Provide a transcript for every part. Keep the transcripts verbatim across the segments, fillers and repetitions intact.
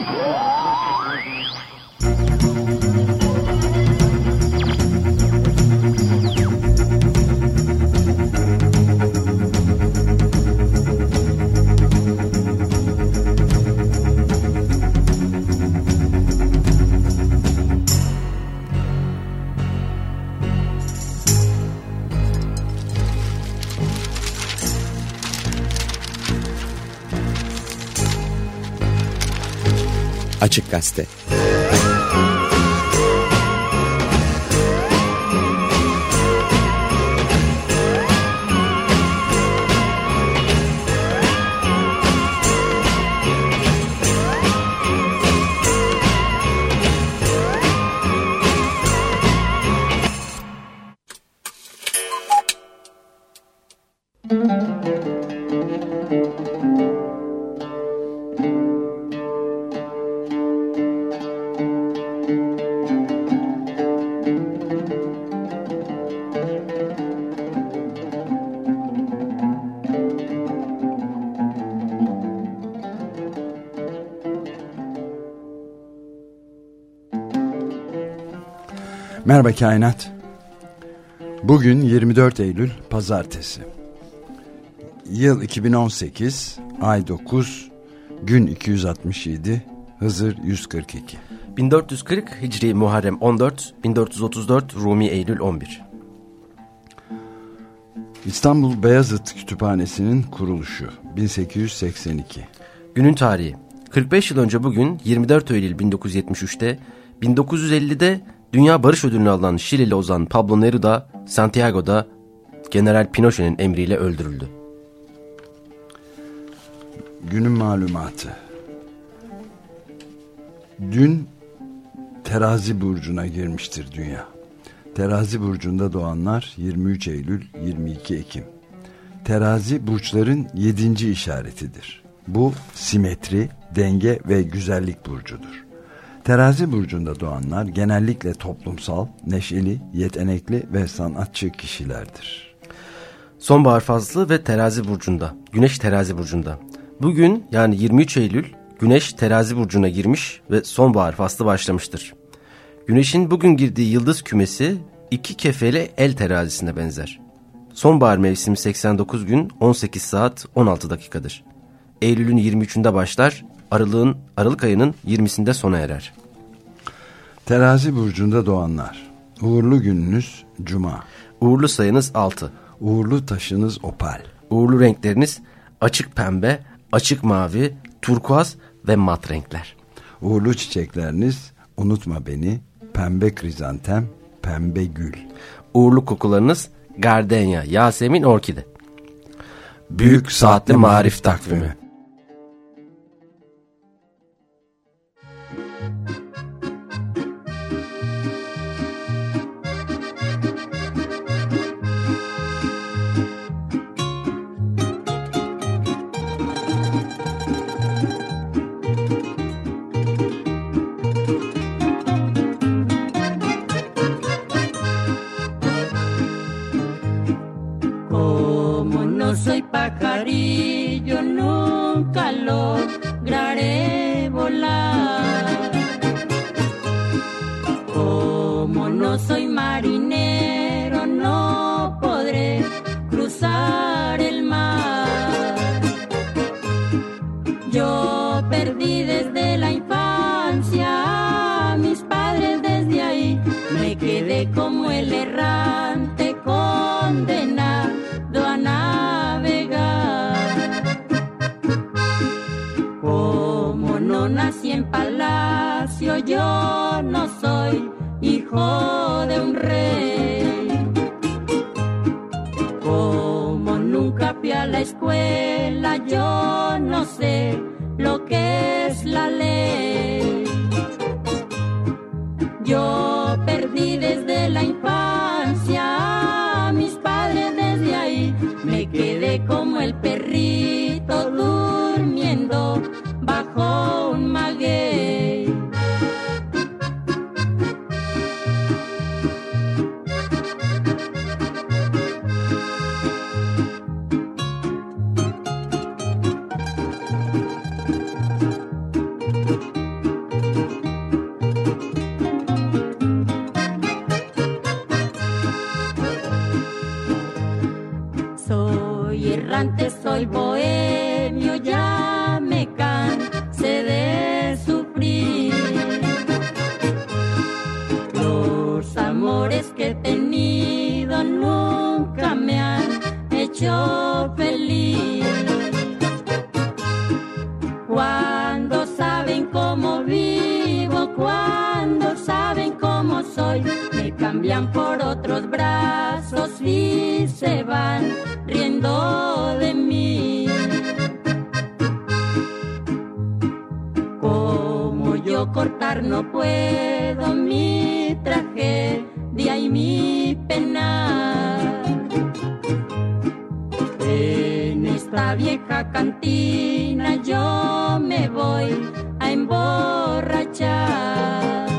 Açık Gazete. Merhaba Kainat. Bugün yirmi dört Eylül Pazartesi. Yıl iki bin on sekiz, ay dokuz, gün iki yüz altmış yedi, Hızır yüz kırk iki. bin dört yüz kırk Hicri Muharrem on dört, bin dört yüz otuz dört Rumi Eylül on bir. İstanbul Beyazıt Kütüphanesi'nin kuruluşu bin sekiz yüz seksen iki. Günün tarihi: kırk beş yıl önce bugün yirmi dört Eylül bin dokuz yüz yetmiş üçte, bin dokuz yüz ellide Dünya Barış Ödülünü alan Şilili ozan Pablo Neruda, Santiago'da General Pinochet'in emriyle öldürüldü. Günün malumatı. Dün Terazi burcuna girmiştir dünya. Terazi burcunda doğanlar yirmi üç Eylül yirmi iki Ekim. Terazi burçların yedinci işaretidir. Bu simetri, denge ve güzellik burcudur. Terazi burcunda doğanlar genellikle toplumsal, neşeli, yetenekli ve sanatçı kişilerdir. Sonbahar faslı ve Terazi burcunda. Güneş Terazi burcunda. Bugün yani yirmi üç Eylül Güneş Terazi burcuna girmiş ve sonbahar faslı başlamıştır. Güneşin bugün girdiği yıldız kümesi iki kefeli el terazisine benzer. Sonbahar mevsimi seksen dokuz gün on sekiz saat on altı dakikadır. Eylül'ün yirmi üçünde başlar, Aralık'ın Aralık ayının yirmisinde sona erer. Terazi burcunda doğanlar. Uğurlu gününüz Cuma. Uğurlu sayınız altı. Uğurlu taşınız opal. Uğurlu renkleriniz açık pembe, açık mavi, turkuaz ve mat renkler. Uğurlu çiçekleriniz unutma beni, pembe krizantem, pembe gül. Uğurlu kokularınız gardenya, yasemin, orkide. Büyük, Büyük Saatli Marif Takvimi. Soy pajarillo, nunca lograré volar. Como no soy marinero, no podré cruzar el mar. Yo perdí desde la infancia a mis padres, desde ahí me quedé como el errante condenado a navegar. Nací en palacio, yo no soy hijo de un rey. Como nunca fui a la escuela, yo no sé lo que es la ley. Yo perdí desde la infancia a mis padres, desde ahí me quedé como el perrito durmiendo bajo un maguey. cambian por otros brazos y se van riendo de mí. Como yo cortar no puedo mi tragedia y mi pena, en esta vieja cantina yo me voy a emborrachar.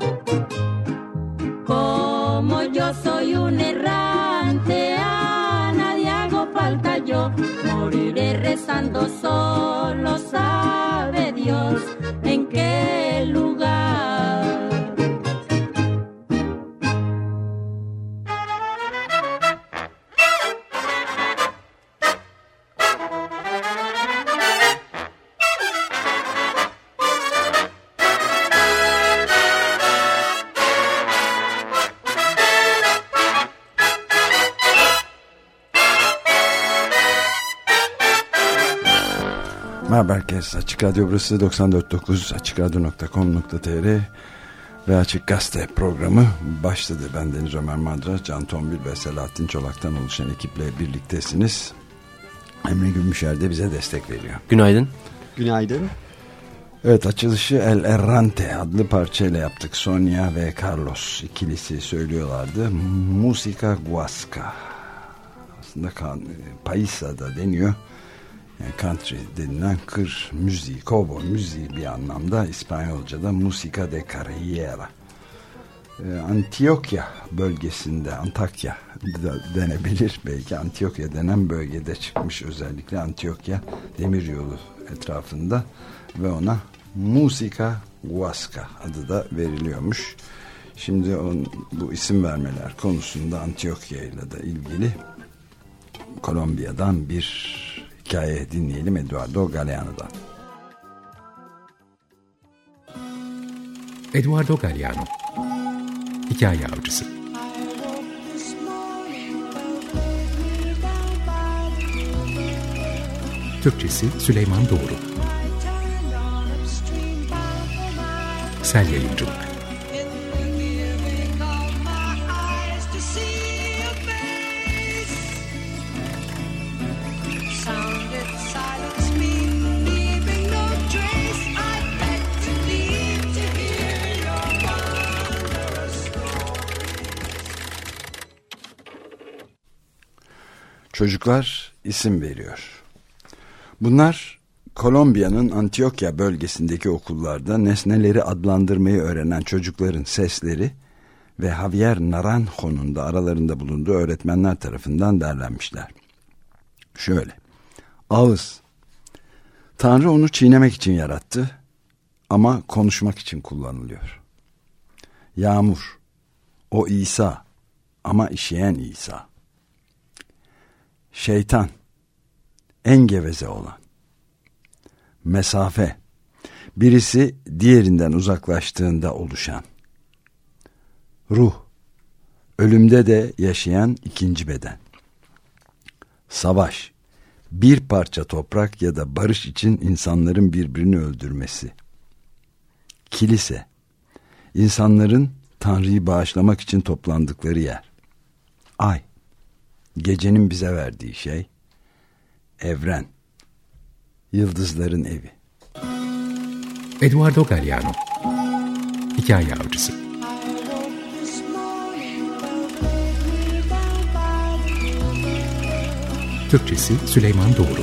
Como yo soy un errante, a nadie hago falta yo, moriré rezando solo, sabe Dios en qué lugar. Merhaba herkes. Açık Radyo burası doksan dört nokta dokuz açık radyo nokta com nokta tr ve Açık Gazete programı başladı. Ben Deniz Ömer Madra, Can Tombil ve Selahattin Çolak'tan oluşan ekiple birliktesiniz. Emre Gümüşer de bize destek veriyor. Günaydın. Günaydın. Evet, açılışı El Errante adlı parçayla yaptık. Sonia ve Carlos ikilisi söylüyorlardı. Música Guasca. Aslında Paisa da deniyor. Yani country denilen kır müziği, cowboy müziği bir anlamda. İspanyolca'da Música de Carretera. Ee, Antioquia bölgesinde, Antakya denebilir belki, Antioquia denen bölgede çıkmış, özellikle Antioquia demiryolu etrafında ve ona Música Guasca adı da veriliyormuş. Şimdi on, bu isim vermeler konusunda Antioquia ile de ilgili Kolombiya'dan bir hikaye dinleyelim Eduardo Galeano'dan. Eduardo Galeano, hikaye avcısı. Türkçesi Süleyman Doğru. Sel Yayıncılık. Çocuklar isim veriyor. Bunlar Kolombiya'nın Antioquia bölgesindeki okullarda nesneleri adlandırmayı öğrenen çocukların sesleri ve Javier Naranjo'nun da aralarında bulunduğu öğretmenler tarafından derlenmişler. Şöyle: ağız, Tanrı onu çiğnemek için yarattı ama konuşmak için kullanılıyor. Yağmur, o İsa ama işeyen İsa. Şeytan, en geveze olan. Mesafe, birisi diğerinden uzaklaştığında oluşan. Ruh, ölümde de yaşayan ikinci beden. Savaş, bir parça toprak ya da barış için insanların birbirini öldürmesi. Kilise, insanların Tanrı'yı bağışlamak için toplandıkları yer. Ay, gecenin bize verdiği şey. Evren, yıldızların evi. Eduardo Galeano, hikaye avcısı. Türkçesi Süleyman Doğru.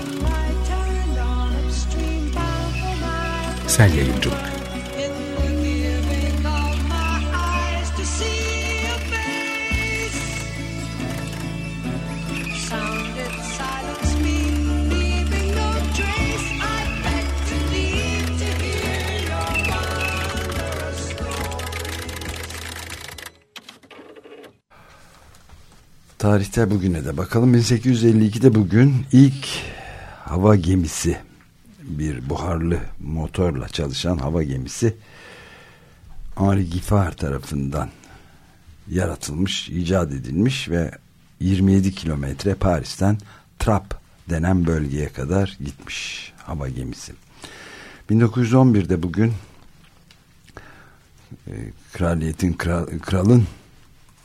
Sel Yayıncılık. Tarihte bugüne de bakalım. bin sekiz yüz elli ikide bugün ilk hava gemisi, bir buharlı motorla çalışan hava gemisi Henri Giffard tarafından yaratılmış, icat edilmiş ve yirmi yedi kilometre Paris'ten Trappes denen bölgeye kadar gitmiş hava gemisi. bin dokuz yüz on birde bugün e, kraliyetin kral, kralın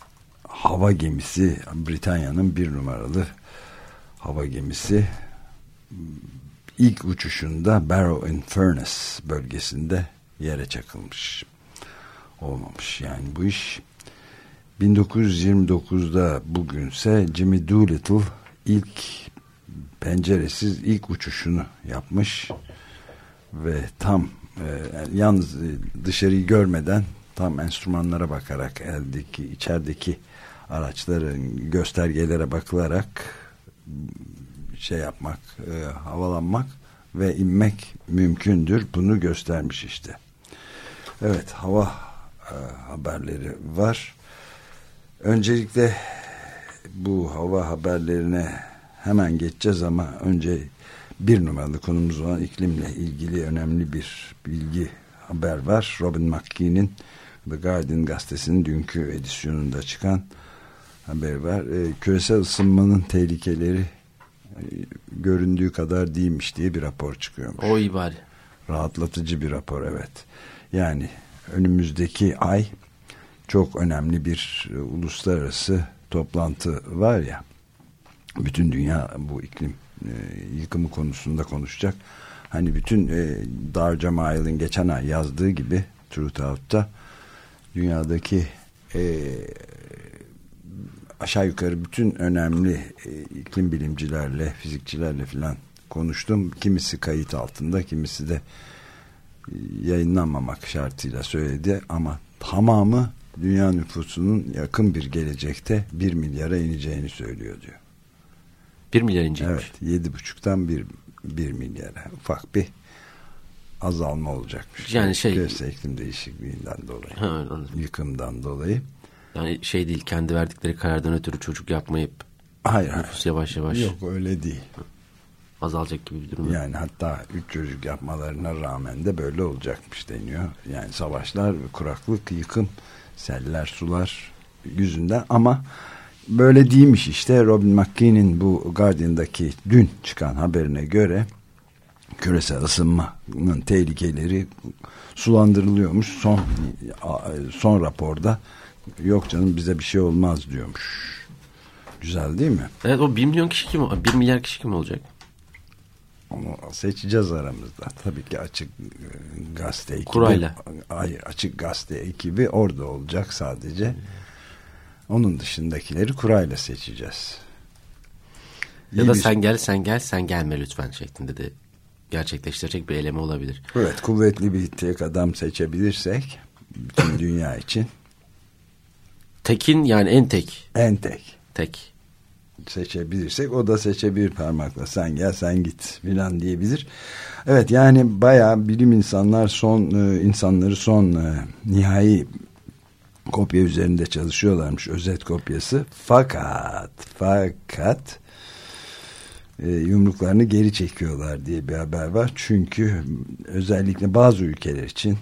hava gemisi, Britanya'nın bir numaralı hava gemisi ilk uçuşunda Barrow-in-Furness bölgesinde yere çakılmış. Olmamış yani bu iş. bin dokuz yüz yirmi dokuzda bugünse Jimmy Doolittle ilk penceresiz ilk uçuşunu yapmış ve tam e, yalnız dışarıyı görmeden tam enstrümanlara bakarak eldeki içerideki araçların göstergelere bakılarak şey yapmak, e, havalanmak ve inmek mümkündür. Bunu göstermiş işte. Evet, hava e, haberleri var. Öncelikle bu hava haberlerine hemen geçeceğiz ama önce bir numaralı konumuz olan iklimle ilgili önemli bir bilgi haber var. Robin McKee'nin The Guardian gazetesinin dünkü edisyonunda çıkan haber var. E, küresel ısınmanın tehlikeleri e, göründüğü kadar değilmiş diye bir rapor çıkıyormuş. O iyi bari. Rahatlatıcı bir rapor, evet. Yani önümüzdeki ay çok önemli bir e, uluslararası toplantı var ya, bütün dünya bu iklim e, yıkımı konusunda konuşacak. Hani bütün e, Dar Cemal'in geçen ay yazdığı gibi Truth Out'ta dünyadaki e, aşağı yukarı bütün önemli e, iklim bilimcilerle, fizikçilerle filan konuştum. Kimisi kayıt altında, kimisi de e, yayınlanmamak şartıyla söyledi ama tamamı dünya nüfusunun yakın bir gelecekte bir milyara ineceğini söylüyor diyor. Bir milyar inecekmiş. Evet, yedi buçuktan bir, bir milyara ufak bir azalma olacakmış. Yani şey, küresel iklim değişikliğinden dolayı. Ha, anladım. Yıkımdan dolayı. Yani şey değil, kendi verdikleri karardan ötürü çocuk yapmayıp hayır, nüfus hayır. yavaş yavaş yok öyle değil. azalacak gibi bir durum. Yani hatta üç çocuk yapmalarına rağmen de böyle olacakmış deniyor. Yani savaşlar, kuraklık, yıkım, seller, sular yüzünden ama böyle değilmiş işte. Robin McKee'nin bu Guardian'daki dün çıkan haberine göre küresel ısınmanın tehlikeleri sulandırılıyormuş. Son son raporda yok canım bize bir şey olmaz diyormuş. Güzel değil mi? Evet, o bir milyon kişi kim? Bir milyar kişi kim olacak? Onu seçeceğiz aramızda. Tabii ki Açık Gazete ekibi. Kurayla. Hayır, Açık Gazete ekibi orada olacak sadece. Onun dışındakileri kurayla seçeceğiz. Ya İyi da bir... sen gel sen gel sen gelme lütfen şeklinde de gerçekleştirecek bir eleme olabilir. Evet, kuvvetli bir tek adam seçebilirsek bütün dünya için. Tekin, yani en tek. En tek. Tek. Seçebilirsek o da seçebilir parmakla. Sen gel sen git filan diyebilir. Evet, yani bayağı bilim insanlar son e, insanları son e, nihai kopya üzerinde çalışıyorlarmış, özet kopyası. Fakat fakat e, yumruklarını geri çekiyorlar diye bir haber var. Çünkü özellikle bazı ülkeler için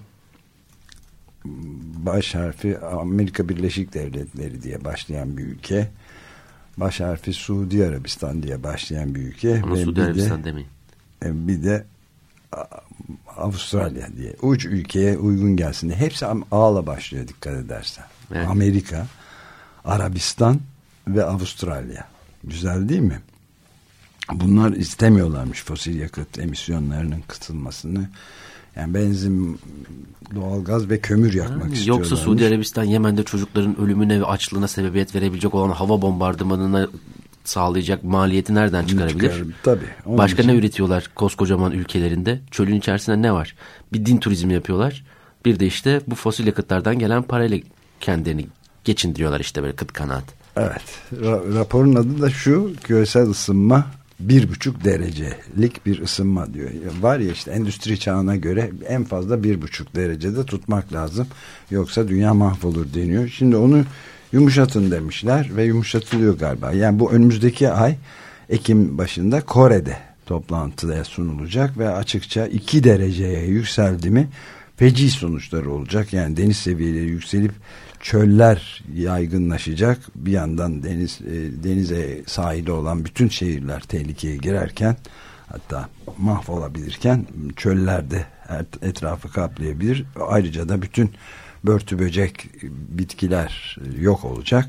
baş harfi Amerika Birleşik Devletleri diye başlayan bir ülke, baş harfi Suudi Arabistan diye başlayan bir ülke. Ama ve Suudi bir Arabistan de, demeyin. Bir de Avustralya diye. Uç ülkeye uygun gelsin diye. Hepsi A'la başlıyor dikkat edersen. Evet. Amerika, Arabistan ve Avustralya. Güzel değil mi? Bunlar istemiyorlarmış fosil yakıt emisyonlarının kısılmasını. Yani benzin, doğalgaz ve kömür yakmak yani, istiyorlarmış. Yoksa Suudi Arabistan Yemen'de çocukların ölümüne ve açlığına sebebiyet verebilecek olan hava bombardımanına sağlayacak maliyeti nereden çıkarabilir? Çıkarım, tabii. Başka için... ne üretiyorlar koskocaman ülkelerinde? Çölün içerisinde ne var? Bir din turizmi yapıyorlar. Bir de işte bu fosil yakıtlardan gelen parayla kendilerini geçindiriyorlar işte böyle kıt kanaat. Evet. Ra- raporun adı da şu: küresel ısınma bir buçuk derecelik bir ısınma diyor. Var ya işte endüstri çağına göre en fazla bir buçuk derecede tutmak lazım. Yoksa dünya mahvolur deniyor. Şimdi onu yumuşatın demişler ve yumuşatılıyor galiba. Yani bu önümüzdeki ay Ekim başında Kore'de toplantıya sunulacak ve açıkça iki dereceye yükseldi mi feci sonuçları olacak. Yani deniz seviyeleri yükselip çöller yaygınlaşacak. Bir yandan deniz e, denize sahili olan bütün şehirler tehlikeye girerken, hatta mahvolabilirken çöller de etrafı kaplayabilir. Ayrıca da bütün börtü böcek bitkiler yok olacak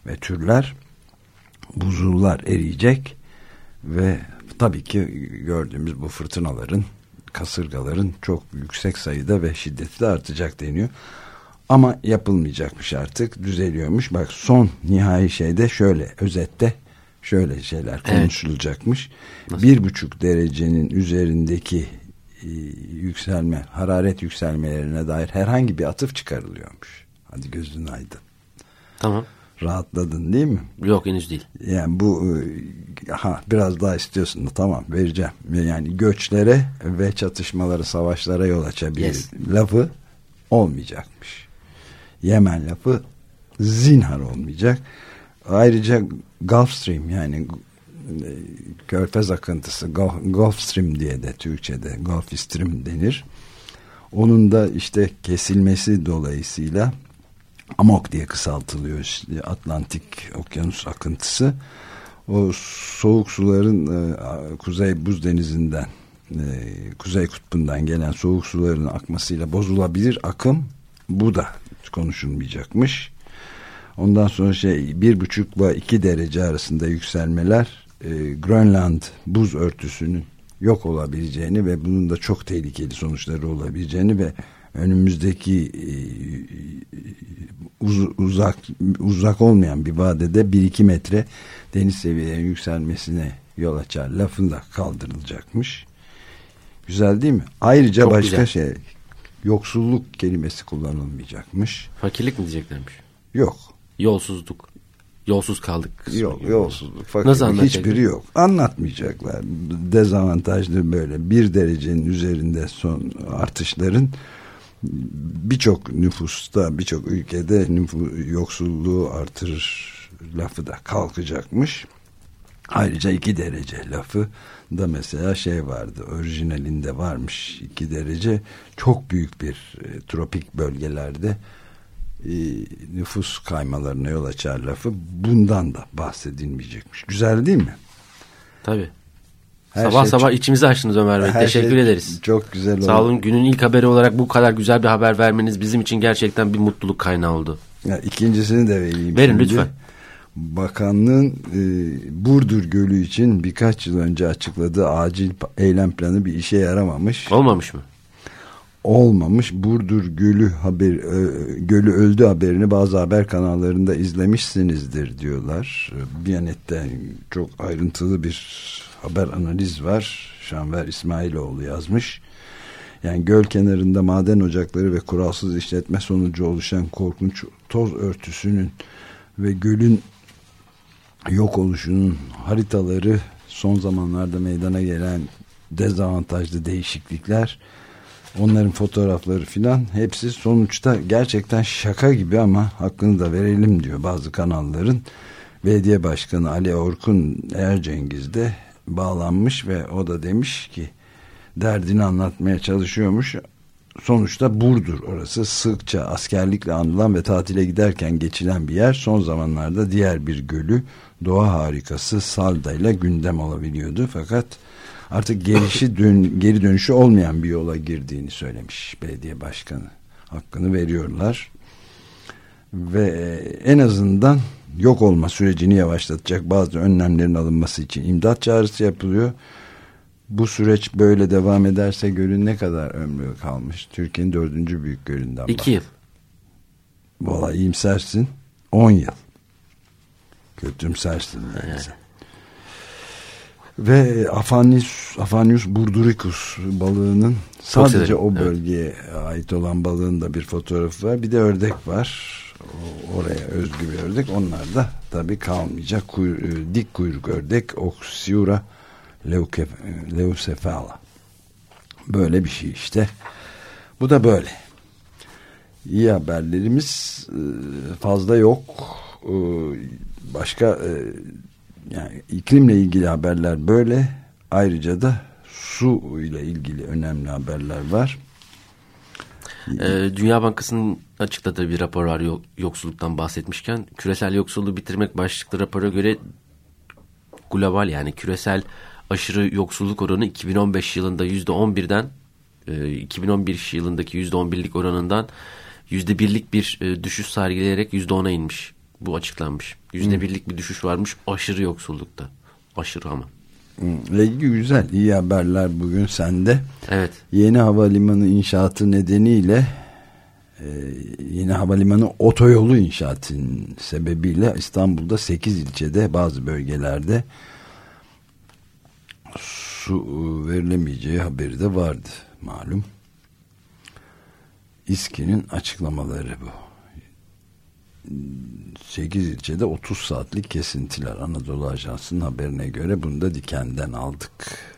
ve türler, buzullar eriyecek ve tabii ki gördüğümüz bu fırtınaların, kasırgaların çok yüksek sayıda ve şiddeti de artacak deniyor. Ama yapılmayacakmış artık, düzeliyormuş. Bak son nihai şeyde şöyle, özette şöyle şeyler konuşulacakmış. Evet. Bir buçuk derecenin üzerindeki e, yükselme, hararet yükselmelerine dair herhangi bir atıf çıkarılıyormuş. Hadi gözün aydın. Tamam. Rahatladın değil mi? Yok, henüz değil. Yani bu ha, biraz daha istiyorsun da tamam, vereceğim. Yani göçlere ve çatışmalara, savaşlara yol açabilir yes. lafı olmayacakmış. Yemen lafı zinhar olmayacak. Ayrıca Gulf Stream, yani Körfez akıntısı, Gulf Stream diye de Türkçe'de Gulf Stream denir. Onun da işte kesilmesi dolayısıyla AMOK diye kısaltılıyor, işte Atlantik Okyanus akıntısı. O soğuk suların e, Kuzey Buz Denizi'nden, e, Kuzey Kutbu'ndan gelen soğuk suların akmasıyla bozulabilir akım. Bu da konuşulmayacakmış. Ondan sonra şey bir buçukla iki derece arasında yükselmeler e, Grönland buz örtüsünün yok olabileceğini ve bunun da çok tehlikeli sonuçları olabileceğini ve önümüzdeki e, uz, uzak uzak olmayan bir vadede bir iki metre deniz seviyelerinin yükselmesine yol açar lafında kaldırılacakmış. Güzel değil mi? Ayrıca çok başka güzel. Şey, yoksulluk kelimesi kullanılmayacakmış. Fakirlik mi diyeceklermiş? Yok. Yolsuzluk. Yolsuz kaldık. Yok, yolsuzluk. Fakirlik hiçbiri yok. Anlatmayacaklar. Dezavantajlı böyle bir derecenin üzerinde son artışların birçok nüfusta, birçok ülkede nüfus, yoksulluğu artırır lafı da kalkacakmış. Ayrıca iki derece lafı da mesela şey vardı, orijinalinde varmış, iki derece çok büyük bir e, tropik bölgelerde e, nüfus kaymalarına yol açar lafı, bundan da bahsedilmeyecekmiş. Güzel değil mi? Tabii. Her sabah şey sabah çok, içimizi açtınız Ömer Bey. Teşekkür şey ederiz. Çok güzel oldu. Sağ olun. Günün ilk haberi olarak bu kadar güzel bir haber vermeniz bizim için gerçekten bir mutluluk kaynağı oldu. Ya, ikincisini de vereyim. Verin şimdi. Lütfen. Bakanlığın e, Burdur Gölü için birkaç yıl önce açıkladığı acil eylem planı bir işe yaramamış. Olmamış mı? Olmamış. Burdur Gölü haber, e, Gölü öldü haberini bazı haber kanallarında izlemişsinizdir diyorlar. Biyanet'te çok ayrıntılı bir haber analiz var. Şanver İsmailoğlu yazmış. Yani göl kenarında maden ocakları ve kuralsız işletme sonucu oluşan korkunç toz örtüsünün ve gölün yok oluşunun haritaları, son zamanlarda meydana gelen dezavantajlı değişiklikler, onların fotoğrafları filan, hepsi sonuçta gerçekten şaka gibi ama hakkını da verelim diyor bazı kanalların. Belediye Başkanı Ali Orkun Ercengiz de bağlanmış ve o da demiş ki derdini anlatmaya çalışıyormuş. Sonuçta Burdur orası sıkça askerlikle anılan ve tatile giderken geçilen bir yer. Son zamanlarda diğer bir gölü, doğa harikası Salda ile gündem olabiliyordu. Fakat artık gelişi dön, geri dönüşü olmayan bir yola girdiğini söylemiş belediye başkanı. Hakkını veriyorlar. Ve en azından yok olma sürecini yavaşlatacak bazı önlemlerin alınması için imdat çağrısı yapılıyor. Bu süreç böyle devam ederse gölün ne kadar ömrü kalmış? Türkiye'nin dördüncü büyük gölünden. İki yıl. Valla iyimsersin. On yıl. Kötümsersin. Yani. Ve Afanius, Afanius burduricus balığının sadece severim. O bölgeye evet. ait olan balığın da bir fotoğrafı var. Bir de ördek var. Oraya özgü bir ördek. Onlar da tabii kalmayacak. Kuyru, dik kuyruk ördek Oxyura leucephala. Böyle bir şey işte. Bu da böyle. İyi haberlerimiz fazla yok. Başka yani iklimle ilgili haberler böyle. Ayrıca da su ile ilgili önemli haberler var. Dünya Bankası'nın açıkladığı bir rapor var yoksulluktan bahsetmişken. Küresel yoksulluğu bitirmek başlıklı rapora göre global, yani küresel aşırı yoksulluk oranı iki bin on beş yılında yüzde on birden iki bin on bir yılındaki yüzde on birlik oranından yüzde birlik bir düşüş sergileyerek yüzde ona inmiş. Bu açıklanmış. Yüzde birlik bir düşüş varmış aşırı yoksullukta. Aşırı ama. Ilgi güzel. İyi haberler bugün sende. Evet. Yeni havalimanı inşaatı nedeniyle e, yeni havalimanı otoyolu inşaatının sebebiyle İstanbul'da sekiz ilçede bazı bölgelerde su verilemeyeceği haberi de vardı malum. İSKİ'nin açıklamaları bu. sekiz ilçede otuz saatlik kesintiler. Anadolu Ajansı'nın haberine göre bunu da Diken'den aldık.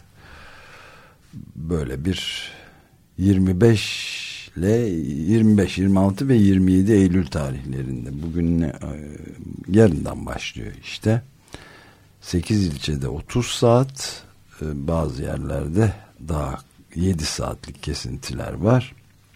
Böyle bir yirmi beş ile yirmi beş, yirmi altı ve yirmi yedi Eylül tarihlerinde bugün yarından başlıyor işte. sekiz ilçede otuz saat, bazı yerlerde daha yedi saatlik kesintiler var.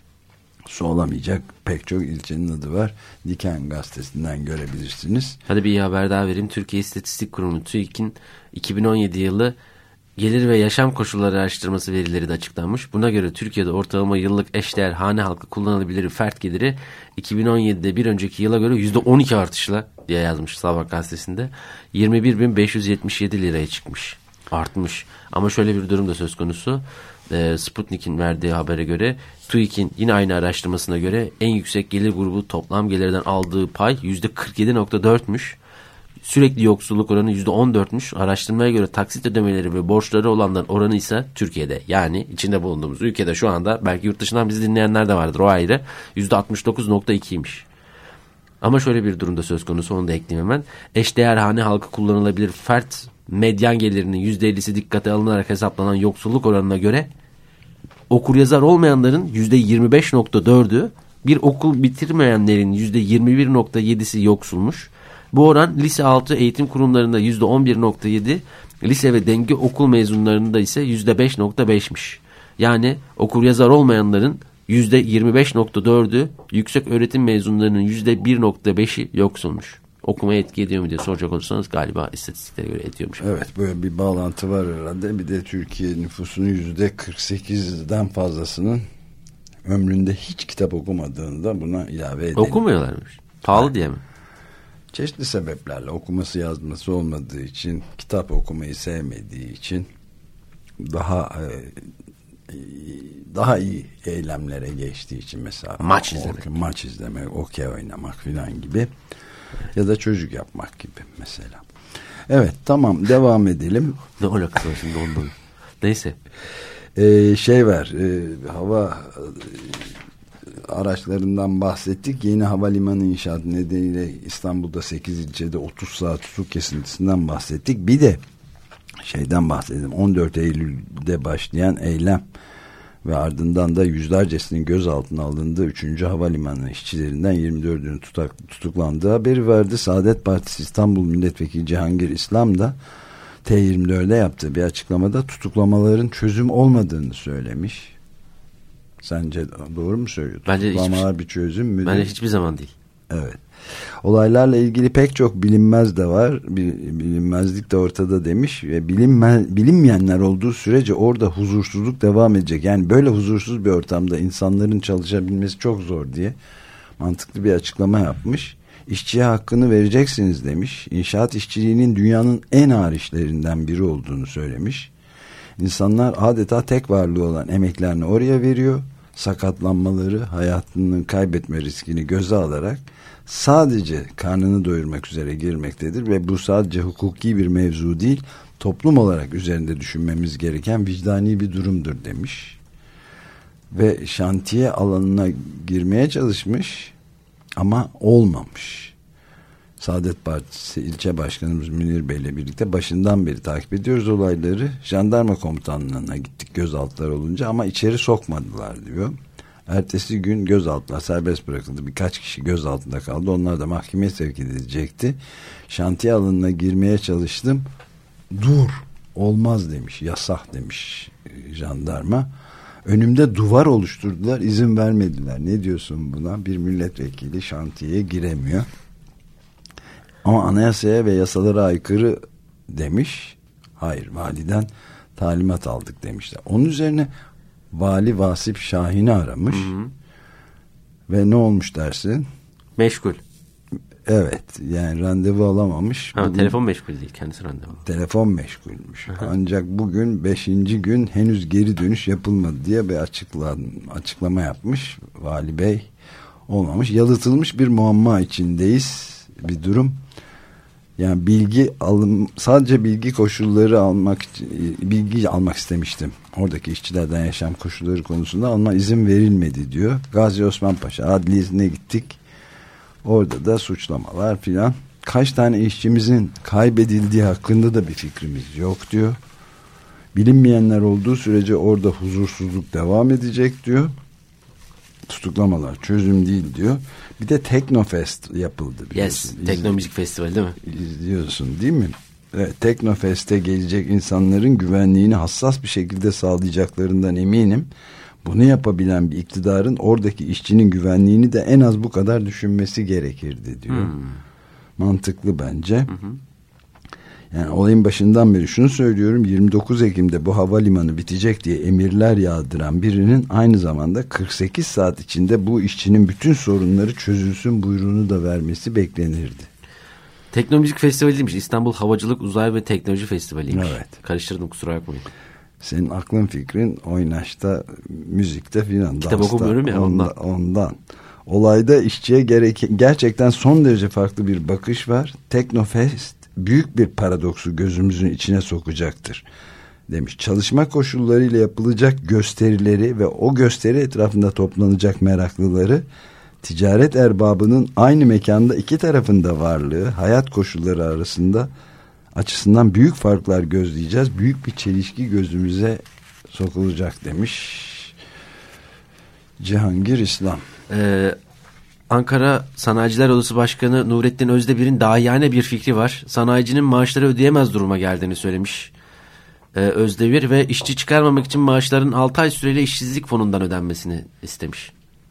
Su olamayacak pek çok ilçenin adı var. Diken gazetesinden görebilirsiniz. Hadi bir iyi haber daha vereyim. Türkiye İstatistik Kurumu TÜİK'in iki bin on yedi yılı gelir ve yaşam koşulları araştırması verileri de açıklanmış. Buna göre Türkiye'de ortalama yıllık eşdeğer hane halkı kullanılabilir fert geliri iki bin on yedide bir önceki yıla göre yüzde on iki artışla diye yazmış Sabah gazetesinde. yirmi bir bin beş yüz yetmiş yedi liraya çıkmış. Artmış. Ama şöyle bir durum da söz konusu. Sputnik'in verdiği habere göre TÜİK'in yine aynı araştırmasına göre en yüksek gelir grubu toplam gelirden aldığı pay yüzde kırk yedi nokta dörtmüş. Sürekli yoksulluk oranı yüzde on dörtmüş. Araştırmaya göre taksit ödemeleri ve borçları olanların oranı ise Türkiye'de, yani içinde bulunduğumuz ülkede şu anda, belki yurt dışından bizi dinleyenler de vardır, o ayrı, yüzde altmış dokuz nokta ikiymiş. Ama şöyle bir durumda söz konusu, onu da ekleyeyim hemen. Eşdeğer hane halkı kullanılabilir fert medyan gelirinin yüzde ellisi dikkate alınarak hesaplanan yoksulluk oranına göre okuryazar olmayanların yüzde yirmi beş nokta dördü, bir okul bitirmeyenlerin yüzde yirmi bir nokta yedisi yoksulmuş. Bu oran lise altı eğitim kurumlarında yüzde on bir nokta yedi, lise ve denge okul mezunlarında ise yüzde beş nokta beşmiş. Yani okuryazar olmayanların yüzde yirmi beş nokta dördü, yüksek öğretim mezunlarının yüzde bir nokta beşi yoksulmuş. Okumaya etki ediyor mu diye soracak olursanız galiba istatistiklere göre ediyormuş. Evet, böyle bir bağlantı var herhalde. Bir de Türkiye nüfusunun yüzde kırk sekizden fazlasının ömründe hiç kitap okumadığını da buna ilave edelim. Okumuyorlarmış. Pahalı ha. diye mi? Çeşitli sebeplerle, okuması yazması olmadığı için, kitap okumayı sevmediği için daha e, daha iyi eylemlere geçtiği için, mesela maç izlemek, maç izlemek, okey oynamak filan gibi, ya da çocuk yapmak gibi mesela. Evet, tamam, devam edelim. Ne alakası var şimdi ondan? Neyse. Ee, şey var, e, hava e, araçlarından bahsettik. Yeni havalimanı inşaatı nedeniyle İstanbul'da sekiz ilçede otuz saat su kesintisinden bahsettik. Bir de şeyden bahsedelim. on dört Eylül'de başlayan eylem ve ardından da yüzlercesinin gözaltına alındığı üçüncü havalimanı işçilerinden yirmi dördünün tutak, tutuklandığı haberi vardı. Saadet Partisi İstanbul Milletvekili Cihangir İslam da T yirmi dört'e yaptığı bir açıklamada tutuklamaların çözüm olmadığını söylemiş. Sence doğru mu söylüyor? Bence Tutuklamalar hiçbir, bir çözüm mü? Bence hiçbir zaman değil. Evet. Olaylarla ilgili pek çok bilinmez de var. Bilinmezlik de ortada demiş ve bilinme, bilinmeyenler olduğu sürece orada huzursuzluk devam edecek. Yani böyle huzursuz bir ortamda insanların çalışabilmesi çok zor diye mantıklı bir açıklama yapmış. İşçiye hakkını vereceksiniz demiş. İnşaat işçiliğinin dünyanın en ağır işlerinden biri olduğunu söylemiş. İnsanlar adeta tek varlığı olan emeklerini oraya veriyor. Sakatlanmaları, hayatını kaybetme riskini göze alarak sadece karnını doyurmak üzere girmektedir ve bu sadece hukuki bir mevzu değil, toplum olarak üzerinde düşünmemiz gereken vicdani bir durumdur demiş. Ve şantiye alanına girmeye çalışmış ama olmamış. Saadet Partisi ilçe başkanımız Münir Bey ile birlikte başından beri takip ediyoruz olayları. Jandarma komutanlığına gittik gözaltılar olunca ama içeri sokmadılar diyor. Ertesi gün gözaltılar serbest bırakıldı. Birkaç kişi gözaltında kaldı. Onlar da mahkemeye sevk edilecekti. Şantiye alanına girmeye çalıştım. Dur, olmaz demiş, yasak demiş jandarma. Önümde duvar oluşturdular, izin vermediler. Ne diyorsun buna? Bir milletvekili şantiyeye giremiyor. Ama anayasaya ve yasalara aykırı demiş. Hayır, validen talimat aldık demişler. Onun üzerine Vali Vasip Şahin'i aramış. Hı hı. Ve ne olmuş dersin? Meşgul. Evet, yani randevu alamamış. Ha, bugün, telefon meşgul değil, kendisi randevu. Telefon meşgulmüş. Hı-hı. Ancak bugün beşinci gün henüz geri dönüş yapılmadı diye bir açıkla, açıklama yapmış Vali Bey. Olmamış. Yalıtılmış bir muamma içindeyiz. Bir durum. Yani bilgi alım, sadece bilgi koşulları almak bilgi almak istemiştim. Oradaki işçilerden yaşam koşulları konusunda ama izin verilmedi diyor. Gazi Osman Paşa Adliyesi'ne gittik. Orada da suçlamalar filan. Kaç tane işçimizin kaybedildiği hakkında da bir fikrimiz yok diyor. Bilinmeyenler olduğu sürece orada huzursuzluk devam edecek diyor. Tutuklamalar çözüm değil diyor. Bir de Teknofest yapıldı. Yes, Tekno Müzik Festivali değil mi? İzliyorsun değil mi? Evet, Teknofest'e gelecek insanların güvenliğini hassas bir şekilde sağlayacaklarından eminim. Bunu yapabilen bir iktidarın oradaki işçinin güvenliğini de en az bu kadar düşünmesi gerekirdi diyor. Hmm. Mantıklı bence. Hı hı. Yani olayın başından beri şunu söylüyorum, yirmi dokuz Ekim'de bu havalimanı bitecek diye emirler yağdıran birinin aynı zamanda kırk sekiz saat içinde bu işçinin bütün sorunları çözülsün buyruğunu da vermesi beklenirdi. Tekno Müzik Festivali değilmiş, İstanbul Havacılık, Uzay ve Teknoloji Festivali'ymiş. Evet. Karıştırdım, kusura bakmayın. Senin aklın fikrin oynaşta, müzikte filan. Kitap okumuyorum ya ondan. ondan. Ondan. Olayda işçiye gerek, gerçekten son derece farklı bir bakış var. Teknofest büyük bir paradoksu gözümüzün içine sokacaktır demiş. Çalışma koşullarıyla yapılacak gösterileri ve o gösteri etrafında toplanacak meraklıları, ticaret erbabının aynı mekanda iki tarafında varlığı, hayat koşulları arasında açısından büyük farklar gözleyeceğiz. Büyük bir çelişki gözümüze sokulacak demiş Cihangir İslam. Ee, Ankara Sanayiciler Odası Başkanı Nurettin Özdemir'in dahiyane bir fikri var. Sanayicinin maaşları ödeyemez duruma geldiğini söylemiş ee, Özdemir ve işçi çıkarmamak için maaşların altı ay süreli işsizlik fonundan ödenmesini istemiş.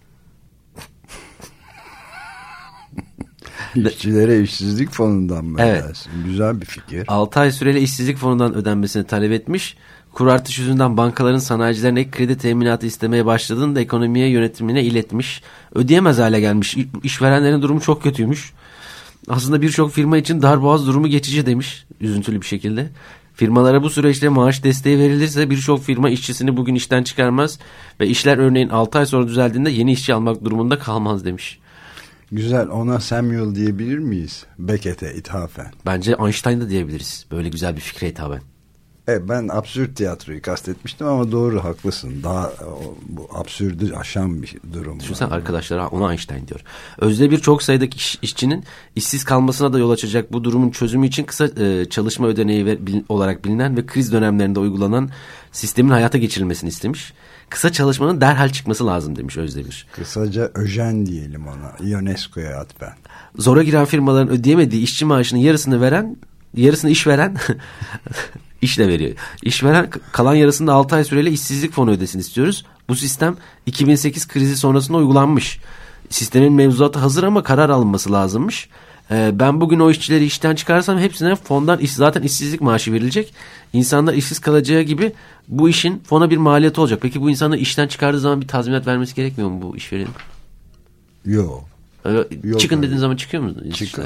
İşçilere işsizlik fonundan mı evet. edersin? Güzel bir fikir. altı ay süreli işsizlik fonundan ödenmesini talep etmiş. Kur artış yüzünden bankaların sanayicilerine ek kredi teminatı istemeye başladığını da ekonomiye yönetimine iletmiş. Ödeyemez hale gelmiş. İşverenlerin durumu çok kötüymüş. Aslında birçok firma için darboğaz durumu geçici demiş. Üzüntülü bir şekilde. Firmalara bu süreçte maaş desteği verilirse birçok firma işçisini bugün işten çıkarmaz ve işler örneğin altı ay sonra düzeldiğinde yeni işçi almak durumunda kalmaz demiş. Güzel, ona Samuel diyebilir miyiz? Becket'e ithafen. Bence Einstein da diyebiliriz. Böyle güzel bir fikre ithafen. Evet, ben absürt tiyatroyu kastetmiştim ama doğru, haklısın. Daha o, bu absürdü aşan bir durum. Düşünsene arkadaşlar ona Einstein diyor. Özdemir çok sayıdaki iş, işçinin işsiz kalmasına da yol açacak bu durumun çözümü için kısa e, çalışma ödeneği ve, bil, olarak bilinen ve kriz dönemlerinde uygulanan sistemin hayata geçirilmesini istemiş. Kısa çalışmanın derhal çıkması lazım demiş Özdemir. Kısaca öjen diyelim ona, UNESCO'ya atfen. Zora giren firmaların ödeyemediği işçi maaşının yarısını veren, yarısını işveren işle veriyor. İşveren kalan yarısını da altı ay süreli işsizlik fonu ödesin istiyoruz. Bu sistem iki bin sekiz krizi sonrasında uygulanmış. Sistemin mevzuatı hazır ama karar alınması lazımmış. Ee, ben bugün o işçileri işten çıkarsam hepsine fondan iş, zaten işsizlik maaşı verilecek. İnsanlar işsiz kalacağı gibi bu işin fona bir maliyeti olacak. Peki bu insanlar işten çıkardığı zaman bir tazminat vermesi gerekmiyor mu bu işverenin? Yok. Ee, çıkın dediğin zaman çıkıyor mu? Çıkın.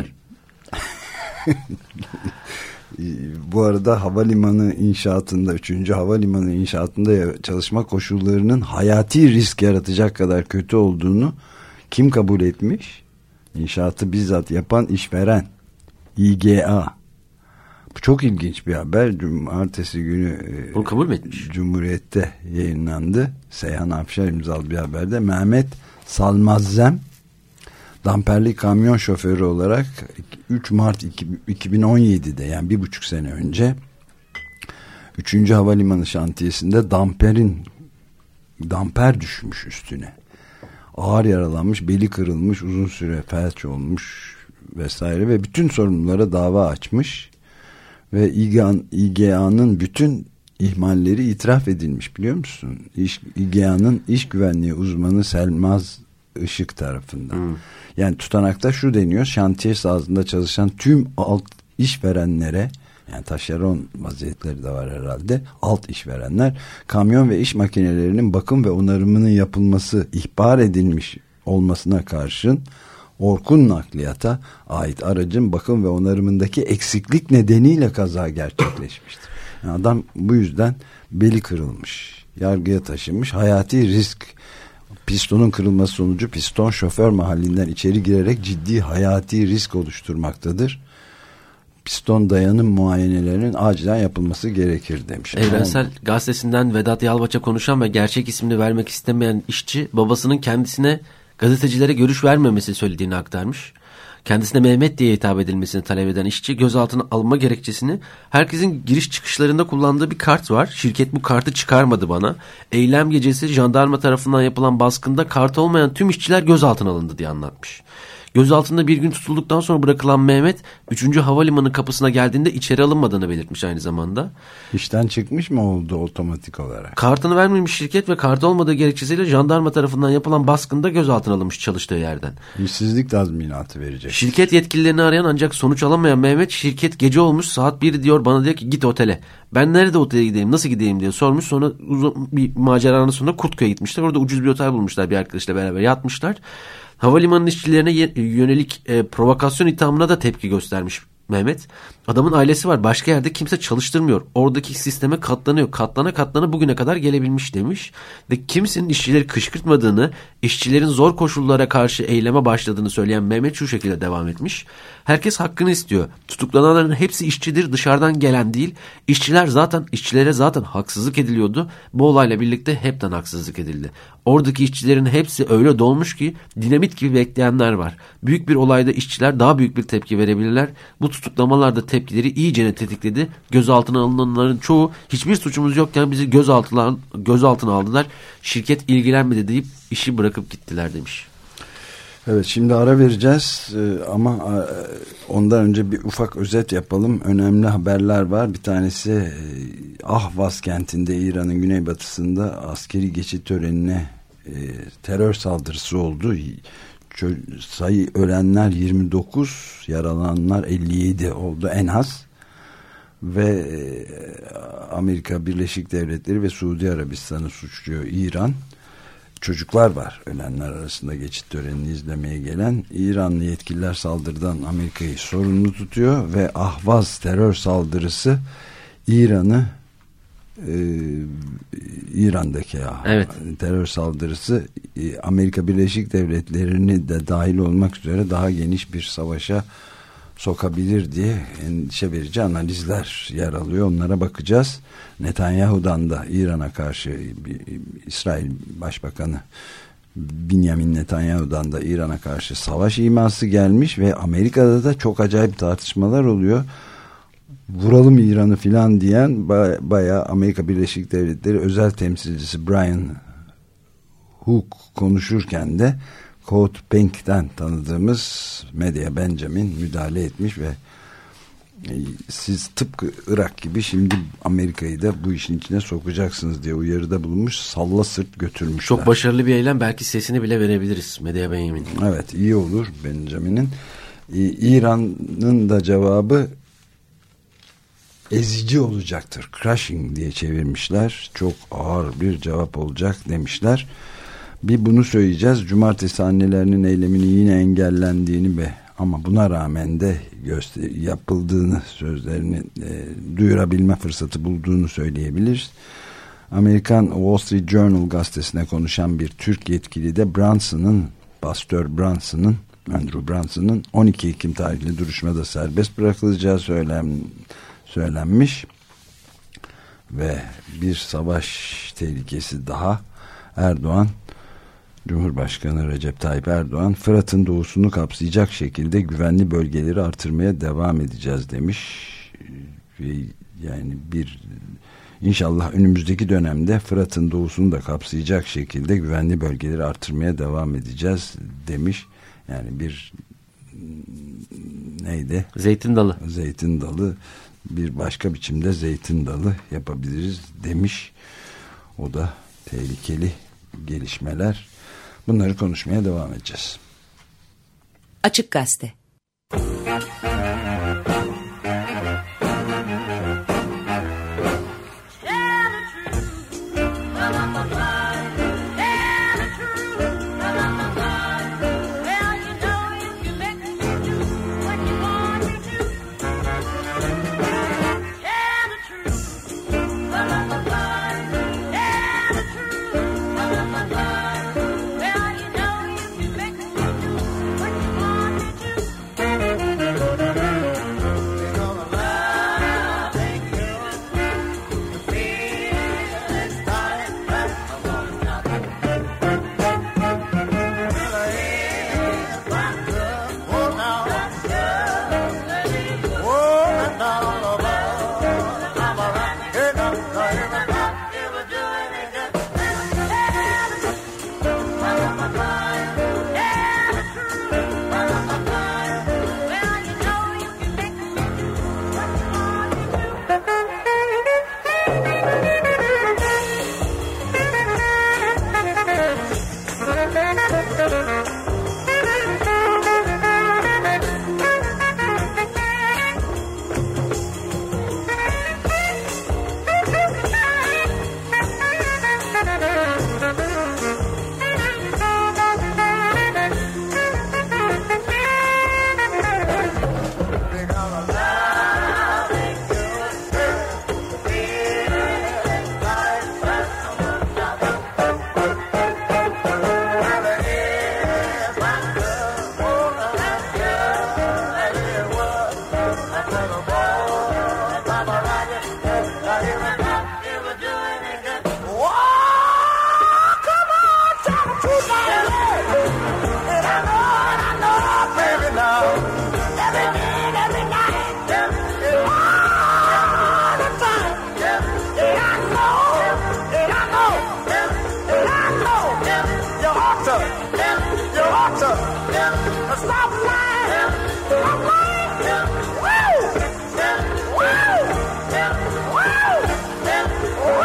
Bu arada havalimanı inşaatında, üçüncü havalimanı inşaatında çalışma koşullarının hayati risk yaratacak kadar kötü olduğunu kim kabul etmiş? İnşaatı bizzat yapan işveren, İ G A. Bu çok ilginç bir haber. Cumartesi günü bunu kabul mü etmiş? Cumhuriyet'te yayınlandı. Seyhan Afşar imzalı bir haberde. Mehmet Salmazzem damperli kamyon şoförü olarak üç Mart iki bin on yedi'de, yani bir buçuk sene önce üçüncü havalimanı şantiyesinde damperin damper düşmüş üstüne. Ağır yaralanmış, beli kırılmış, uzun süre felç olmuş vesaire ve bütün sorumlulara dava açmış ve İ G A'nın bütün ihmalleri itiraf edilmiş, biliyor musun? İş, İ G A'nın iş güvenliği uzmanı Selmaz Işık tarafından. Hmm. Yani tutanakta şu deniyor: şantiye sahasında çalışan tüm alt işverenlere, yani taşeron vaziyetleri de var herhalde, alt işverenler, kamyon ve iş makinelerinin bakım ve onarımının yapılması ihbar edilmiş olmasına karşın Orkun Nakliyat'a ait aracın bakım ve onarımındaki eksiklik nedeniyle kaza gerçekleşmiştir. Yani adam bu yüzden beli kırılmış, yargıya taşınmış, hayati risk, pistonun kırılması sonucu piston şoför mahallinden içeri girerek ciddi hayati risk oluşturmaktadır. Piston dayanım muayenelerinin acilen yapılması gerekir demiş. Evrensel Ama... Gazetesi'nden Vedat Yalvaç'a konuşan ve gerçek ismini vermek istemeyen işçi babasının kendisine gazetecilere görüş vermemesi söylediğini aktarmış. Kendisine Mehmet diye hitap edilmesini talep eden işçi gözaltına alınma gerekçesini herkesin giriş çıkışlarında kullandığı bir kart var. Şirket bu kartı çıkarmadı bana. Eylem gecesi jandarma tarafından yapılan baskında kart olmayan tüm işçiler gözaltına alındı diye anlatmış. Gözaltında bir gün tutulduktan sonra bırakılan Mehmet üçüncü havalimanı kapısına geldiğinde içeri alınmadığını belirtmiş aynı zamanda. İşten çıkmış mı oldu otomatik olarak? Kartını vermemiş şirket ve kartı olmadığı gerekçesiyle jandarma tarafından yapılan baskında gözaltına alınmış çalıştığı yerden. İşsizlik tazminatı verecek. Şirket yetkililerini arayan ancak sonuç alamayan Mehmet, şirket gece olmuş saat bir diyor, bana diyor ki git otele. Ben nerede otele gideyim, nasıl gideyim diye sormuş. Sonra uzun bir maceranın sonunda Kurtköy'e gitmişler. Orada ucuz bir otel bulmuşlar, bir arkadaşla beraber yatmışlar. Havalimanı işçilerine yönelik e, provokasyon ithamına da tepki göstermiş Mehmet. Adamın ailesi var, başka yerde kimse çalıştırmıyor. Oradaki sisteme katlanıyor. Katlana katlana bugüne kadar gelebilmiş demiş. Ve kimsenin işçileri kışkırtmadığını, işçilerin zor koşullara karşı eyleme başladığını söyleyen Mehmet şu şekilde devam etmiş. Herkes hakkını istiyor. Tutuklananların hepsi işçidir, dışarıdan gelen değil. İşçiler zaten, işçilere zaten haksızlık ediliyordu. Bu olayla birlikte hepten haksızlık edildi. Oradaki işçilerin hepsi öyle dolmuş ki dinamit gibi bekleyenler var. Büyük bir olayda işçiler daha büyük bir tepki verebilirler. Bu tutuklamalarda tepkileri iyicene tetikledi. Gözaltına alınanların çoğu hiçbir suçumuz yokken bizi gözaltına, gözaltına aldılar. Şirket ilgilenmedi deyip işi bırakıp gittiler demiş. Evet, şimdi ara vereceğiz ama ondan önce bir ufak özet yapalım. Önemli haberler var. Bir tanesi Ahvaz kentinde, İran'ın güneybatısında askeri geçit törenine terör saldırısı oldu. Sayı ölenler yirmi dokuz, yaralananlar elli yedi oldu en az. Ve Amerika Birleşik Devletleri ve Suudi Arabistan'ı suçluyor İran. Çocuklar var ölenler arasında geçit törenini izlemeye gelen. İranlı yetkililer saldırıdan Amerika'yı sorumlu tutuyor ve Ahvaz terör saldırısı İran'ı e, İran'daki evet. terör saldırısı e, Amerika Birleşik Devletleri'ni de dahil olmak üzere daha geniş bir savaşa sokabilir diye endişe verici analizler yer alıyor. Onlara bakacağız. Netanyahu'dan da İran'a karşı İsrail Başbakanı Benjamin Netanyahu'dan da İran'a karşı savaş iması gelmiş ve Amerika'da da çok acayip tartışmalar oluyor. Vuralım İran'ı filan diyen bayağı Amerika Birleşik Devletleri özel temsilcisi Brian Hook konuşurken de Code Pink'ten tanıdığımız Medya Benjamin müdahale etmiş ve siz tıpkı Irak gibi şimdi Amerika'yı da bu işin içine sokacaksınız diye uyarıda bulunmuş, salla sırt götürmüşler. Çok başarılı bir eylem, belki sesini bile verebiliriz Medya Benjamin'in. Evet, iyi olur Benjamin'in. İran'ın da cevabı ezici olacaktır. Crushing diye çevirmişler. Çok ağır bir cevap olacak demişler. Bir bunu söyleyeceğiz. Cumartesi annelerinin eylemini yine engellendiğini ve ama buna rağmen de göster yapıldığını, sözlerini e, duyurabilme fırsatı bulduğunu söyleyebiliriz. Amerikan Wall Street Journal gazetesine konuşan bir Türk yetkili de Brunson'ın, Pastör Brunson'ın, Andrew Brunson'ın on iki Ekim tarihli duruşmada serbest bırakılacağı söylem, söylenmiş ve bir savaş tehlikesi daha. Erdoğan, Cumhurbaşkanı Recep Tayyip Erdoğan, Fırat'ın doğusunu kapsayacak şekilde güvenli bölgeleri artırmaya devam edeceğiz demiş. Ve yani bir inşallah önümüzdeki dönemde Fırat'ın doğusunu da kapsayacak şekilde güvenli bölgeleri artırmaya devam edeceğiz demiş. Yani bir neydi? Zeytin dalı. Zeytin dalı, bir başka biçimde zeytin dalı yapabiliriz demiş. O da tehlikeli gelişmeler. Bunları konuşmaya devam edeceğiz. Açık Gazete. Stop lying. Stop lying. Woo! Woo! Woo!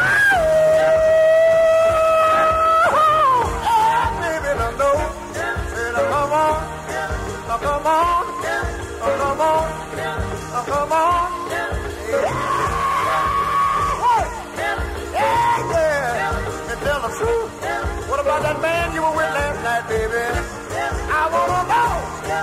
Yeah, baby, I know. Said, come on. Come on. Come on. Come on. Yeah. Yeah, yeah. And tell the truth. What about that man you were with last night, baby? I wanna know.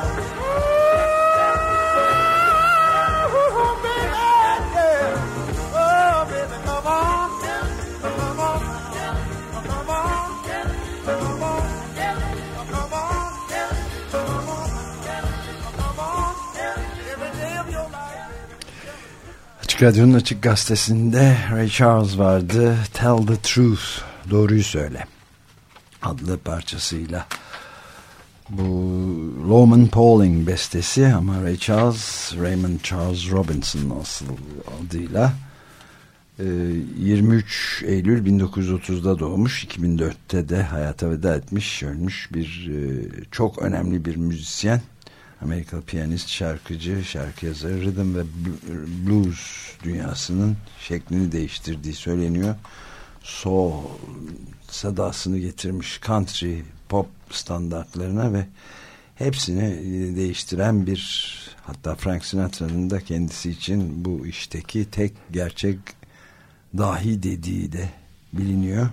Ooh, baby, yeah. Oh, baby, come on. Come on. Come on. Come on. Come on. Come on. Come on. Every day of your life. Açık Radyo'nun Açık Gazetesi'nde Ray Charles vardı. Tell the Truth. Doğruyu söyle adlı parçasıyla. Bu Lowman Pauling bestesi ama Ray Charles, Raymond Charles Robinson asıl adıyla yirmi üç Eylül bin dokuz yüz otuzda doğmuş, iki bin dörtte de hayata veda etmiş, ölmüş bir çok önemli bir müzisyen, Amerikalı piyanist, şarkıcı, şarkı yazarı, rhythm ve blues dünyasının şeklini değiştirdiği söyleniyor. Soul sadasını getirmiş country pop standartlarına ve hepsini değiştiren bir, hatta Frank Sinatra'nın da kendisi için bu işteki tek gerçek dahi dediği de biliniyor.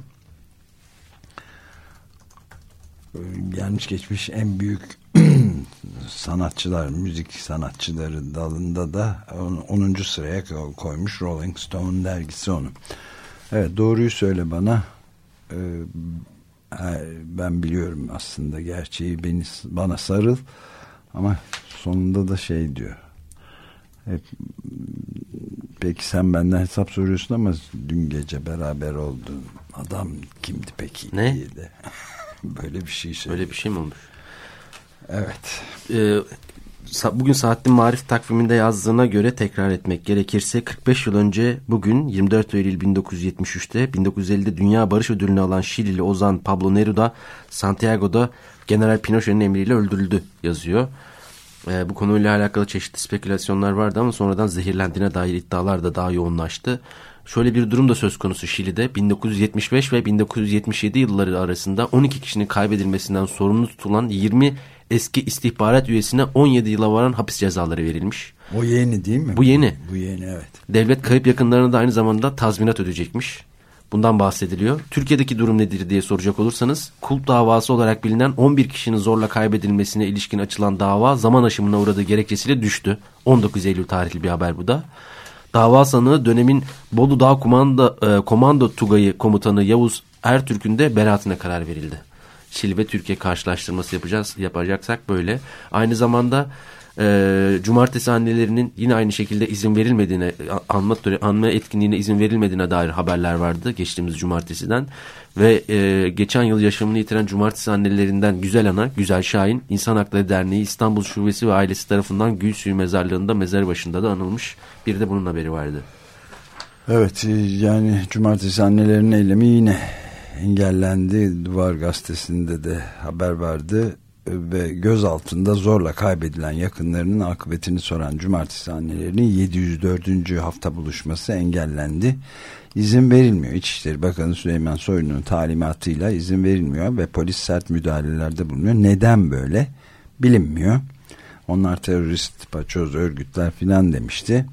Gelmiş geçmiş en büyük sanatçılar, müzik sanatçıları dalında da onuncu sıraya koymuş Rolling Stone dergisi onu. Evet, doğruyu söyle bana. Ee, ben biliyorum aslında gerçeği, beni bana sarıl, ama sonunda da şey diyor. Hep, peki sen benden hesap soruyorsun ama dün gece beraber olduğun adam kimdi peki? Ne? Diye de. Böyle bir şey söylüyor. Böyle bir şey mi olmuş? Evet. Ee, bugün Saatli Marif takviminde yazdığına göre tekrar etmek gerekirse kırk beş yıl önce bugün yirmi dört Eylül bin dokuz yüz yetmiş üçte bin dokuz yüz ellide Dünya Barış Ödülünü alan Şilili ozan Pablo Neruda Santiago'da General Pinochet'in emriyle öldürüldü yazıyor. Ee, bu konuyla alakalı çeşitli spekülasyonlar vardı ama sonradan zehirlendiğine dair iddialar da daha yoğunlaştı. Şöyle bir durum da söz konusu Şili'de. bin dokuz yüz yetmiş beş ve bin dokuz yüz yetmiş yedi yılları arasında on iki kişinin kaybedilmesinden sorumlu tutulan yirmi eski istihbarat üyesine on yedi yıla varan hapis cezaları verilmiş. O yeni değil mi? Bu yeni. Bu yeni, evet. Devlet kayıp yakınlarına da aynı zamanda tazminat ödeyecekmiş. Bundan bahsediliyor. Türkiye'deki durum nedir diye soracak olursanız, kulp davası olarak bilinen on bir kişinin zorla kaybedilmesine ilişkin açılan dava zaman aşımına uğradığı gerekçesiyle düştü. on dokuz Eylül tarihli bir haber bu da. Dava sanığı dönemin Bolu Dağ Komando, e, Komando Tugayı Komutanı Yavuz Ertürk'ün de beraatine karar verildi. Şili ve Türkiye karşılaştırması yapacağız, yapacaksak böyle. Aynı zamanda e, cumartesi annelerinin yine aynı şekilde izin verilmediğine, anma, anma etkinliğine izin verilmediğine dair haberler vardı geçtiğimiz cumartesiden. Ve e, geçen yıl yaşamını yitiren cumartesi annelerinden Güzel Ana, Güzel Şahin, İnsan Hakları Derneği İstanbul Şubesi ve ailesi tarafından Gülsuyu Mezarlığı'nda mezarı başında da anılmış. Bir de bunun haberi vardı. Evet, yani cumartesi annelerinin eylemi yine engellendi. Duvar Gazetesi'nde de haber vardı ve gözaltında zorla kaybedilen yakınlarının akıbetini soran cumartesi annelerinin yedi yüz dördüncü hafta buluşması engellendi. İzin verilmiyor. İçişleri Bakanı Süleyman Soylu'nun talimatıyla izin verilmiyor ve polis sert müdahalelerde bulunuyor. Neden böyle? Bilinmiyor. Onlar terörist, paçoz örgütler filan demişti.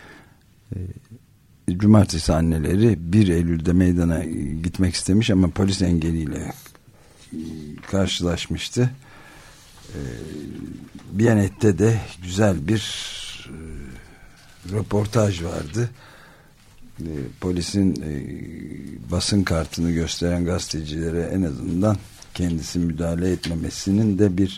Cumartesi anneleri bir Eylül'de meydana gitmek istemiş ama polis engeliyle karşılaşmıştı. Biyanet'te de güzel bir röportaj vardı. Polisin basın kartını gösteren gazetecilere en azından kendisi müdahale etmemesinin de bir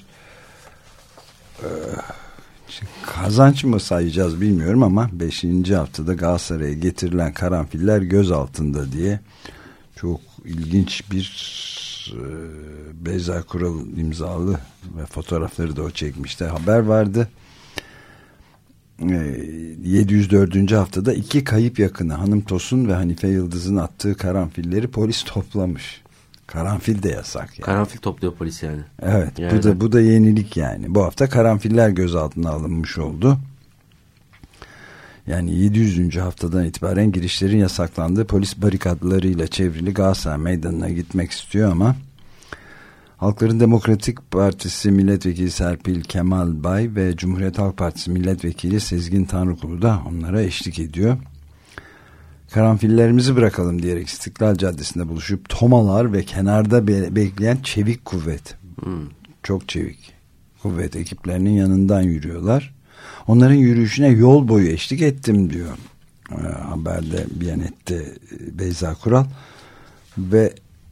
kazanç mı sayacağız bilmiyorum ama beşinci haftada Galatasaray'a getirilen karanfiller göz altında diye çok ilginç bir e, Beyza Kural imzalı ve fotoğrafları da o çekmişti haber vardı. E, yedi yüz dördüncü haftada iki kayıp yakını Hanım Tosun ve Hanife Yıldız'ın attığı karanfilleri polis toplamış. Karanfil de yasak yani. Karanfil topluyor polis yani. Evet, yani. bu da bu da yenilik yani. Bu hafta karanfiller gözaltına alınmış oldu. Yani yedi yüzüncü haftadan itibaren girişlerin yasaklandığı, polis barikatlarıyla çevrili Galatasaray Meydanı'na gitmek istiyor ama Halkların Demokratik Partisi Milletvekili Serpil Kemal Bay ve Cumhuriyet Halk Partisi Milletvekili Sezgin Tanrıkulu da onlara eşlik ediyor. Karanfillerimizi bırakalım diyerek İstiklal Caddesi'nde buluşup tomalar ve kenarda be- bekleyen çevik kuvvet, hmm. çok çevik kuvvet ekiplerinin yanından yürüyorlar. Onların yürüyüşüne yol boyu eşlik ettim diyor e, haberde Biyanet'te Beyza Kural. Ve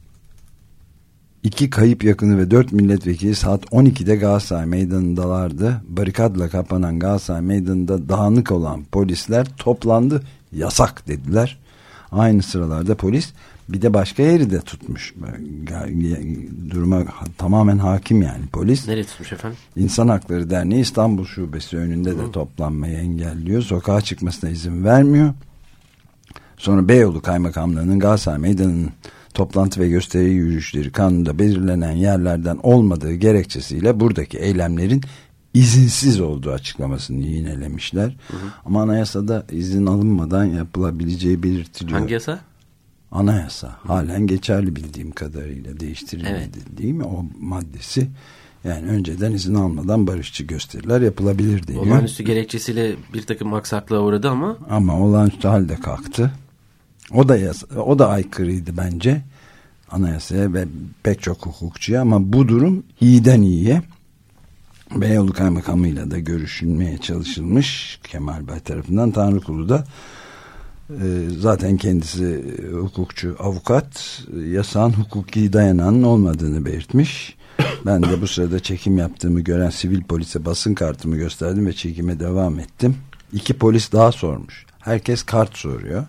iki kayıp yakını ve dört milletvekili saat on ikide Galatasaray Meydanı'ndalardı. Barikatla kapanan Galatasaray Meydanı'nda dağınık olan polisler toplandı. Yasak dediler. Aynı sıralarda polis bir de başka yeri de tutmuş. Duruma tamamen hakim yani polis. Nereye tutmuş efendim? İnsan Hakları Derneği İstanbul Şubesi önünde Hı. de toplanmayı engelliyor. Sokağa çıkmasına izin vermiyor. Sonra Beyoğlu Kaymakamlığı'nın Galatasaray Meydanı'nın toplantı ve gösteri yürüyüşleri kanunda belirlenen yerlerden olmadığı gerekçesiyle buradaki eylemlerin izinsiz olduğu açıklamasını yinelemişler. Hı hı. Ama anayasada izin alınmadan yapılabileceği belirtiliyor. Hangi yasa? Anayasa. Hı. Halen geçerli bildiğim kadarıyla, değiştirilmedi evet. değil mi? O maddesi. Yani önceden izin almadan barışçı gösteriler yapılabilir diyor. Olağanüstü gerekçesiyle bir takım aksaklığa uğradı ama. Ama olağanüstü halde kalktı. O da yasa, o da aykırıydı bence anayasaya ve pek çok hukukçuya, ama bu durum iyiden iyiye. Beyoğlu Kaymakamı'yla da görüşülmeye çalışılmış Kemal Bey tarafından. Tanrıkulu da e, zaten kendisi hukukçu, avukat, yasağın hukuki dayanağının olmadığını belirtmiş. Ben de bu sırada çekim yaptığımı gören sivil polise basın kartımı gösterdim ve çekime devam ettim. İki polis daha sormuş. Herkes kart soruyor.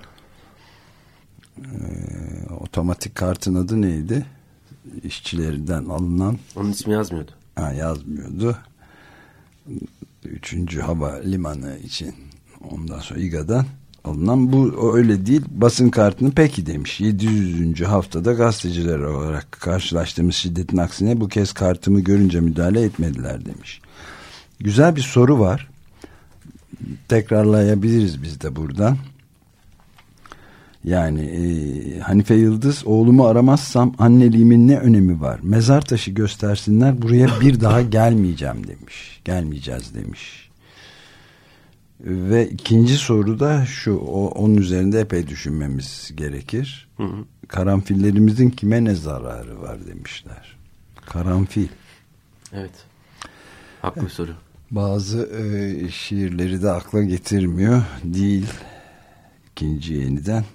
E, otomatik kartın adı neydi? İşçilerden alınan. Onun ismi yazmıyordu. Ha, yazmıyordu. Üçüncü havalimanı için, ondan sonra İGA'dan alınan bu öyle değil. Basın kartını peki demiş. yedi yüzüncü haftada gazeteciler olarak karşılaştığımız şiddetin aksine bu kez kartımı görünce müdahale etmediler demiş. Güzel bir soru var. Tekrarlayabiliriz biz de buradan. Yani e, Hanife Yıldız, oğlumu aramazsam anneliğimin ne önemi var? Mezar taşı göstersinler, buraya bir daha gelmeyeceğim demiş. Gelmeyeceğiz demiş. Ve ikinci soru da şu, o, onun üzerinde epey düşünmemiz gerekir. Hı hı. Karanfillerimizin kime ne zararı var demişler. Karanfil. Evet. Haklı bir soru. Bazı e, şiirleri de akla getirmiyor değil. İkinci yeniden.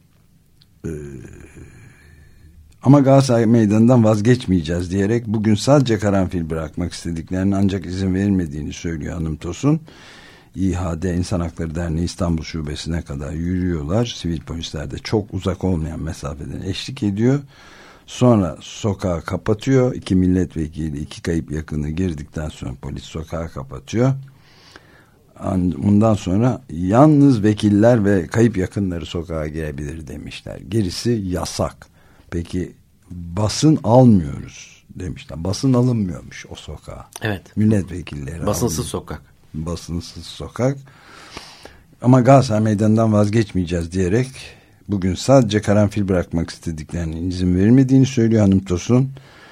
Ama Galatasaray Meydanı'ndan vazgeçmeyeceğiz diyerek bugün sadece karanfil bırakmak istediklerinin ancak izin verilmediğini söylüyor Hanım Tosun. İHAD İnsan Hakları Derneği İstanbul Şubesi'ne kadar yürüyorlar. Sivil polisler de çok uzak olmayan mesafeden eşlik ediyor. Sonra sokağı kapatıyor. İki milletvekili, iki kayıp yakını girdikten sonra polis sokağı kapatıyor. Bundan sonra yalnız vekiller ve kayıp yakınları sokağa girebilir demişler. Gerisi yasak. Peki basın almıyoruz demişler. Basın alınmıyormuş o sokağa. Evet. Milletvekilleri basınsız alınıyor. sokak. Basınsız sokak. Ama Galatasaray Meydanı'ndan vazgeçmeyeceğiz diyerek bugün sadece karanfil bırakmak istediklerinin izin verilmediğini söylüyor Hanım Tosun.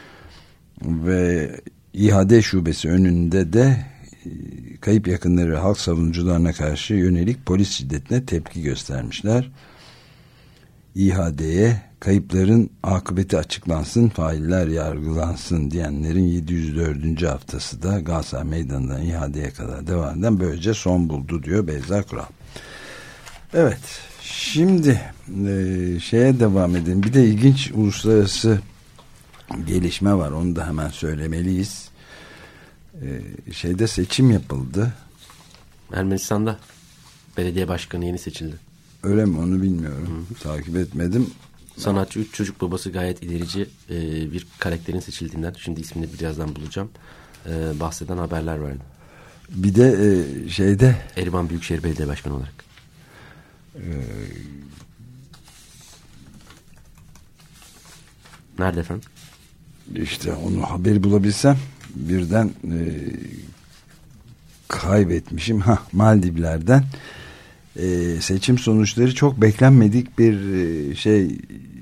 Ve İHAD Şubesi önünde de kayıp yakınları halk savunucularına karşı yönelik polis şiddetine tepki göstermişler. İHAD'ye kayıpların akıbeti açıklansın, failler yargılansın diyenlerin yedi yüz dördüncü haftası da Galatasaray Meydanı'ndan İHAD'ye kadar devam eden böylece son buldu diyor Beyza Kural. Evet, şimdi e, şeye devam edelim. Bir de ilginç uluslararası gelişme var, onu da hemen söylemeliyiz. Ee, şeyde seçim yapıldı. Ermenistan'da belediye başkanı yeni seçildi. Öyle mi, onu bilmiyorum. Hı-hı. Takip etmedim. Sanatçı, üç çocuk babası, gayet ilerici e, bir karakterin seçildiğinden, şimdi ismini birazdan bulacağım, e, bahseden haberler vardı. Bir de e, şeyde Erivan Büyükşehir Belediye Başkanı olarak. E, Nerede efendim? İşte onu haberi bulabilsem birden e, kaybetmişim. Ha, Maldivler'den e, seçim sonuçları çok beklenmedik bir e, şey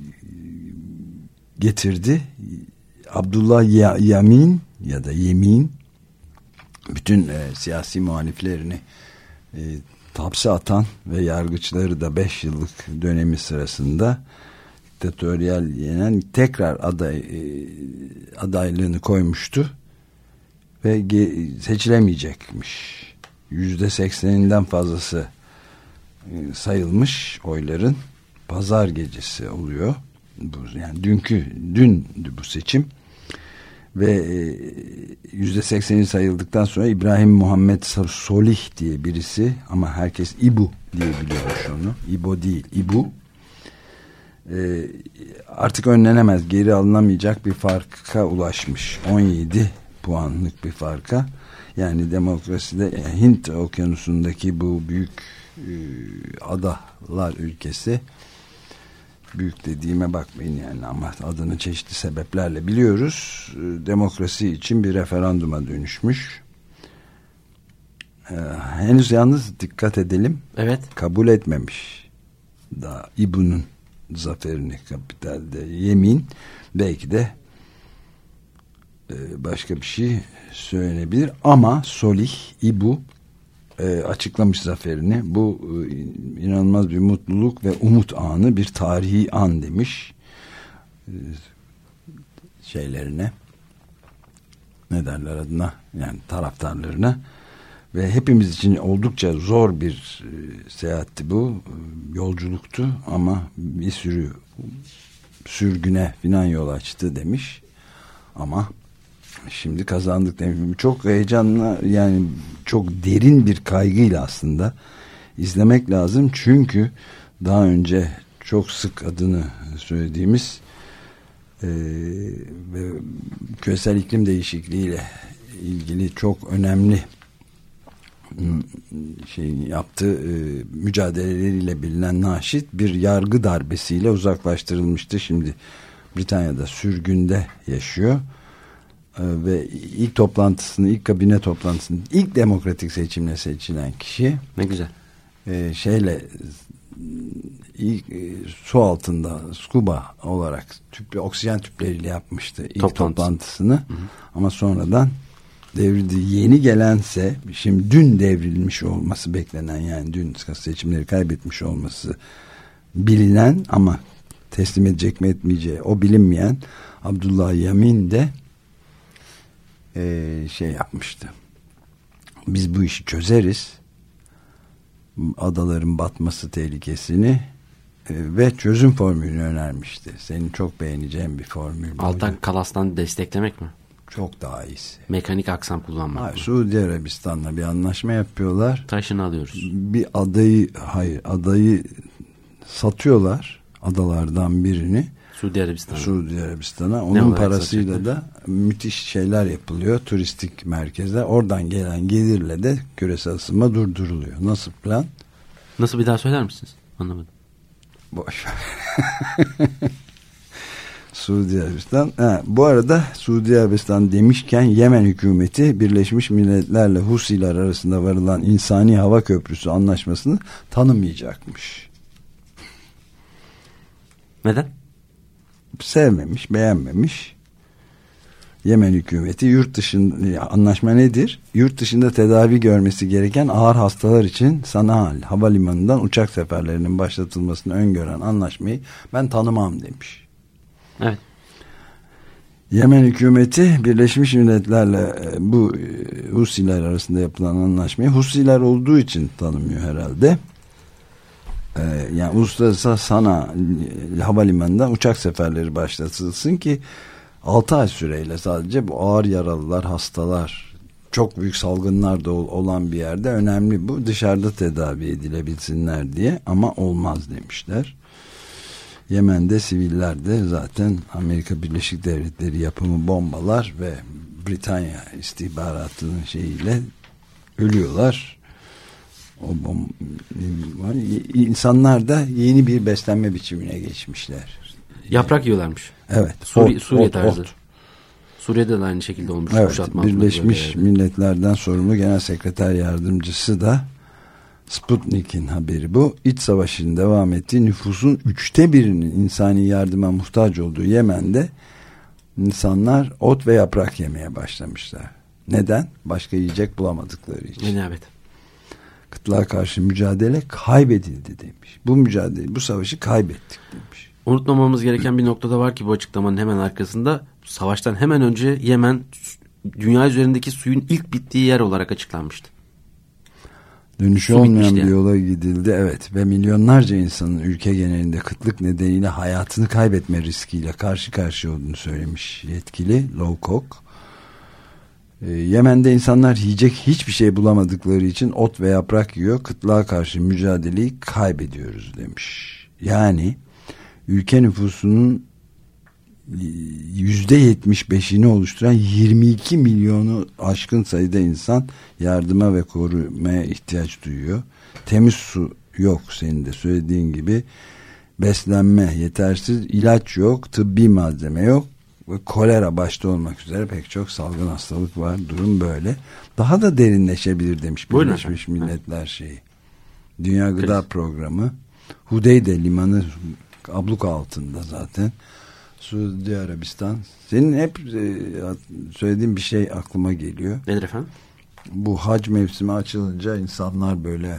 getirdi. Abdullah ya, Yamin ya da Yemin bütün e, siyasi muhaliflerini e, hapse atan ve yargıçları da beş yıllık dönemi sırasında diktatöryal yenen tekrar aday e, adaylığını koymuştu ve ge- seçilemeyecekmiş. Yüzde sekseninden fazlası e, sayılmış oyların. Pazar gecesi oluyor. Bu, yani dünkü dündü bu seçim ve yüzde sekseni sayıldıktan sonra İbrahim Muhammed Solih diye birisi, ama herkes İbu diye biliyormuş onu. İbo değil, İbu. Ee, artık önlenemez, geri alınamayacak bir farka ulaşmış. on yedi puanlık bir farka. Yani demokraside Hint Okyanusu'ndaki bu büyük e, adalar ülkesi, büyük dediğime bakmayın yani, ama adını çeşitli sebeplerle biliyoruz, demokrasi için bir referanduma dönüşmüş. Ee, henüz yalnız dikkat edelim. Evet. Kabul etmemiş daha İbu'nun zaferini kapitalde Yemin. Belki de e, başka bir şey söylenebilir ama Solih, İbu e, açıklamış zaferini. Bu e, inanılmaz bir mutluluk ve umut anı, bir tarihi an demiş e, şeylerine, ne derler adına, yani taraftarlarına. Ve hepimiz için oldukça zor bir e, seyahatti bu, e, yolculuktu ama bir sürü sürgüne filan yol açtı demiş. Ama şimdi kazandık demiş. Çok heyecanla, yani çok derin bir kaygıyla aslında izlemek lazım. Çünkü daha önce çok sık adını söylediğimiz e, ve küresel iklim değişikliğiyle ilgili çok önemli şey yaptığı e, mücadeleleriyle bilinen Naşit bir yargı darbesiyle uzaklaştırılmıştı. Şimdi Britanya'da sürgünde yaşıyor. E, ve ilk toplantısını, ilk kabine toplantısını, ilk demokratik seçimle seçilen kişi. Ne güzel. E, şeyle ilk e, su altında scuba olarak tüplü, oksijen tüpleriyle yapmıştı ilk Toplantı. toplantısını. Hı hı. Ama sonradan devrildi. Yeni gelense, şimdi dün devrilmiş olması beklenen, yani dün seçimleri kaybetmiş olması bilinen ama teslim edecek mi etmeyeceği o bilinmeyen Abdullah Yamin de e, şey yapmıştı. Biz bu işi çözeriz. Adaların batması tehlikesini e, ve çözüm formülünü önermişti. Senin çok beğeneceğin bir formül. Altan Kalas'tan desteklemek mi? Çok daha iyisi. Mekanik aksam kullanmak. Hayır, Suudi Arabistan'la bir anlaşma yapıyorlar. Taşını alıyoruz. Bir adayı, hayır adayı satıyorlar, adalardan birini. Suudi Arabistan'a. Suudi Arabistan'a. Onun parasıyla satacaklar da müthiş şeyler yapılıyor. Turistik merkezler. Oradan gelen gelirle de küresel ısınma durduruluyor. Nasıl plan? Nasıl, bir daha söyler misiniz? Anlamadım. Boş ver. Suudi Arabistan. Ha, bu arada Suudi Arabistan demişken Yemen hükümeti Birleşmiş Milletler'le Husiler arasında varılan insani hava köprüsü anlaşmasını tanımayacakmış. Neden? Sevmemiş, beğenmemiş. Yemen hükümeti yurt dışında, anlaşma nedir? Yurt dışında tedavi görmesi gereken ağır hastalar için Sana'a havalimanından uçak seferlerinin başlatılmasını öngören anlaşmayı ben tanımam demiş. Evet. Yemen hükümeti Birleşmiş Milletler'le bu Husiler arasında yapılan anlaşmayı Husiler olduğu için tanımıyor herhalde. Ee, yani uluslararası Sana havalimanından uçak seferleri başlatılsın ki altı ay süreyle sadece bu ağır yaralılar, hastalar, çok büyük salgınlar da olan bir yerde önemli bu. Dışarıda tedavi edilebilsinler diye, ama olmaz demişler. Yemen'de siviller de zaten Amerika Birleşik Devletleri yapımı bombalar ve Britanya istihbaratının şeyiyle ölüyorlar. O bom- insanlar da yeni bir beslenme biçimine geçmişler. Yaprak yiyorlarmış. Evet. Suri, ot, Suriye ot, tarzı. ot. Suriye'de de aynı şekilde olmuş. Evet. Birleşmiş bölgelerde. Milletler'den sorumlu Genel Sekreter Yardımcısı da Sputnik'in haberi bu. İç savaşın devam ettiği, nüfusun üçte birinin insani yardıma muhtaç olduğu Yemen'de insanlar ot ve yaprak yemeye başlamışlar. Neden? Başka yiyecek bulamadıkları için. Evet. Kıtlığa karşı mücadele kaybedildi demiş. Bu mücadele, bu savaşı kaybettik demiş. Unutmamamız gereken bir noktada var ki bu açıklamanın hemen arkasında, savaştan hemen önce Yemen dünya üzerindeki suyun ilk bittiği yer olarak açıklanmıştı. Dönüşü Su olmayan bir yani. yola gidildi, evet, ve milyonlarca insanın ülke genelinde kıtlık nedeniyle hayatını kaybetme riskiyle karşı karşıya olduğunu söylemiş yetkili Lowcock. Ee, Yemen'de insanlar yiyecek hiçbir şey bulamadıkları için ot ve yaprak yiyor, kıtlığa karşı mücadeleyi kaybediyoruz demiş. Yani ülke nüfusunun yüzde yetmiş beşini oluşturan yirmi iki milyonu aşkın sayıda insan yardıma ve korumaya ihtiyaç duyuyor. Temiz su yok, senin de söylediğin gibi. Beslenme yetersiz, ilaç yok, tıbbi malzeme yok ve kolera başta olmak üzere pek çok salgın hastalık var. Durum böyle. Daha da derinleşebilir demiş Birleşmiş Milletler şeyi. Dünya Gıda Kriz. Programı. Hudeyde limanı abluk altında zaten. Suudi Arabistan. Senin hep e, söylediğin bir şey aklıma geliyor. Nedir efendim? Bu hac mevsimi açılınca insanlar böyle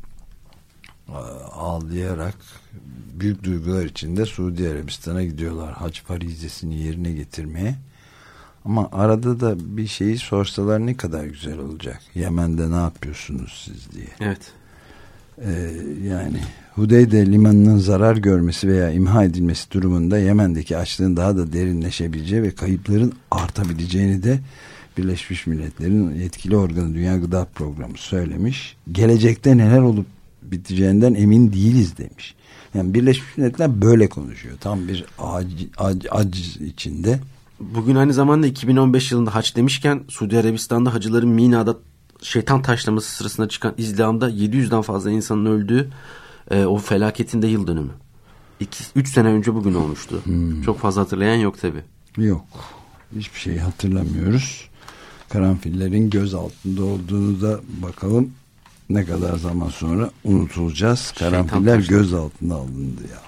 ağlayarak, büyük duygular içinde Suudi Arabistan'a gidiyorlar hac farizesini yerine getirmeye. Ama arada da bir şeyi sorsalar ne kadar güzel olacak. Yemen'de ne yapıyorsunuz siz diye. Evet. Ee, yani Hudeyde limanının zarar görmesi veya imha edilmesi durumunda Yemen'deki açlığın daha da derinleşebileceği ve kayıpların artabileceğini de Birleşmiş Milletler'in yetkili organı Dünya Gıda Programı söylemiş. Gelecekte neler olup biteceğinden emin değiliz demiş. Yani Birleşmiş Milletler böyle konuşuyor. Tam bir aciz, aciz içinde. Bugün aynı zamanda iki bin on beş yılında hac demişken, Suudi Arabistan'da hacıların Mina'da şeytan taşlaması sırasında çıkan izdihamda yedi yüzden fazla insanın öldüğü e, o felaketin de yıl dönümü. üç sene önce bugün olmuştu. Hmm. Çok fazla hatırlayan yok tabii. Yok. Hiçbir şeyi hatırlamıyoruz. Karanfillerin göz altında olduğunu da bakalım ne kadar zaman sonra unutulacağız. Karanfiller göz altında alındı ya.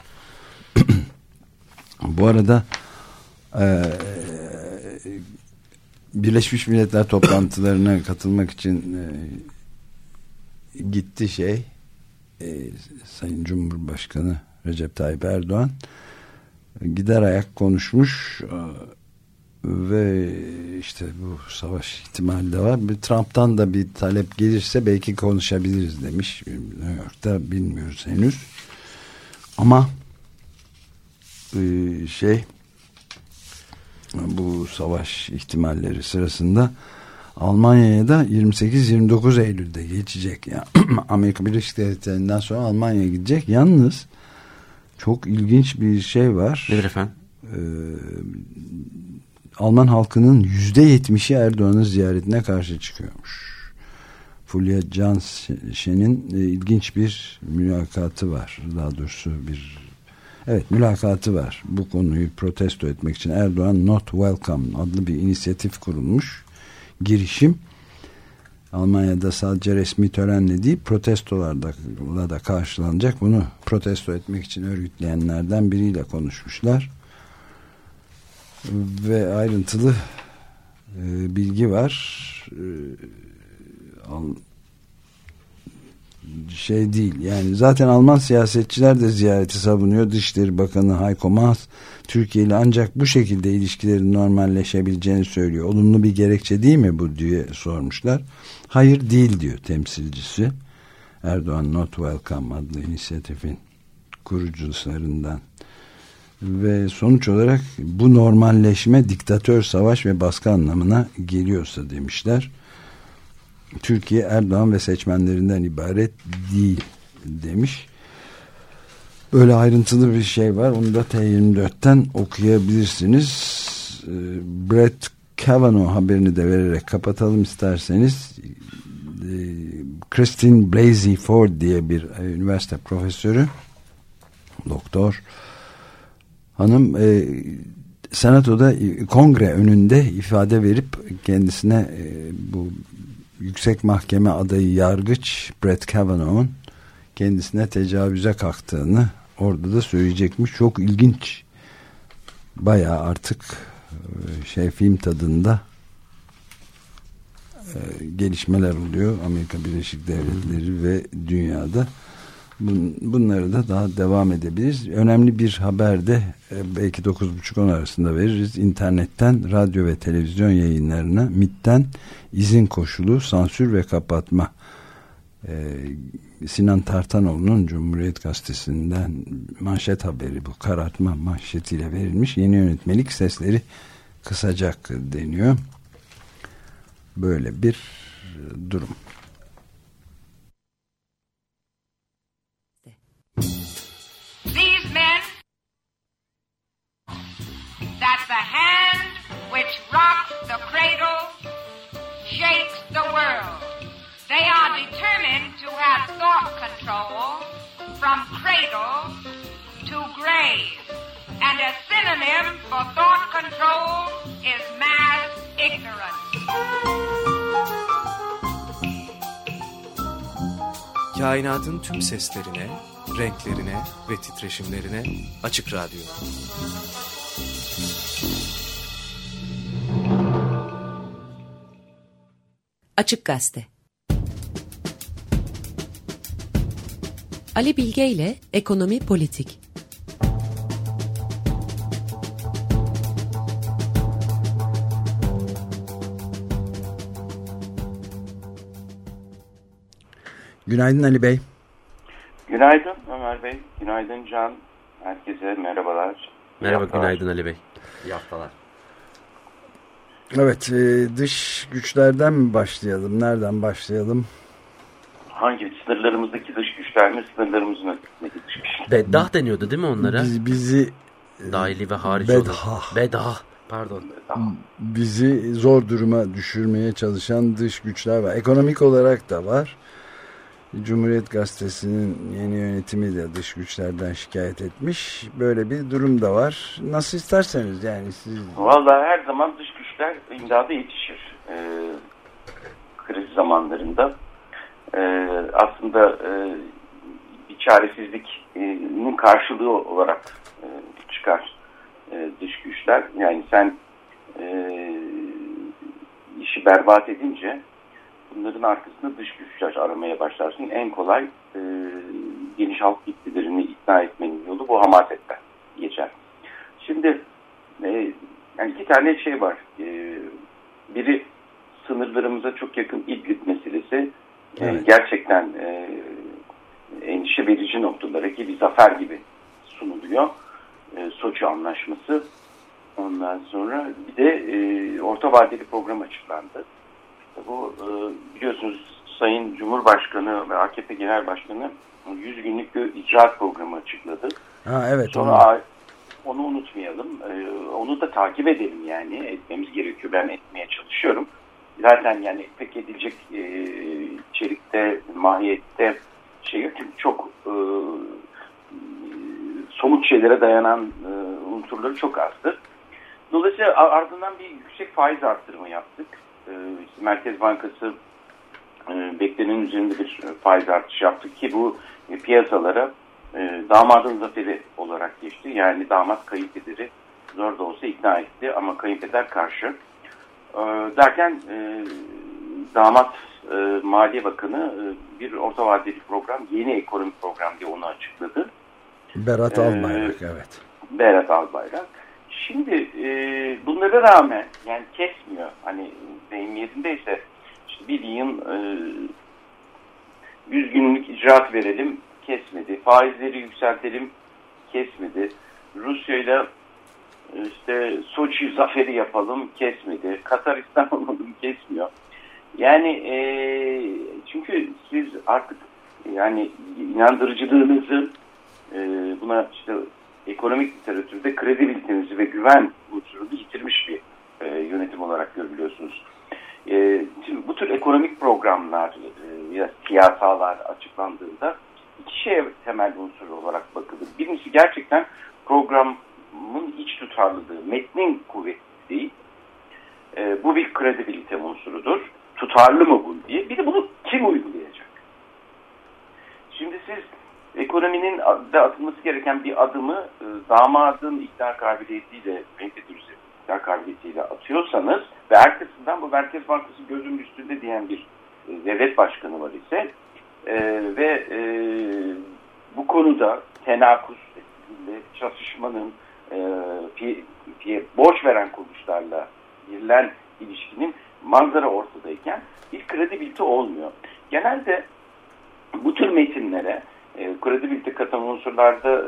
Bu arada e, Birleşmiş Milletler toplantılarına katılmak için e, gitti şey e, Sayın Cumhurbaşkanı Recep Tayyip Erdoğan gider ayak konuşmuş e, ve işte bu savaş ihtimali de var. Bir Trump'tan da bir talep gelirse belki konuşabiliriz demiş. New York'ta bilmiyoruz henüz. Ama e, şey bu savaş ihtimalleri sırasında Almanya'ya da yirmi sekiz yirmi dokuz Eylül'de geçecek. Yani Amerika Birleşik Devletleri'nden sonra Almanya'ya gidecek. Yalnız çok ilginç bir şey var. Nedir efendim? Ee, Alman halkının yüzde yetmişi Erdoğan'ın ziyaretine karşı çıkıyormuş. Fulya Cansen'in e, ilginç bir mülakatı var. Daha doğrusu bir Evet mülakatı var. Bu konuyu protesto etmek için Erdoğan Not Welcome adlı bir inisiyatif kurulmuş. Girişim Almanya'da sadece resmi törenle değil protestolarla da karşılanacak. Bunu protesto etmek için örgütleyenlerden biriyle konuşmuşlar. Ve ayrıntılı e, bilgi var. E, al, şey değil yani zaten Alman siyasetçiler de ziyareti savunuyor. Dışişleri Bakanı Heiko Maas Türkiye ile ancak bu şekilde ilişkilerin normalleşebileceğini söylüyor. Olumlu bir gerekçe değil mi bu diye sormuşlar. Hayır değil diyor temsilcisi. Erdoğan Not Welcome adlı inisiyatifin kurucularından. Ve sonuç olarak bu normalleşme diktatör, savaş ve baskı anlamına geliyorsa demişler. Türkiye Erdoğan ve seçmenlerinden ibaret değil demiş. Böyle ayrıntılı bir şey var. Onu da T yirmi dört'ten okuyabilirsiniz. Brett Kavanaugh haberini de vererek kapatalım isterseniz. Christine Blasey Ford diye bir üniversite profesörü, doktor, hanım e, senatoda kongre önünde ifade verip kendisine e, bu yüksek mahkeme adayı yargıç Brett Kavanaugh'un kendisine tecavüze kalktığını orada da söyleyecekmiş. Çok ilginç. Bayağı artık şey film tadında e, gelişmeler oluyor Amerika Birleşik Devletleri ve dünyada. Bun, bunları da daha devam edebiliriz. Önemli bir haber de e, belki dokuz buçuk on arasında veririz. İnternetten radyo ve televizyon yayınlarına M İ T'ten izin koşulu, sansür ve kapatma. E, Sinan Tartanoğlu'nun Cumhuriyet Gazetesi'nden manşet haberi, bu karartma manşetiyle verilmiş. Yeni yönetmelik sesleri kısacak deniyor. Böyle bir durum. These men, that the hand which rocks the cradle shakes the world. They are determined to have thought control from cradle to grave. And a synonym for thought control is mass ignorance. Kainatın tüm seslerine, renklerine ve titreşimlerine Açık Radyo. Açık Gazete. Ali Bilge ile Ekonomi Politik. Günaydın Ali Bey. Günaydın Ömer Bey. Günaydın Can. Herkese merhabalar. Merhaba, günaydın Ali Bey. İyi haftalar. Evet, dış güçlerden mi başlayalım? Nereden başlayalım? Hangi? Sınırlarımızdaki dış güçler mi? Sınırlarımızın ötesindeki dış güçler. Beddah deniyordu değil mi onlara? Biz, bizi dahili ve hariç Bedha. olan. Beddah. Pardon. Bizi zor duruma düşürmeye çalışan dış güçler var. Ekonomik olarak da var. Cumhuriyet Gazetesi'nin yeni yönetimi de dış güçlerden şikayet etmiş. Böyle bir durum da var. Nasıl isterseniz yani siz... Vallahi her zaman dış güçler imdada yetişir. Ee, kriz zamanlarında. Ee, aslında e, bir çaresizliğinin karşılığı olarak e, çıkar e, dış güçler. Yani sen e, işi berbat edince bunların arkasında dış güçler aramaya başlarsın. En kolay e, geniş halk kitlerini ikna etmenin yolu bu hamasetten geçer. Şimdi e, yani iki tane şey var. E, biri sınırlarımıza çok yakın İdlib meselesi. Evet. E, gerçekten e, endişe verici noktalara ki bir zafer gibi sunuluyor. E, Soçi Anlaşması. Ondan sonra bir de e, orta vadeli program açıklandı. Bu biliyorsunuz Sayın Cumhurbaşkanı ve A K P Genel Başkanı yüz günlük bir icraat programı açıkladı. Ha, evet. Sonra onu. onu unutmayalım. Onu da takip edelim yani. Etmemiz gerekiyor. Ben etmeye çalışıyorum. Zaten yani pek edilecek içerikte, mahiyette şey yok. Çünkü çok e, somut şeylere dayanan e, unsurları çok azdı. Dolayısıyla ardından bir yüksek faiz arttırımı yaptık. Merkez Bankası e, beklenenin üzerinde bir faiz artışı yaptı ki bu e, piyasalara e, damadın zaferi olarak geçti. Yani damat kayınpederi zor da olsa ikna etti ama kayınpeder karşı. E, derken e, damat e, Maliye Bakanı e, bir orta vadeli program, yeni ekonomik program diye onu açıkladı. Berat Albayrak, ee, evet. Berat Albayrak. Şimdi e, bunlara rağmen yani kesmiyor. Hani deyim yerindeyse işte bir yıl e, yüz günlük icraat verelim, kesmedi. Faizleri yükseltelim, kesmedi. Rusya ile işte Soçi zaferi yapalım, kesmedi. Kataristan olmadım, kesmiyor. Yani e, çünkü siz artık yani inandırıcılığınızı e, buna işte ekonomik literatürde kredibilitenizi ve güven unsurunu yitirmiş bir e, yönetim olarak görülüyorsunuz. E, şimdi bu tür ekonomik programlar e, ya siyasalar açıklandığında iki şeye temel unsur olarak bakılır. Birincisi gerçekten program programın iç tutarlılığı, metnin kuvvetli değil. E, bu bir kredibilite unsurudur. Tutarlı mı bu diye. Bir de bunu kim uygulayacak? Şimdi siz ekonominin da atılması gereken bir adımı e, damadın iktidar kabiliyetiyle, renkli iktidar kabiliyetiyle atıyorsanız ve arkasından bu Merkez Bankası gözünün üstünde diyen bir e, devlet başkanı var ise e, ve e, bu konuda tenakuz ve çatışmanın e, piye, piye, borç veren kuruluşlarla girilen ilişkinin manzara ortadayken bir kredibilite olmuyor. Genelde bu tür metinlere e, kredibilite katan unsurlarda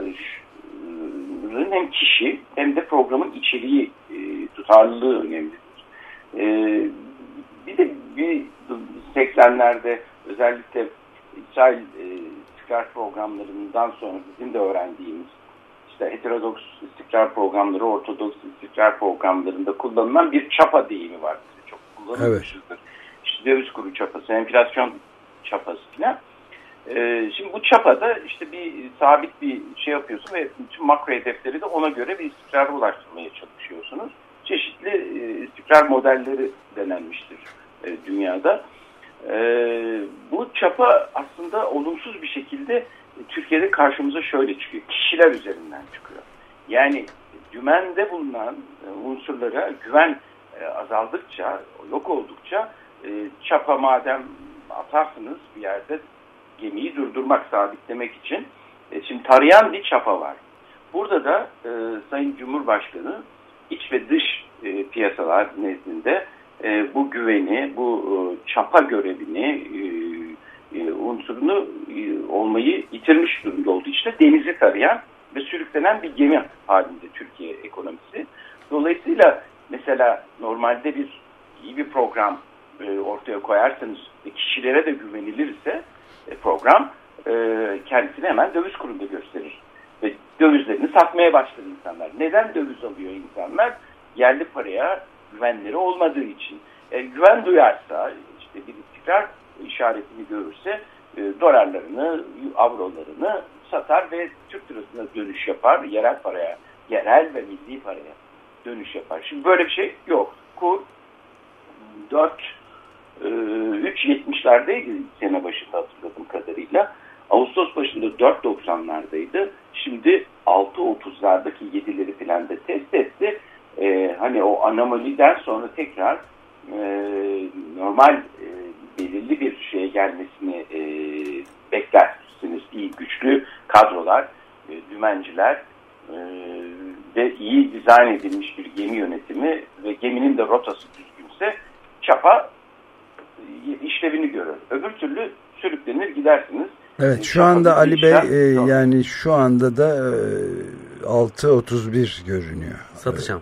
e, hem kişi hem de programın içeriği e, tutarlılığı önemlidir. E, bir de bir seksenlerde özellikle İsrail e, istikrar programlarından sonra bizim de öğrendiğimiz işte heterodoks istikrar programları, ortodoks istikrar programlarında kullanılan bir çapa deyimi var. Çok kullanılmıştır. Evet. İşte döviz kuru çapası, enflasyon çapası filan. Ee, şimdi bu çapada işte bir sabit bir şey yapıyorsun ve bütün makro hedefleri de ona göre bir istikrara ulaştırmaya çalışıyorsunuz. Çeşitli e, istikrar modelleri denenmiştir e, dünyada. E, bu çapa aslında olumsuz bir şekilde e, Türkiye'de karşımıza şöyle çıkıyor. Kişiler üzerinden çıkıyor. Yani dümende bulunan e, unsurlara güven e, azaldıkça, yok oldukça e, çapa madem atarsınız bir yerde gemiyi durdurmak, sabitlemek için. E, şimdi tarayan bir çapa var. Burada da e, Sayın Cumhurbaşkanı iç ve dış e, piyasalar nezdinde e, bu güveni, bu e, çapa görevini, e, e, unsurunu e, olmayı yitirmiş durumda olduğu için denizi tarayan ve sürüklenen bir gemi halinde Türkiye ekonomisi. Dolayısıyla mesela normalde bir iyi bir program e, ortaya koyarsanız ve kişilere de güvenilirse program e, kendisini hemen döviz kurunda gösterir. Ve dövizlerini satmaya başlar insanlar. Neden döviz alıyor insanlar? Yerli paraya güvenleri olmadığı için. E, güven duyarsa, işte bir istikrar işaretini görürse e, dolarlarını, avrolarını satar ve Türk lirasına dönüş yapar. Yerel paraya, yerel ve milli paraya dönüş yapar. Şimdi böyle bir şey yok. Kur dört üç yetmişlerdeydi sene başında hatırladığım kadarıyla. Ağustos başında dört doksanlardaydı. Şimdi altı otuzlardaki yedileri falan da test etti. Ee, hani o anomaliden sonra tekrar e, normal e, belirli bir şeye gelmesini e, beklersiniz. İyi güçlü kadrolar, e, dümenciler e, ve iyi dizayn edilmiş bir gemi yönetimi ve geminin de rotası düzgünse çapa işlevini görür. Öbür türlü sürüklenir gidersiniz. Evet, şu anda Ali Bey e, yani şu anda da e, altı otuz bir görünüyor. Satacağım.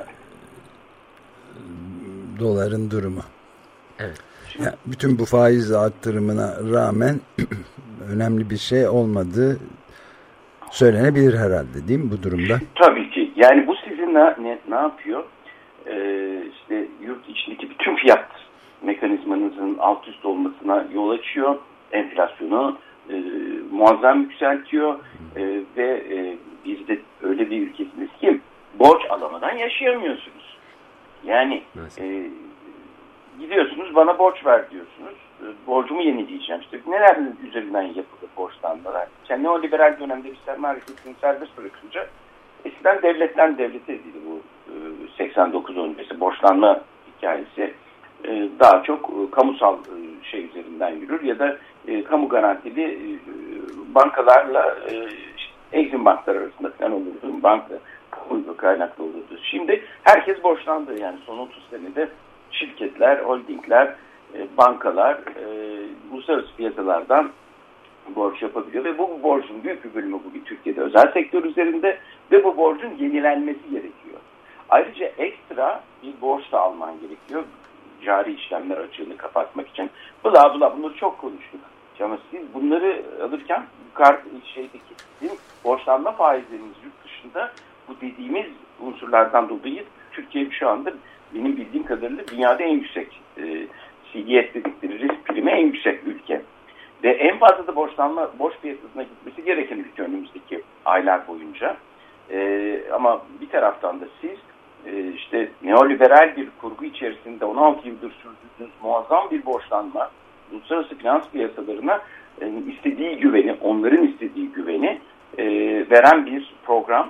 Doların durumu. Evet. Yani bütün bu faiz arttırımına rağmen önemli bir şey olmadığı söylenebilir herhalde, değil mi bu durumda? Tabii ki. Yani bu sizin ne, ne, ne yapıyor? Ee, işte yurt içindeki bütün fiyat mekanizmanızın alt üst olmasına yol açıyor. Enflasyonu e, muazzam yükseltiyor e, ve e, biz de öyle bir ülkesiniz ki borç alamadan yaşayamıyorsunuz. Yani e, gidiyorsunuz bana borç ver diyorsunuz. E, borcumu yenileyeceğim. İşte neler üzerinden yapılır borçlanmalar. Yani neoliberal dönemde bir sermaye hareketini serbest bırakınca eskiden devletten devlete edildi bu e, seksen dokuz öncesi borçlanma hikayesi. Daha çok kamusal şey üzerinden yürür ya da e, kamu garantili e, bankalarla e, işte, Exim banklar arasında falan olurdu. Banka kamu kaynaklı olurdu. Şimdi herkes borçlandı. Yani son otuz senede şirketler, holdingler, e, bankalar e, uluslararası piyasalardan borç yapabiliyor ve bu borcun büyük bir bölümü bugün Türkiye'de özel sektör üzerinde ve bu borcun yenilenmesi gerekiyor. Ayrıca ekstra bir borç da alman gerekiyor. Cari işlemler açığını kapatmak için. Bula bula bunları çok konuştuk. Ama siz bunları alırken yukarı şeydeki sizin borçlanma faizleriniz yurt dışında bu dediğimiz unsurlardan dolayı Türkiye şu anda benim bildiğim kadarıyla dünyada en yüksek e, C D S dedikleri risk primi en yüksek ülke. Ve en fazla da borçlanma, borç piyasasına gitmesi gereken ülke önümüzdeki aylar boyunca. E, ama bir taraftan da siz e, işte neoliberal bir kurgu içerisinde on altı yıldır sürdürdüğünüz muazzam bir borçlanma, uluslararası finans piyasalarına e, istediği güveni, onların istediği güveni e, veren bir program,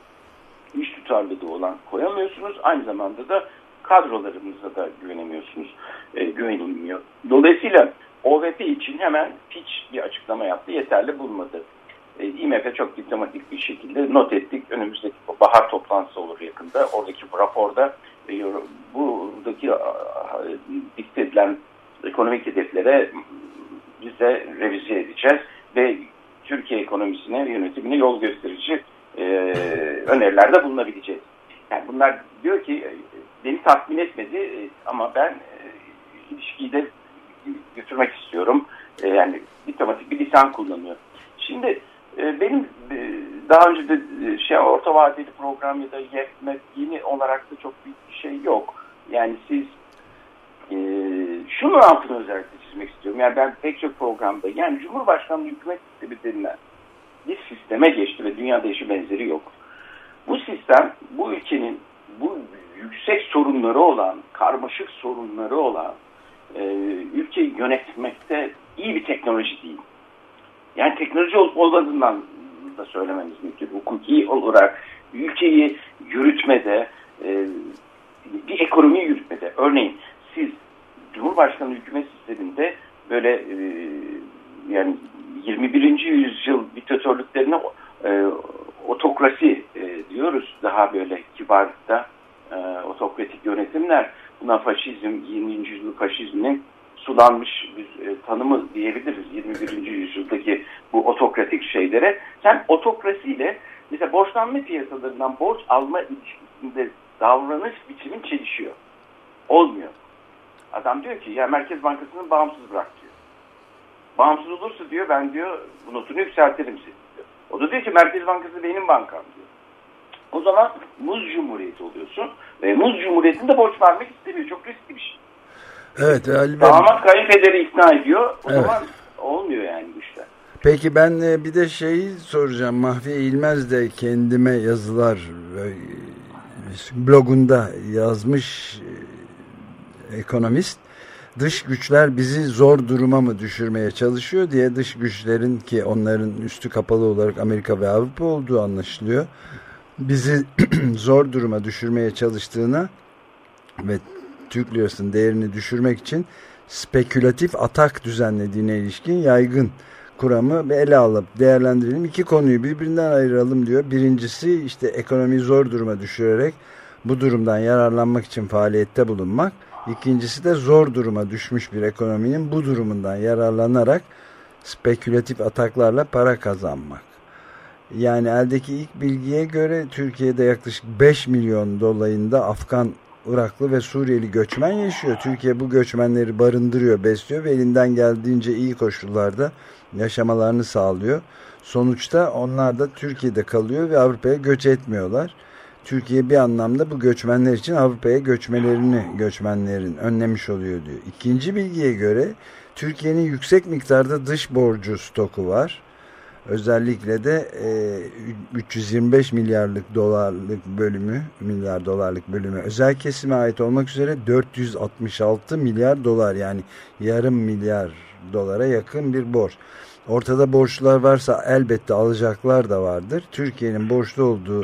iş tutarlılığı olan koyamıyorsunuz. Aynı zamanda da kadrolarınıza da güvenemiyorsunuz, e, güvenilmiyor. Dolayısıyla O V P için hemen Fitch bir açıklama yaptı, yeterli bulmadı. E, I M F çok diplomatik bir şekilde not ettik. Önümüzdeki bahar toplantısı olur yakında. Oradaki raporda e, buradaki dikte edilen ekonomik hedeflere biz de revize edeceğiz ve Türkiye ekonomisine, yönetimine yol gösterici e, önerilerde bulunabileceğiz. Yani bunlar diyor ki beni tatmin etmedi ama ben e, ilişkiyi de götürmek istiyorum. E, yani diplomatik bir lisan kullanıyor. Şimdi e, benim e, daha önce de e, şey orta vadeli program ya da yetme yeni olarak da çok büyük bir şey yok. Yani siz e, şunun altını özellikle çizmek istiyorum. Yani ben pek çok programda yani Cumhurbaşkanlığı hükümet sistemi denilen bir sisteme geçti ve dünyada eşi benzeri yok. Bu sistem bu ülkenin bu yüksek sorunları olan, karmaşık sorunları olan e, ülkeyi yönetmekte iyi bir teknoloji değil. Yani teknoloji olup olmadığından da söylememiz mümkün. Hukuki olarak ülkeyi yürütmede, e, bir ekonomiyi yürütmede. Örneğin siz Cumhurbaşkanı hükümet sisteminde böyle e, yani yirmi birinci yüzyıl diktatörlüklerine e, otokrasi e, diyoruz. Daha böyle kibar da e, otokratik yönetimler. Buna faşizm, yirminci yüzyıl faşizminin sulanmış bir e, tanımı diyebiliriz. yirmi birinci yüzyıldaki bu otokratik şeylere. Sen otokrasiyle mesela borçlanma piyasalarından borç alma ilişkisinde davranış biçimin çelişiyor. Olmuyor. Adam diyor ki ya Merkez Bankası'nı bağımsız bırak diyor. Bağımsız olursa diyor ben diyor bu notunu yükseltirim seni diyor. O da diyor ki Merkez Bankası benim bankam diyor. O zaman muz cumhuriyeti oluyorsun ve muz cumhuriyetinde borç vermek istemiyor. Çok riskli bir şey. Evet. Ali Damat kayınpederi ikna ediyor. O evet. zaman olmuyor yani bu işler. Peki ben bir de şeyi soracağım. Mahfiye İlmez de kendime yazılar blogunda yazmış, ekonomist. Dış güçler bizi zor duruma mı düşürmeye çalışıyor diye, dış güçlerin ki onların üstü kapalı olarak Amerika ve Avrupa olduğu anlaşılıyor. Bizi zor duruma düşürmeye çalıştığına ve Türk lirasının değerini düşürmek için spekülatif atak düzenlediğine ilişkin yaygın kuramı ele alıp değerlendirelim. İki konuyu birbirinden ayıralım diyor. Birincisi işte ekonomiyi zor duruma düşürerek bu durumdan yararlanmak için faaliyette bulunmak. İkincisi de zor duruma düşmüş bir ekonominin bu durumundan yararlanarak spekülatif ataklarla para kazanmak. Yani eldeki ilk bilgiye göre Türkiye'de yaklaşık beş milyon dolayında Afgan, Iraklı ve Suriyeli göçmen yaşıyor. Türkiye bu göçmenleri barındırıyor, besliyor ve elinden geldiğince iyi koşullarda yaşamalarını sağlıyor. Sonuçta onlar da Türkiye'de kalıyor ve Avrupa'ya göç etmiyorlar. Türkiye bir anlamda bu göçmenler için Avrupa'ya göçmelerini, göçmenlerin önlemiş oluyor diyor. İkinci bilgiye göre Türkiye'nin yüksek miktarda dış borcu stoku var. Özellikle de e, üç yüz yirmi beş milyarlık dolarlık bölümü, milyar dolarlık bölümü özel kesime ait olmak üzere dört yüz altmış altı milyar dolar, yani yarım milyar dolara yakın bir borç. Ortada borçlar varsa elbette alacaklar da vardır. Türkiye'nin borçlu olduğu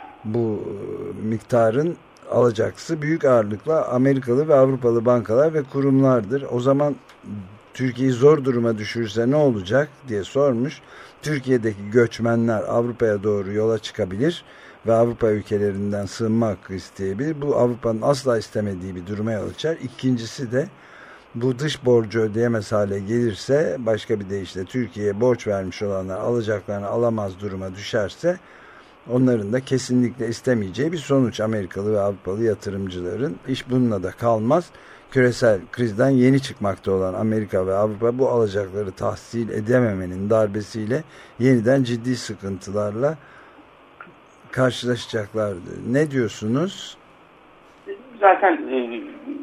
bu miktarın alacaklısı büyük ağırlıkla Amerikalı ve Avrupalı bankalar ve kurumlardır. O zaman Türkiye'yi zor duruma düşürürse ne olacak diye sormuş. Türkiye'deki göçmenler Avrupa'ya doğru yola çıkabilir ve Avrupa ülkelerinden sığınma hakkı isteyebilir. Bu Avrupa'nın asla istemediği bir duruma yol açar. İkincisi de bu dış borcu ödeyemez hale gelirse, başka bir deyişle Türkiye'ye borç vermiş olanlar alacaklarını alamaz duruma düşerse, onların da kesinlikle istemeyeceği bir sonuç. Amerikalı ve Avrupalı yatırımcıların iş bununla da kalmaz. Küresel krizden yeni çıkmakta olan Amerika ve Avrupa bu alacakları tahsil edememenin darbesiyle yeniden ciddi sıkıntılarla karşılaşacaklardı. Ne diyorsunuz? Zaten e,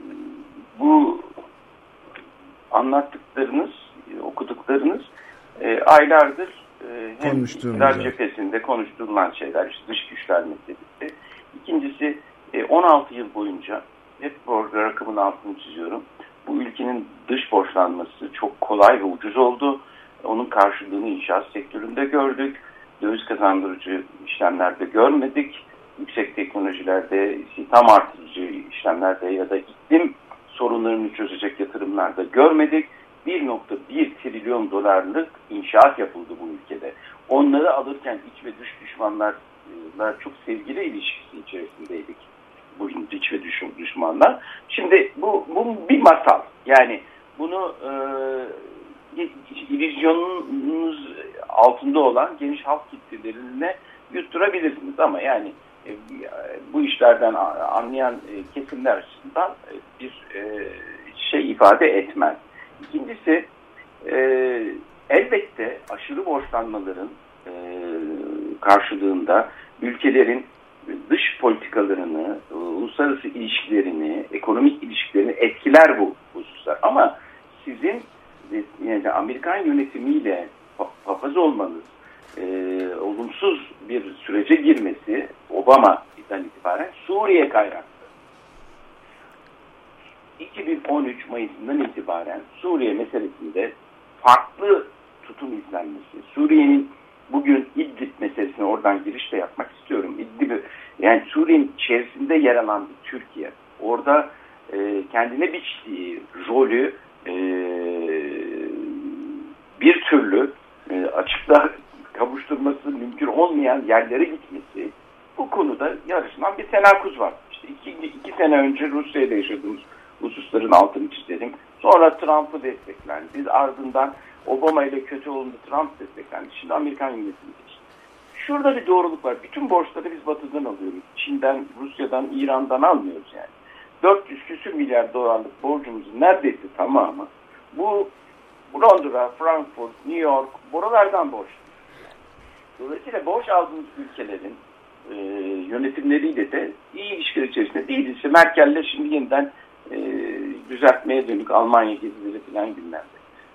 bu anlattıklarınız, okuduklarınız e, aylardır e, e, hem iktidar cephesinde konuşturulan şeyler, işte dış güçler meselesi. İkincisi e, on altı yıl boyunca hep bu rakamın altını çiziyorum. Bu ülkenin dış borçlanması çok kolay ve ucuz oldu. Onun karşılığını inşaat sektöründe gördük. Döviz kazandırıcı işlemlerde görmedik. Yüksek teknolojilerde, istihdam artırıcı işlemlerde ya da iklim sorunlarını çözecek yatırımlarda görmedik. bir nokta bir trilyon dolarlık inşaat yapıldı bu ülkede. Onları alırken iç ve dış düşmanlarla çok sevgili ilişkisi içerisindeydik. Bu iç ve dış düşmanlar. Şimdi bu, bu bir masal. Yani bunu e, illüzyonunuz altında olan geniş halk kitlelerine yutturabilirsiniz ama yani e, bu işlerden anlayan e, kesimler açısından e, bir e, şey ifade etmez. İkincisi e, elbette aşırı borçlanmaların e, karşılığında ülkelerin dış politikalarını, uluslararası ilişkilerini, ekonomik ilişkilerini etkiler bu hususlar. Ama sizin yani Amerikan yönetimiyle papaz olmanız, e, olumsuz bir sürece girmesi Obama'dan itibaren Suriye kaynaklı. iki bin on üç Mayıs'ından itibaren Suriye meselesinde farklı tutum izlenmesi, Suriye'nin bugün İdlib meselesine oradan giriş de yapmak istiyorum. İdlib'i, yani Suriye'nin içerisinde yer alan bir Türkiye, orada e, kendine biçtiği rolü e, bir türlü e, açıkta kavuşturması mümkün olmayan yerlere gitmesi, bu konuda yarışılan bir tenakuz var. İşte iki, iki sene önce Rusya'da yaşadığımız hususların altını çizelim. Sonra Trump'ı desteklendi. Ardından Obama ile kötü olunca Trump desteklendi. Şimdi Amerikan yönetimi geçti. Şurada bir doğruluk var. Bütün borçları biz Batı'dan alıyoruz. Çin'den, Rusya'dan, İran'dan almıyoruz yani. dört yüz küsür milyar dolarlık borcumuzun neredeyse tamamı bu Londra, Frankfurt, New York buralardan borç. Dolayısıyla borç aldığımız ülkelerin e, yönetimleriyle de iyi ilişkiler içerisinde değiliz. İşte Merkel'le şimdi yeniden e, düzeltmeye dönük Almanya gezileri falan gündemde.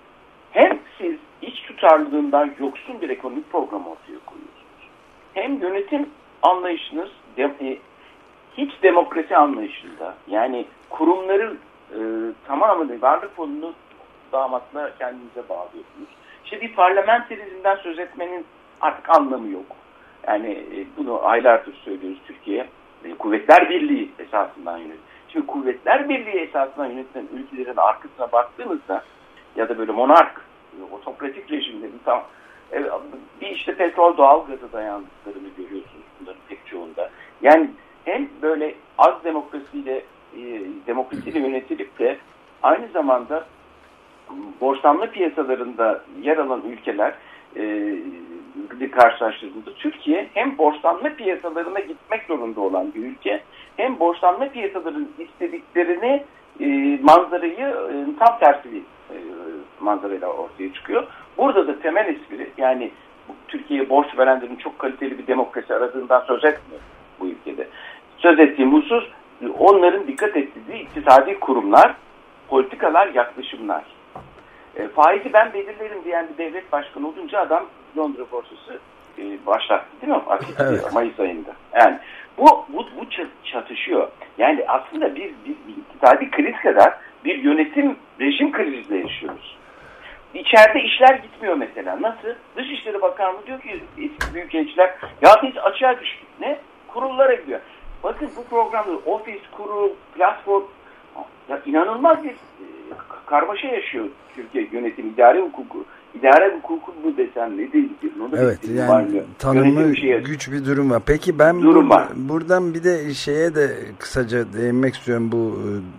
Hem siz iç tutarlılığından yoksun bir ekonomik program ortaya koyuyorsunuz. Hem yönetim anlayışınız de, e, hiç demokrasi anlayışında, yani kurumların e, tamamını, varlık fonunu damatla kendinize bağlıyorsunuz. İşte bir parlamenterizmden söz etmenin artık anlamı yok. Yani e, bunu aylardır söylüyoruz Türkiye'ye. E, Kuvvetler Birliği esasından yönetiyor. Şimdi Kuvvetler Birliği esasından yönetilen ülkelerin arkasına baktığınızda ya da böyle monark, otokratik rejimlerin tam e, bir işte petrol doğal gaza dayandıklarını görüyorsunuz bunların pek çoğunda. Yani hem böyle az demokrasiyle e, demokrasiyle yönetilip de aynı zamanda borçlanma piyasalarında yer alan ülkeler e, bir karşılaştırdığımızda Türkiye hem borçlanma piyasalarına gitmek zorunda olan bir ülke, hem borçlanma piyasalarının istediklerini e, manzarayı e, tam tersi bir e, manzarayla ortaya çıkıyor. Burada da temel espri, yani Türkiye'ye borç verenlerin çok kaliteli bir demokrasi aradığından söz etmiyor bu ülkede. Söz ettiğim husus onların dikkat ettiği iktisadi kurumlar, politikalar, yaklaşımlar. E, faizi ben belirlerim diyen bir devlet başkanı olunca adam Londra borsası e, başlattı değil mi? Evet. Mayıs ayında. Yani bu bu bu çatışıyor. Yani aslında bir, bir, bir iktisadi kriz kadar bir yönetim rejim krizle yaşıyoruz. İçeride işler gitmiyor mesela. Nasıl? Dışişleri Bakanlığı diyor ki eski büyükelçiler ya biz açığa düştük. Ne? Kurullara gidiyor. Bakın bu programda ofis, kurul, platform ya inanılmaz bir e, karmaşa yaşıyor Türkiye yönetim, idare hukuku. İdare hukuku mu desem ne değil? Evet, yani tanımı şey, güç bir durum var. Peki ben durum bu, var. buradan bir de şeye de kısaca değinmek istiyorum, bu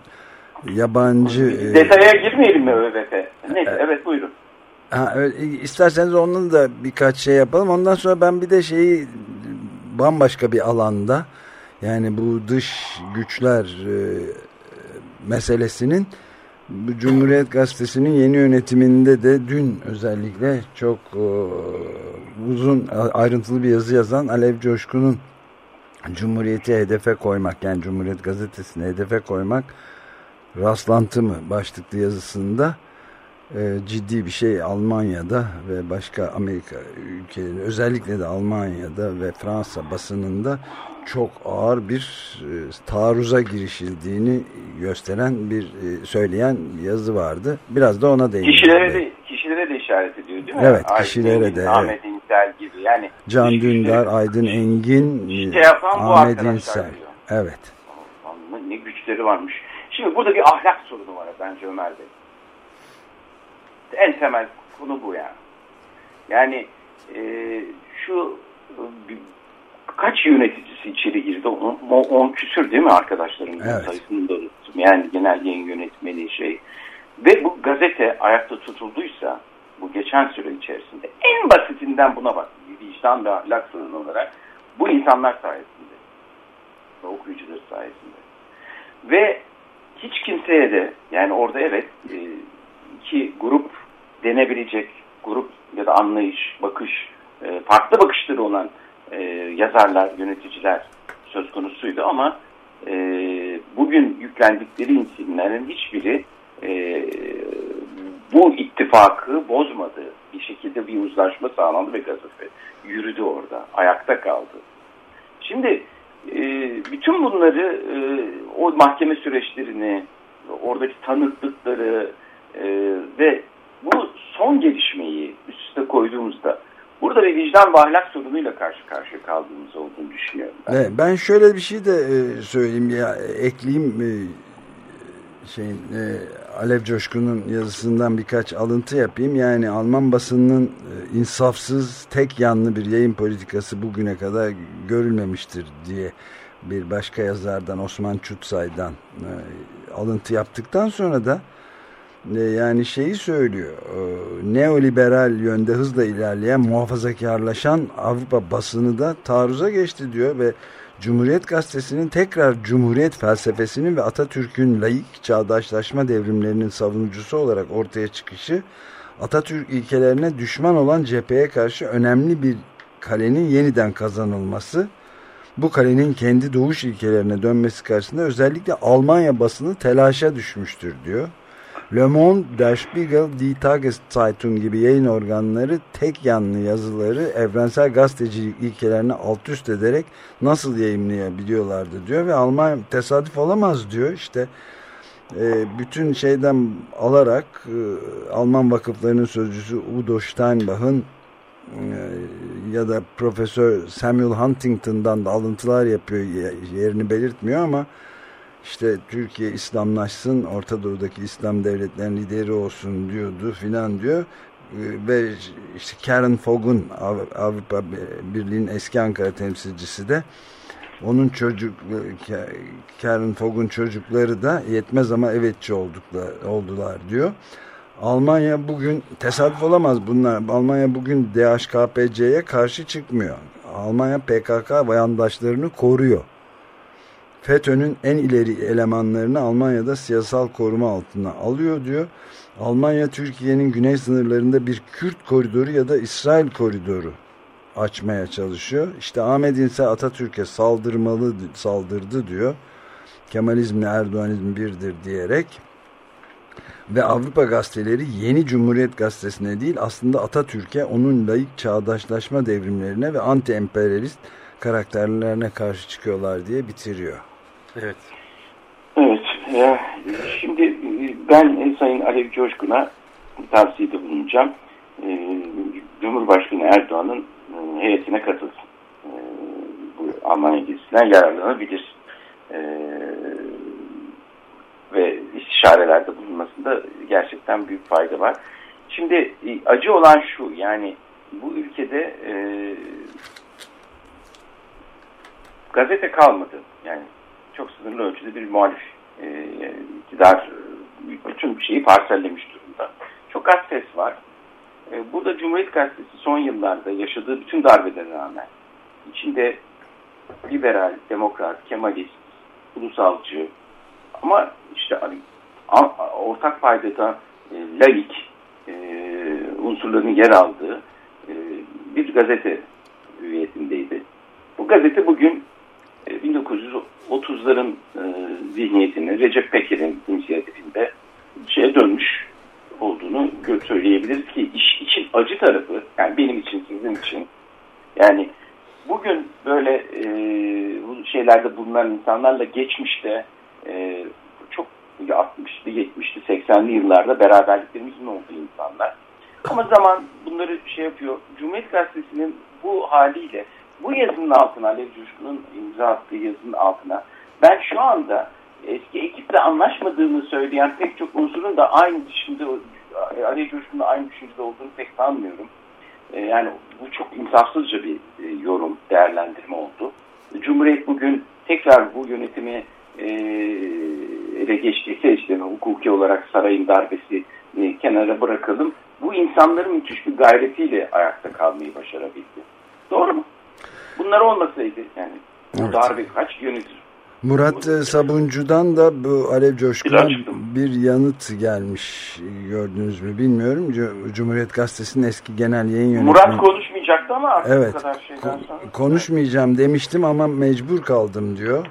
yabancı... Detaya girmeyelim mi ÖVP? Neyse, evet, evet buyurun. Ha, evet, isterseniz onun da birkaç şey yapalım. Ondan sonra ben bir de şeyi bambaşka bir alanda, yani bu dış güçler e, meselesinin bu Cumhuriyet Gazetesi'nin yeni yönetiminde de dün özellikle çok e, uzun ayrıntılı bir yazı yazan Alev Coşkun'un Cumhuriyeti hedefe koymak, yani Cumhuriyet Gazetesi'ni hedefe koymak rastlantı mı başlıklı yazısında ciddi bir şey Almanya'da ve başka Amerika ülkeleri, özellikle de Almanya'da ve Fransa basınında çok ağır bir taarruza girişildiğini gösteren bir söyleyen yazı vardı. Biraz da ona değindim. Kişilere de, kişilere de işaret ediyor değil mi? Evet, Aydın kişilere Engin, de. Ahmet İnsel gibi. Yani Can Dündar, Aydın Engin, işte yapan Ahmet İnsel. Evet. Ne güçleri varmış. Şimdi burada bir ahlak sorunu var bence Ömer Bey. En temel konu bu yani. Yani e, şu e, kaç yöneticisi içeri girdi? on küsür değil mi arkadaşlarımızın evet. sayısını da unuttum. Yani genel yayın yönetmeni şey. Ve bu gazete ayakta tutulduysa bu geçen süre içerisinde en basitinden buna bak. Vicdan ve ahlak sorunu olarak bu insanlar sayesinde. Ve okuyucuları sayesinde. Ve hiç kimseye de yani orada evet iki grup denebilecek grup ya da anlayış, bakış, farklı bakışları olan yazarlar, yöneticiler söz konusuydu ama bugün yüklendikleri isimlerin hiçbiri bu ittifakı bozmadı. Bir şekilde bir uzlaşma sağlandı ve gazete yürüdü orada. Ayakta kaldı. Şimdi bütün bunları o mahkeme süreçlerini, oradaki tanıklıkları ve bu son gelişmeyi üst üste koyduğumuzda burada bir vicdan ve ahlak sorunuyla karşı karşıya kaldığımız olduğunu düşünüyorum. Ben, evet, ben şöyle bir şey de söyleyeyim ya, ekleyeyim şeyin Alev Coşkun'un yazısından birkaç alıntı yapayım. Yani Alman basınının insafsız, tek yanlı bir yayın politikası bugüne kadar görülmemiştir diye bir başka yazardan, Osman Çutsay'dan alıntı yaptıktan sonra da yani şeyi söylüyor. Neoliberal yönde hızla ilerleyen, muhafazakarlaşan Avrupa basını da taarruza geçti diyor ve Cumhuriyet Gazetesi'nin tekrar Cumhuriyet felsefesinin ve Atatürk'ün laik çağdaşlaşma devrimlerinin savunucusu olarak ortaya çıkışı, Atatürk ilkelerine düşman olan cepheye karşı önemli bir kalenin yeniden kazanılması, bu kalenin kendi doğuş ilkelerine dönmesi karşısında özellikle Almanya basını telaşa düşmüştür diyor. Le Monde, Der Spiegel, Die Tageszeitung gibi yayın organları tek yanlı yazıları evrensel gazetecilik ilkelerine alt üst ederek nasıl yayımlayabiliyorlardı diyor ve Almanya tesadüf olamaz diyor. İşte e, bütün şeyden alarak e, Alman vakıflarının sözcüsü Udo Steinbach'ın e, ya da Profesör Samuel Huntington'dan da alıntılar yapıyor, yerini belirtmiyor ama İşte Türkiye İslamlaşsın, Orta Doğu'daki İslam devletlerinin lideri olsun diyordu filan diyor. Ve işte Karen Fogg'un, Avrupa Birliği'nin eski Ankara temsilcisi de, onun çocuk Karen Fogg'un çocukları da yetmez ama evetçi olduklar, oldular diyor. Almanya bugün, tesadüf olamaz bunlar, Almanya bugün D H K P C'ye karşı çıkmıyor. Almanya P K K vatandaşlarını koruyor. FETÖ'nün en ileri elemanlarını Almanya'da siyasal koruma altına alıyor diyor. Almanya Türkiye'nin güney sınırlarında bir Kürt koridoru ya da İsrail koridoru açmaya çalışıyor. İşte Ahmet İnsel Atatürk'e saldırmalı, saldırdı diyor. Kemalizmle Erdoğanizm birdir diyerek. Ve Avrupa gazeteleri yeni Cumhuriyet Gazetesi'ne değil aslında Atatürk'e, onun laik çağdaşlaşma devrimlerine ve anti-emperyalist karakterlerine karşı çıkıyorlar diye bitiriyor. Evet. Evet. Ya, şimdi ben Sayın Alev Coşkun'a tavsiyede bulunacağım. Cumhurbaşkanı Erdoğan'ın heyetine katılsın. Bu Almanya gezisinden yararlanabilir. Ve istişarelerde bulunmasında gerçekten büyük fayda var. Şimdi acı olan şu, yani bu ülkede e, gazete kalmadı. Yani çok sınırlı ölçüde bir muhalif e, iktidar bütün bir şeyi parsellemiş durumda. Çok az ses var. E, burada Cumhuriyet Gazetesi son yıllarda yaşadığı bütün darbelere rağmen içinde liberal, demokrat, kemalist, ulusalcı ama işte hani, ortak paydada e, laik e, unsurların yer aldığı e, bir gazete hüviyetindeydi. Bu gazete bugün e, bin dokuz yüz otuzların e, zihniyetini Recep Peker'in inisiyatifinde şeye dönmüş olduğunu söyleyebiliriz ki iş için acı tarafı, yani benim için, sizin için, yani bugün böyle e, bu şeylerde bulunan insanlarla geçmişte e, çok altmışlı, yetmişli, seksenli yıllarda beraberliklerimizin olduğu insanlar. Ama zaman bunları şey yapıyor. Cumhuriyet Gazetesi'nin bu haliyle, bu yazının altına, Alev Coşkun'un imza attığı yazının altına, ben şu anda eski ekiple anlaşmadığını söyleyen pek çok unsurun da aynı düşüncede, Alev Coşkun'un aynı düşüncede olduğunu pek sanmıyorum. Yani bu çok insafsızca bir yorum, değerlendirme oldu. Cumhuriyet bugün tekrar bu yönetimi e, ele geçtiyse, işte hukuki olarak sarayın darbesi e, kenara bırakalım. Bu insanların müthiş bir gayretiyle ayakta kalmayı başarabildi. Doğru mu? Bunlar olmasaydı yani bu evet. darbe kaç yönetir? Murat Sabuncu'dan da bu Alev Coşkun'a bir yanıt gelmiş, gördünüz mü bilmiyorum. Cumhuriyet Gazetesi'nin eski genel yayın yönetmeni. Murat konuşmayacaktı ama artık evet, bu kadar şeyden sonra. Konuşmayacağım demiştim ama mecbur kaldım diyor.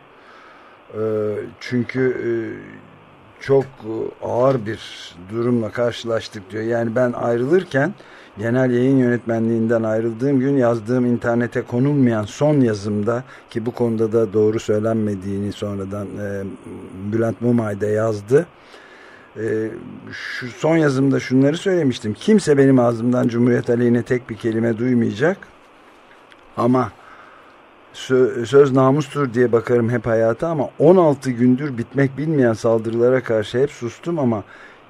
Çünkü çok ağır bir durumla karşılaştık diyor. Yani ben ayrılırken, genel yayın yönetmenliğinden ayrıldığım gün yazdığım internete konulmayan son yazımda, ki bu konuda da doğru söylenmediğini sonradan e, Bülent Mumay da yazdı. E, şu son yazımda şunları söylemiştim. Kimse benim ağzımdan Cumhuriyet aleyhine tek bir kelime duymayacak. Ama sö söz namustur diye bakarım hep hayata, ama on altı gündür bitmek bilmeyen saldırılara karşı hep sustum ama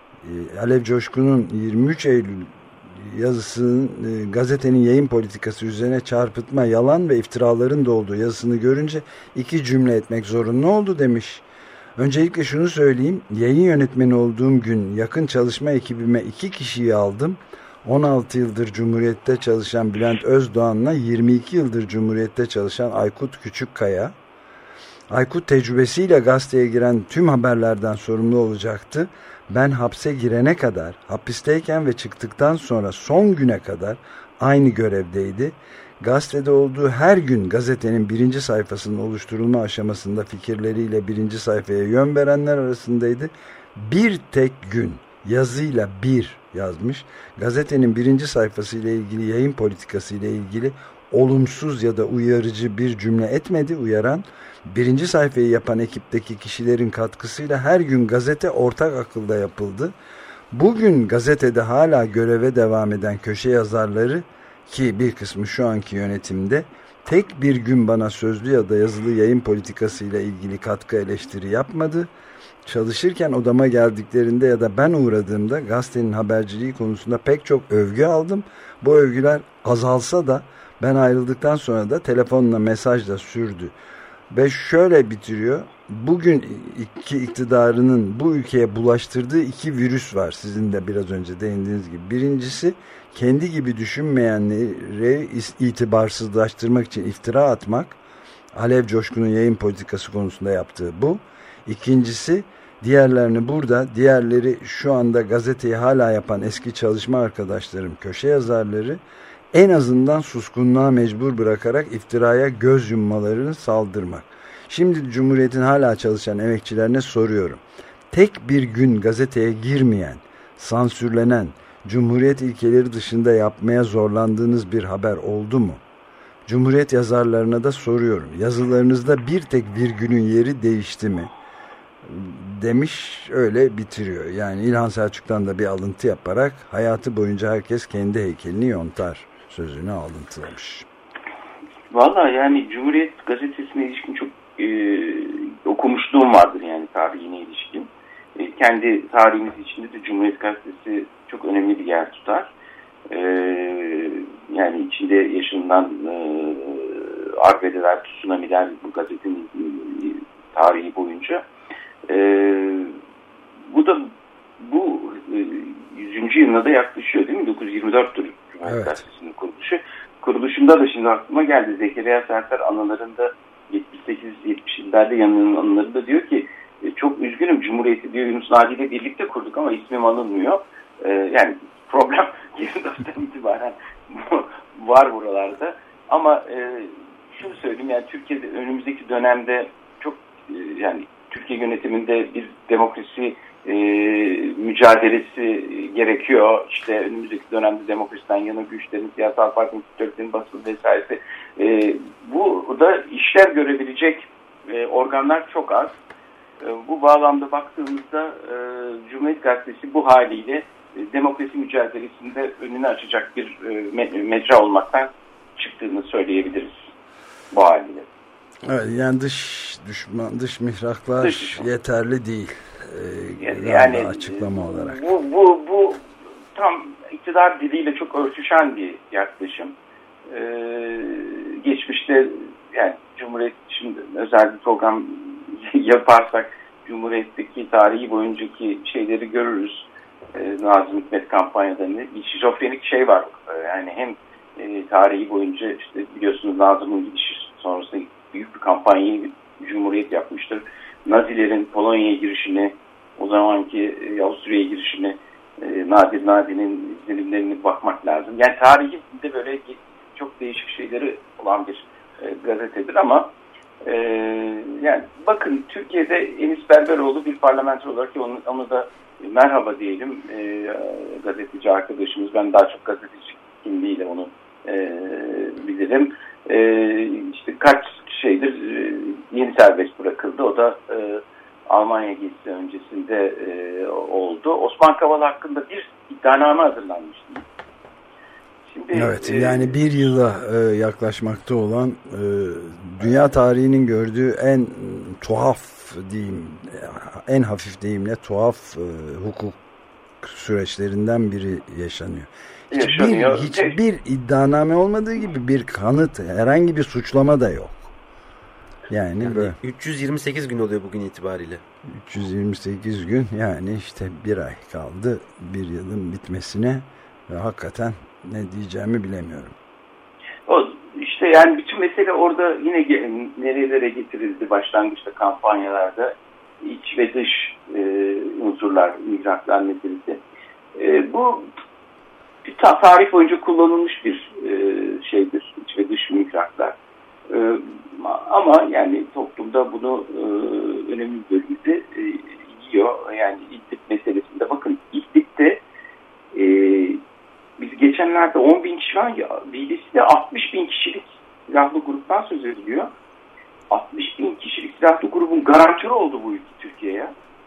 e, Alev Coşkun'un yirmi üç Eylül yazısının e, gazetenin yayın politikası üzerine çarpıtma, yalan ve iftiraların da olduğu yazısını görünce iki cümle etmek zorunlu oldu demiş. Öncelikle şunu söyleyeyim, yayın yönetmeni olduğum gün yakın çalışma ekibime iki kişiyi aldım. on altı yıldır Cumhuriyet'te çalışan Bülent Özdoğan'la yirmi iki yıldır Cumhuriyet'te çalışan Aykut Küçükkaya. Aykut tecrübesiyle gazeteye giren tüm haberlerden sorumlu olacaktı. Ben hapse girene kadar, hapisteyken ve çıktıktan sonra son güne kadar aynı görevdeydi. Gazetede olduğu her gün gazetenin birinci sayfasının oluşturulma aşamasında fikirleriyle birinci sayfaya yön verenler arasındaydı. Bir tek gün yazıyla bir yazmış, gazetenin birinci sayfasıyla ilgili, yayın politikası ile ilgili olumsuz ya da uyarıcı bir cümle etmedi. Uyaran, birinci sayfayı yapan ekipteki kişilerin katkısıyla her gün gazete ortak akılda yapıldı. Bugün gazetede hala göreve devam eden köşe yazarları, ki bir kısmı şu anki yönetimde, tek bir gün bana sözlü ya da yazılı yayın politikasıyla ilgili katkı eleştiri yapmadı. Çalışırken odama geldiklerinde ya da ben uğradığımda gazetenin haberciliği konusunda pek çok övgü aldım. Bu övgüler azalsa da ben ayrıldıktan sonra da telefonla, mesajla sürdü. Ve şöyle bitiriyor. Bugün iki iktidarının bu ülkeye bulaştırdığı iki virüs var. Sizin de biraz önce değindiğiniz gibi. Birincisi, kendi gibi düşünmeyenleri itibarsızlaştırmak için iftira atmak. Alev Coşkun'un yayın politikası konusunda yaptığı bu. İkincisi, diğerlerini burada, diğerleri şu anda gazeteyi hala yapan eski çalışma arkadaşlarım, köşe yazarları, en azından suskunluğa mecbur bırakarak iftiraya göz yummalarını saldırmak. Şimdi Cumhuriyet'in hala çalışan emekçilerine soruyorum. Tek bir gün gazeteye girmeyen, sansürlenen, Cumhuriyet ilkeleri dışında yapmaya zorlandığınız bir haber oldu mu? Cumhuriyet yazarlarına da soruyorum. Yazılarınızda bir tek virgülün yeri değişti mi? Demiş, öyle bitiriyor. Yani İlhan Selçuk'tan da bir alıntı yaparak hayatı boyunca herkes kendi heykelini yontar sözünü alıntılamış. Vallahi yani Cumhuriyet Gazetesi'ne ilişkin çok e, okumuşluğum vardır yani tarihine ilişkin. E, kendi tarihimiz içinde de Cumhuriyet Gazetesi çok önemli bir yer tutar. E, yani içinde yaşanılan e, arbedeler, tsunamiler bu gazetenin e, tarihi boyunca. E, bu da bu e, yüzüncü yılına da yaklaşıyor değil mi? dokuz yüz yirmi dörttür Cumhuriyet evet. Gazetesi'nin kuruluşu. Kuruluşunda da şimdi aklıma geldi. Zekeriya Serter anılarında yetmiş sekiz yetmiş yıllarda yanının anılarında diyor ki e, çok üzgünüm, Cumhuriyeti diyor Yunus Nadi ile birlikte kurduk ama ismim alınmıyor. E, yani problem yirmi dörtten itibaren var buralarda. Ama e, şunu söyleyeyim, yani Türkiye'de önümüzdeki dönemde çok e, yani Türkiye yönetiminde bir demokrasi e, mücadelesi gerekiyor. İşte önümüzdeki dönemde demokrasiden yana güçlerin, siyasal parti müdürlüklerinin basılı vesairesi. E, bu da işler görebilecek e, organlar çok az. E, bu bağlamda baktığımızda e, Cumhuriyet Gazetesi bu haliyle e, demokrasi mücadelesinde önünü açacak bir e, mecra olmaktan çıktığını söyleyebiliriz bu haliyle. Evet, yani dış düşman, dış mihraklar dış yeterli değil. Ee, yani açıklama olarak. Bu, bu, bu tam iktidar diliyle çok örtüşen bir yaklaşım. Ee, geçmişte yani Cumhuriyet, şimdi özel bir program yaparsak Cumhuriyet'teki tarihi boyuncaki şeyleri görürüz. Ee, Nazım Hikmet kampanyalarında bir şizofrenik şey var. Ee, yani hem e, tarihi boyunca işte biliyorsunuz Nazım'ın gidişi sonrasında büyük bir kampanyayı Cumhuriyet yapmıştır. Nazilerin Polonya'ya girişini, o zamanki Avusturya'ya girişini, e, Nadir Nadi'nin izlenimlerine bakmak lazım. Yani tarihinde böyle çok değişik şeyleri olan bir e, gazetedir ama e, yani bakın Türkiye'de Enis Berberoğlu bir parlamenter olarak onu, onu da merhaba diyelim e, gazeteci arkadaşımız. Ben daha çok gazeteci kimliğiyle onu e, bilirim. E, işte kaç şeydir e, yeni serbest bırakıldı. O da e, Almanya gezisi öncesinde e, oldu. Osman Kavala hakkında bir iddianame hazırlanmıştı. Şimdi, evet, e, yani bir yıla e, yaklaşmakta olan e, dünya tarihinin gördüğü en tuhaf diyeyim, en hafif deyimle tuhaf e, hukuk süreçlerinden biri yaşanıyor. Yaşanıyor. Hiçbir, hiçbir iddianame olmadığı gibi bir kanıt, herhangi bir suçlama da yok. Yani, yani böyle. üç yüz yirmi sekiz gün oluyor bugün itibariyle. üç yüz yirmi sekiz gün, yani işte bir ay kaldı bir yılın bitmesine ve hakikaten ne diyeceğimi bilemiyorum. O işte yani bütün mesele orada yine nerelere getirildi başlangıçta kampanyalarda, iç ve dış e, unsurlar, migratlar meselesi. E, bu bir tarih boyunca kullanılmış bir e, şeydir, iç ve dış migratlar. E, ama yani toplumda bunu e, önemli bir bölümde e, yiyor. Yani İdlib meselesinde bakın, İdlib'de e, biz geçenlerde on bin kişi var ya, B B C'de altmış bin kişilik silahlı gruptan söz ediliyor. altmış bin kişilik silahlı grubun garantörü oldu bu ülke Türkiye'ye.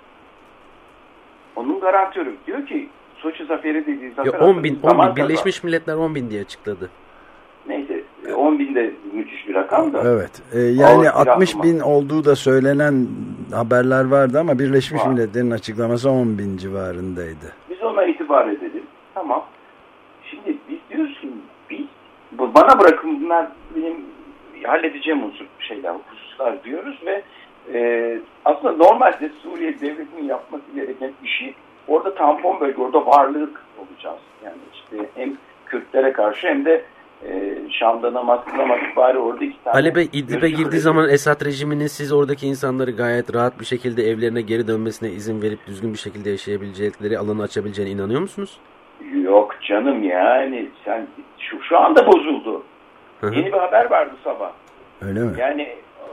Onun garantörü diyor ki Soçi Zaferi dediği zafer. Ya on bin, on bin. Birleşmiş Milletler on bin diye açıkladı. Neyse, on bin de müthiş bir rakam da. Evet. E, yani altmış bin olduğu da söylenen haberler vardı ama Birleşmiş var. Milletler'in açıklaması on bin civarındaydı. Biz ona itibar edelim. Tamam. Şimdi biz diyoruz ki biz, bana bırakın bunlar benim halledeceğim unsur şeyler, hususlar diyoruz ve e, aslında normalde Suriye devletinin yapması gereken işi orada tampon bölge, orada varlık olacağız. Yani işte hem Kürtlere karşı hem de e, Şam'da namaz kılamadık bari orada iki tane. Ali Bey, İdlib'e girdiği zaman Esad rejiminin siz oradaki insanları gayet rahat bir şekilde evlerine geri dönmesine izin verip düzgün bir şekilde yaşayabilecekleri alanı açabileceğine inanıyor musunuz? Yok canım, yani sen şu, şu anda bozuldu. Hı-hı. Yeni bir haber vardı sabah. Öyle mi? Yani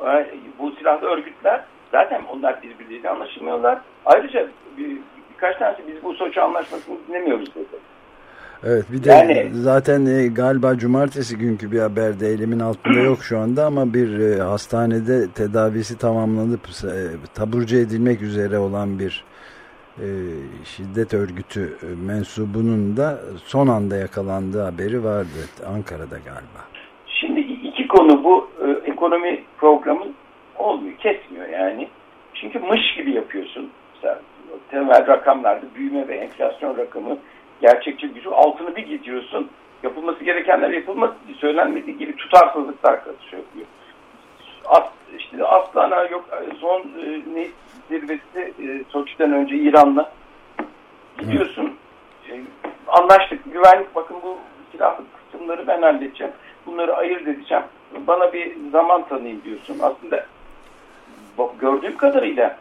bu silahlı örgütler zaten onlar birbirleriyle anlaşılmıyorlar. Ayrıca bir, birkaç tanesi biz bu Soçi anlaşmasını dinlemiyoruz dedi. Evet, bir de yani, zaten e, galiba cumartesi günkü bir haberde elimin altında yok şu anda ama bir e, hastanede tedavisi tamamlanıp e, taburcu edilmek üzere olan bir e, şiddet örgütü e, mensubunun da son anda yakalandığı haberi vardı Ankara'da galiba. Şimdi iki konu bu e, ekonomi programı olmuyor, kesmiyor yani. Çünkü mış gibi yapıyorsun. Mesela temel rakamlarda büyüme ve enflasyon rakamı, gerçekçi gücü altını bir gidiyorsun. Yapılması gerekenler yapılması söylenmediği gibi tutarsızlıklar karışıyor. As, işte Aslan'a yok son e, ne zirvesi e, Soçi'den önce İran'la gidiyorsun. E, anlaştık. Güvenlik, bakın bu silahlı kısımları ben halledeceğim. Bunları ayırt edeceğim. Bana bir zaman tanıyın diyorsun. Aslında gördüğüm kadarıyla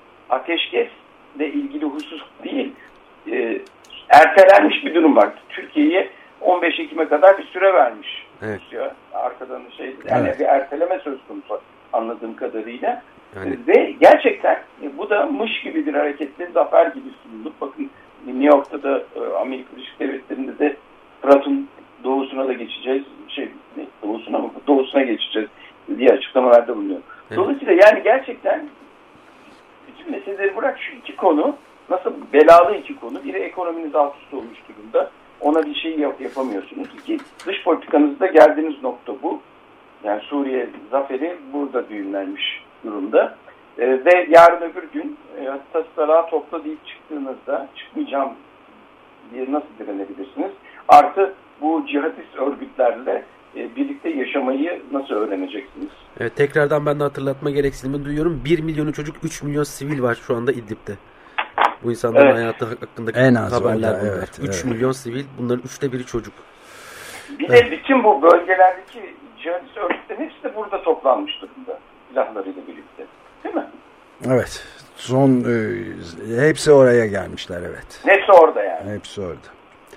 ateşkesle ilgili husus değil, e, ertelenmiş bir durum var. Türkiye'ye on beş Ekim'e kadar bir süre vermiş. Evet. Arkadan şey, yani evet. Bir erteleme söz konusu anladığım kadarıyla. Yani... Ve gerçekten bu da mış gibi bir hareketle zafer gibi sunuldu. Bakın New York'ta da Amerika Birleşik Devletleri'nde de Fırat'ın doğusuna da geçeceğiz. Şey, doğusuna mı? Doğusuna geçeceğiz diye açıklamalarda bulunuyor. Evet. Dolayısıyla yani gerçekten bütün meseleleri bırak, şu iki konu nasıl belalı iki konu. Biri ekonominiz alt üst olmuş durumda. Ona bir şey yap, yapamıyorsunuz. İki, dış politikanızda geldiğiniz nokta bu. Yani Suriye zaferi burada düğümlenmiş durumda. Ee, ve yarın öbür gün e, tasarruğa topla deyip çıktığınızda çıkmayacağım diye nasıl direnebilirsiniz? Artı bu cihadist örgütlerle e, birlikte yaşamayı nasıl öğreneceksiniz? Evet, tekrardan ben de hatırlatma gereksinimi duyuyorum. bir milyonu çocuk, üç milyon sivil var şu anda İdlib'de. Bu insanların evet. hayatı hakkındaki en haberler bunlar. Evet, üç evet. milyon sivil, bunların üçte biri çocuk. Bir evet. de bütün bu bölgelerdeki cihadist örgütlerin hepsi de burada toplanmış durumda. Silahlarıyla birlikte. Değil mi? Evet. Son e, hepsi oraya gelmişler, evet. Hepsi orada yani. Hepsi orada.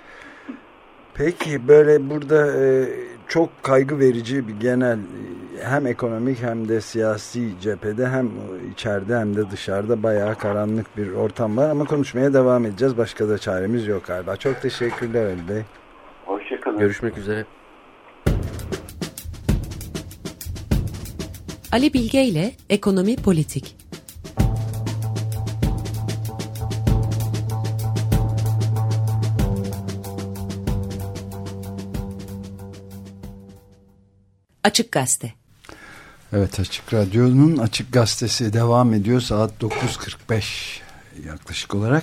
Peki böyle burada e, çok kaygı verici bir genel hem ekonomik hem de siyasi cephede hem içeride hem de dışarıda bayağı karanlık bir ortam var ama konuşmaya devam edeceğiz. Başka da çaremiz yok galiba. Çok teşekkürler Ali Bey. Hoşçakalın. Görüşmek üzere. Ali Bilge ile Ekonomi Politik. Açık Gazete. Evet, Açık Radyo'nun Açık Gazetesi devam ediyor. Saat dokuz kırk beş yaklaşık olarak.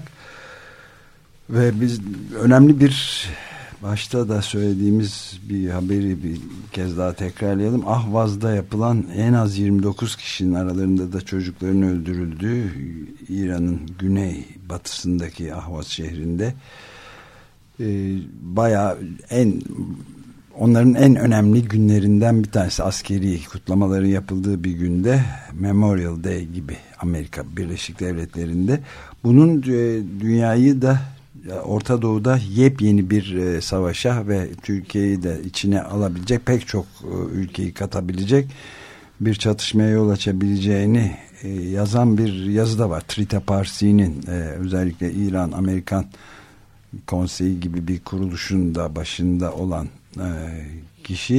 Ve biz önemli bir, başta da söylediğimiz bir haberi bir kez daha tekrarlayalım. Ahvaz'da yapılan en az yirmi dokuz kişinin aralarında da çocukların öldürüldüğü İran'ın güney batısındaki Ahvaz şehrinde e, bayağı en onların en önemli günlerinden bir tanesi, askeri kutlamaların yapıldığı bir günde, Memorial Day gibi Amerika Birleşik Devletleri'nde. Bunun e, dünyayı da Orta Doğu'da yepyeni bir e, savaşa ve Türkiye'yi de içine alabilecek, pek çok e, ülkeyi katabilecek bir çatışmaya yol açabileceğini e, yazan bir yazı da var. Trita Parsi'nin e, özellikle İran Amerikan Konseyi gibi bir kuruluşun da başında olan e, kişi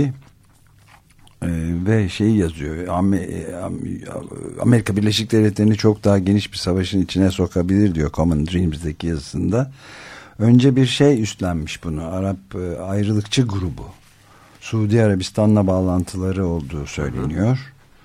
e, ve şeyi yazıyor. Amerika Birleşik Devletleri'ni çok daha geniş bir savaşın içine sokabilir diyor Common Dreams'deki yazısında. Önce bir şey üstlenmiş bunu. Arap e, ayrılıkçı grubu. Suudi Arabistan'la bağlantıları olduğu söyleniyor.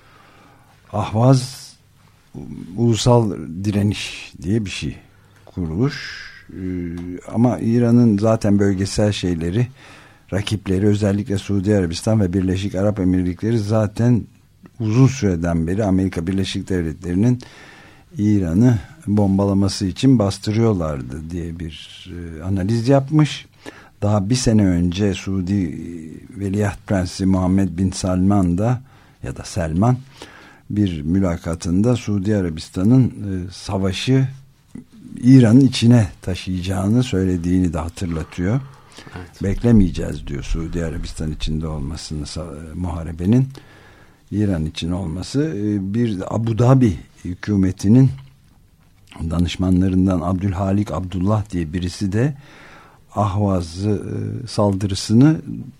Ahvaz Ulusal Direniş diye bir şey kuruluş. Ee, ama İran'ın zaten bölgesel şeyleri, rakipleri, özellikle Suudi Arabistan ve Birleşik Arap Emirlikleri zaten uzun süreden beri Amerika Birleşik Devletleri'nin İran'ı bombalaması için bastırıyorlardı diye bir e, analiz yapmış. Daha bir sene önce Suudi Veliaht Prensi Muhammed Bin Salman da ya da Selman bir mülakatında Suudi Arabistan'ın e, savaşı İran'ın içine taşıyacağını söylediğini de hatırlatıyor. Evet. Beklemeyeceğiz diyor, Suudi Arabistan içinde olmasını, muharebenin İran için olması. Bir Abu Dhabi hükümetinin danışmanlarından Abdülhalik Abdullah diye birisi de Ahvaz saldırısını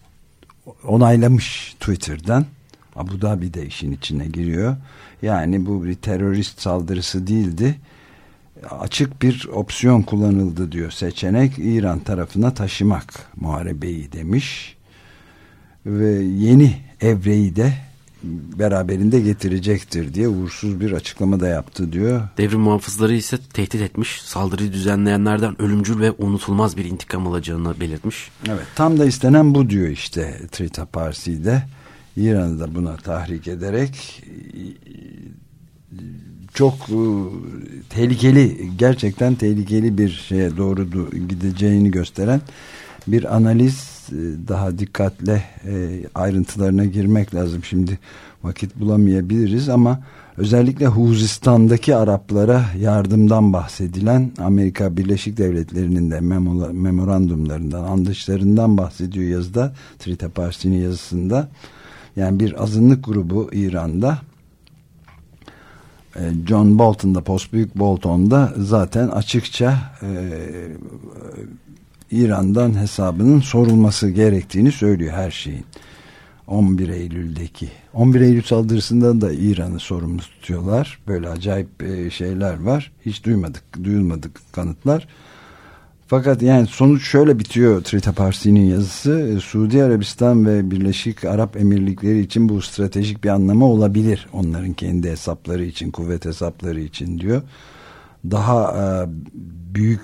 onaylamış Twitter'dan. Abu Dhabi de işin içine giriyor. Yani bu bir terörist saldırısı değildi. Açık bir opsiyon kullanıldı diyor. Seçenek İran tarafına taşımak muharebeyi demiş. Ve yeni evreyi de beraberinde getirecektir diye uğursuz bir açıklama da yaptı diyor. Devrim muhafızları ise tehdit etmiş. Saldırıyı düzenleyenlerden ölümcül ve unutulmaz bir intikam alacağını belirtmiş. Evet, tam da istenen bu diyor işte Trita Parsi'de. İran'ı da buna tahrik ederek çok tehlikeli, gerçekten tehlikeli bir şeye doğru gideceğini gösteren bir analiz. Daha dikkatle ayrıntılarına girmek lazım. Şimdi vakit bulamayabiliriz ama özellikle Huzistan'daki Araplara yardımdan bahsedilen Amerika Birleşik Devletleri'nin de memorandumlarından, anlaşmalarından bahsediyor yazıda, Trita Parsi'nin yazısında. Yani bir azınlık grubu İran'da John Bolton'da, Postbüyük Bolton'da zaten açıkça e, İran'dan hesabının sorulması gerektiğini söylüyor her şeyin. on bir Eylül'deki on bir Eylül saldırısında da İran'ı sorumlu tutuyorlar. Böyle acayip e, şeyler var. Hiç duymadık, duyulmadık kanıtlar. Fakat yani sonuç şöyle bitiyor Trita Parsi'nin yazısı. Suudi Arabistan ve Birleşik Arap Emirlikleri için bu stratejik bir anlamı olabilir. Onların kendi hesapları için, kuvvet hesapları için diyor. Daha e, büyük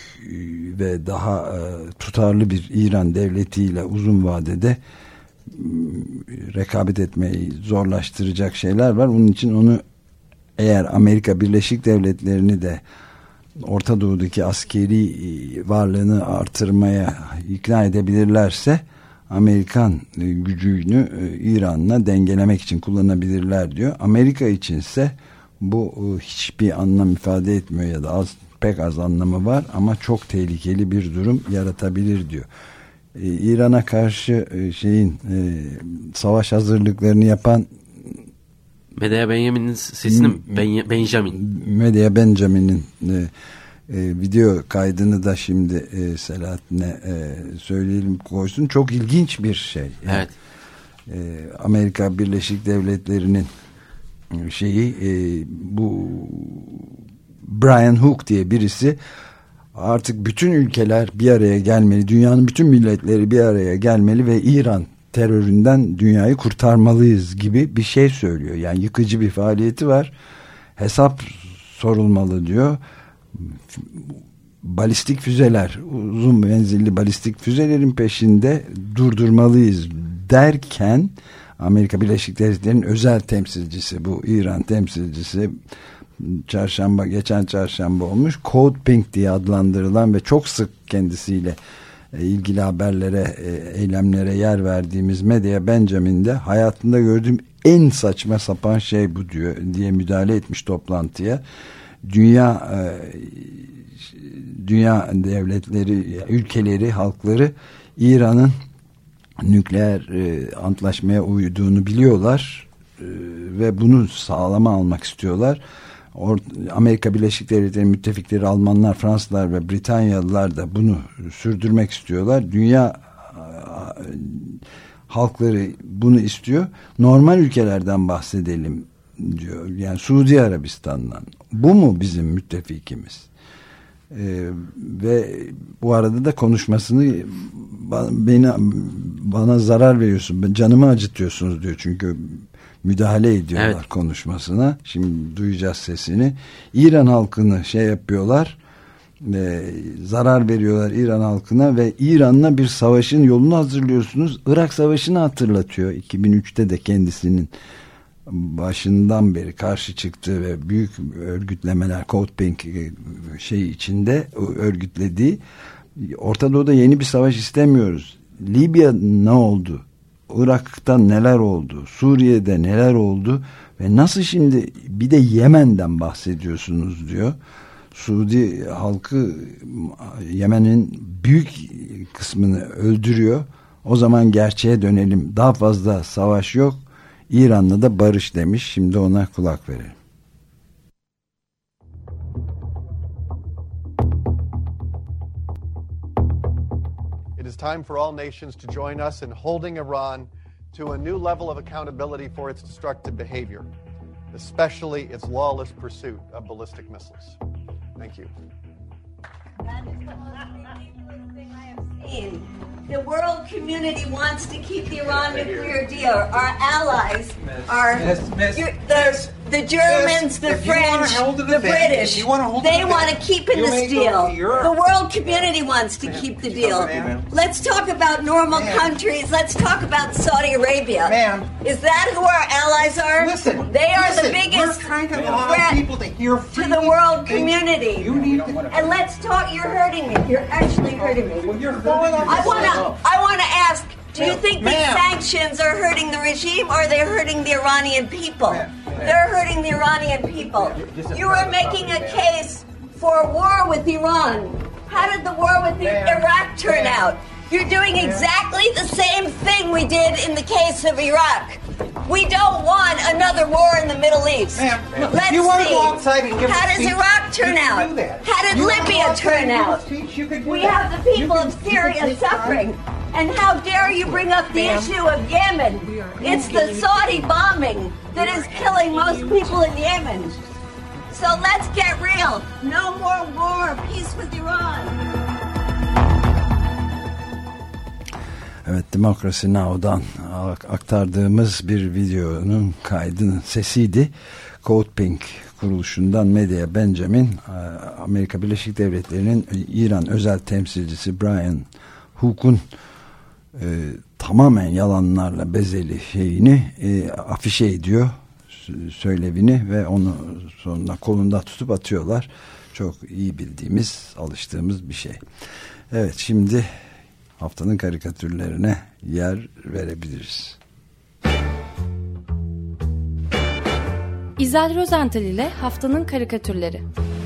ve daha e, tutarlı bir İran devletiyle uzun vadede rekabet etmeyi zorlaştıracak şeyler var. Bunun için onu eğer Amerika Birleşik Devletleri'ni de Orta Doğu'daki askeri varlığını artırmaya ikna edebilirlerse Amerikan gücünü İran'la dengelemek için kullanabilirler diyor. Amerika içinse bu hiçbir anlam ifade etmiyor ya da az, pek az anlamı var ama çok tehlikeli bir durum yaratabilir diyor. İran'a karşı şeyin savaş hazırlıklarını yapan Medya Benjamin'in sesini ben, Benjamin Medya Benjamin'in e, e, video kaydını da şimdi e, Selahattin'e e, söyleyelim koysun. Çok ilginç bir şey. Yani, evet. E, Amerika Birleşik Devletleri'nin şeyi e, bu Brian Hook diye birisi artık bütün ülkeler bir araya gelmeli, dünyanın bütün milletleri bir araya gelmeli ve İran teröründen dünyayı kurtarmalıyız gibi bir şey söylüyor. Yani yıkıcı bir faaliyeti var. Hesap sorulmalı diyor. Balistik füzeler, uzun menzilli balistik füzelerin peşinde durdurmalıyız derken Amerika Birleşik Devletleri'nin özel temsilcisi, bu İran temsilcisi çarşamba, geçen çarşamba olmuş, Code Pink diye adlandırılan ve çok sık kendisiyle ilgili haberlere, eylemlere yer verdiğimiz Medya Benjamin'de hayatında gördüğüm en saçma sapan şey bu diyor diye müdahale etmiş toplantıya. Dünya dünya devletleri, ülkeleri, halkları İran'ın nükleer antlaşmaya uyduğunu biliyorlar ve bunu sağlama almak istiyorlar. Amerika Birleşik Devletleri müttefikleri Almanlar, Fransızlar ve Britanyalılar da bunu sürdürmek istiyorlar. Dünya halkları bunu istiyor. Normal ülkelerden bahsedelim diyor. Yani Suudi Arabistan'dan. Bu mu bizim müttefikimiz? Ee, ve bu arada da konuşmasını beni, bana zarar veriyorsun, canımı acıtıyorsunuz diyor. Çünkü müdahale ediyorlar evet. konuşmasına. Şimdi duyacağız sesini. İran halkını şey yapıyorlar, e, zarar veriyorlar İran halkına ve İran'la bir savaşın yolunu hazırlıyorsunuz. Irak Savaşı'nı hatırlatıyor. iki bin üçte de kendisinin başından beri karşı çıktığı ve büyük örgütlemeler, Code Pink şey içinde örgütlediği, Orta Doğu'da yeni bir savaş istemiyoruz. Libya ne oldu? Irak'ta neler oldu? Suriye'de neler oldu? Ve nasıl şimdi bir de Yemen'den bahsediyorsunuz diyor. Suudi halkı Yemen'in büyük kısmını öldürüyor. O zaman gerçeğe dönelim. Daha fazla savaş yok. İran'la da barış demiş. Şimdi ona kulak verelim. It is time for all nations to join us in holding Iran to a new level of accountability for its destructive behavior, especially its lawless pursuit of ballistic missiles. Thank you. That is the most ridiculous thing I have seen. The world community wants to keep the Iran nuclear deal. Our allies are miss, miss, the, miss, the Germans, miss, the French, the, the British. They want to keep in this deal. The world community wants to keep the deal. Let's talk about normal countries. Let's talk about Saudi Arabia. Is that who our allies are? Listen, they are listen, the biggest threat people to, hear to the world community. You need to, and let's talk. You're hurting me. You're actually hurting me. Well, you're hurting I want to. I want to ask. Do you think these sanctions are hurting the regime, or are they hurting the Iranian people? They're hurting the Iranian people. You are making a case for war with Iran. How did the war with Iraq turn out? You're doing exactly the same thing we did in the case of Iraq. We don't want another war in the Middle East. Ma'am, Let's you want to see. go outside and give How a does speech? Iraq turn You can out? do that. How did You want to Libya go outside turn and give a out? speech? You can do We that. have the people You of can- you Syria can take suffering. time. And how dare you bring up the Ma'am. issue of Yemen? It's the Saudi bombing that is killing most people in Yemen. So let's get real. No more war. Peace with Iran. Evet, Democracy Now'dan aktardığımız bir videonun kaydının sesiydi. Code Pink kuruluşundan Medya Benjamin, Amerika Birleşik Devletleri'nin İran özel temsilcisi Brian Hook'un e, tamamen yalanlarla bezeli şeyini e, afişe ediyor, söylevini, ve onu sonunda kolunda tutup atıyorlar. Çok iyi bildiğimiz, alıştığımız bir şey. Evet, şimdi haftanın karikatürlerine yer verebiliriz. İzel Rozental ile haftanın karikatürleri.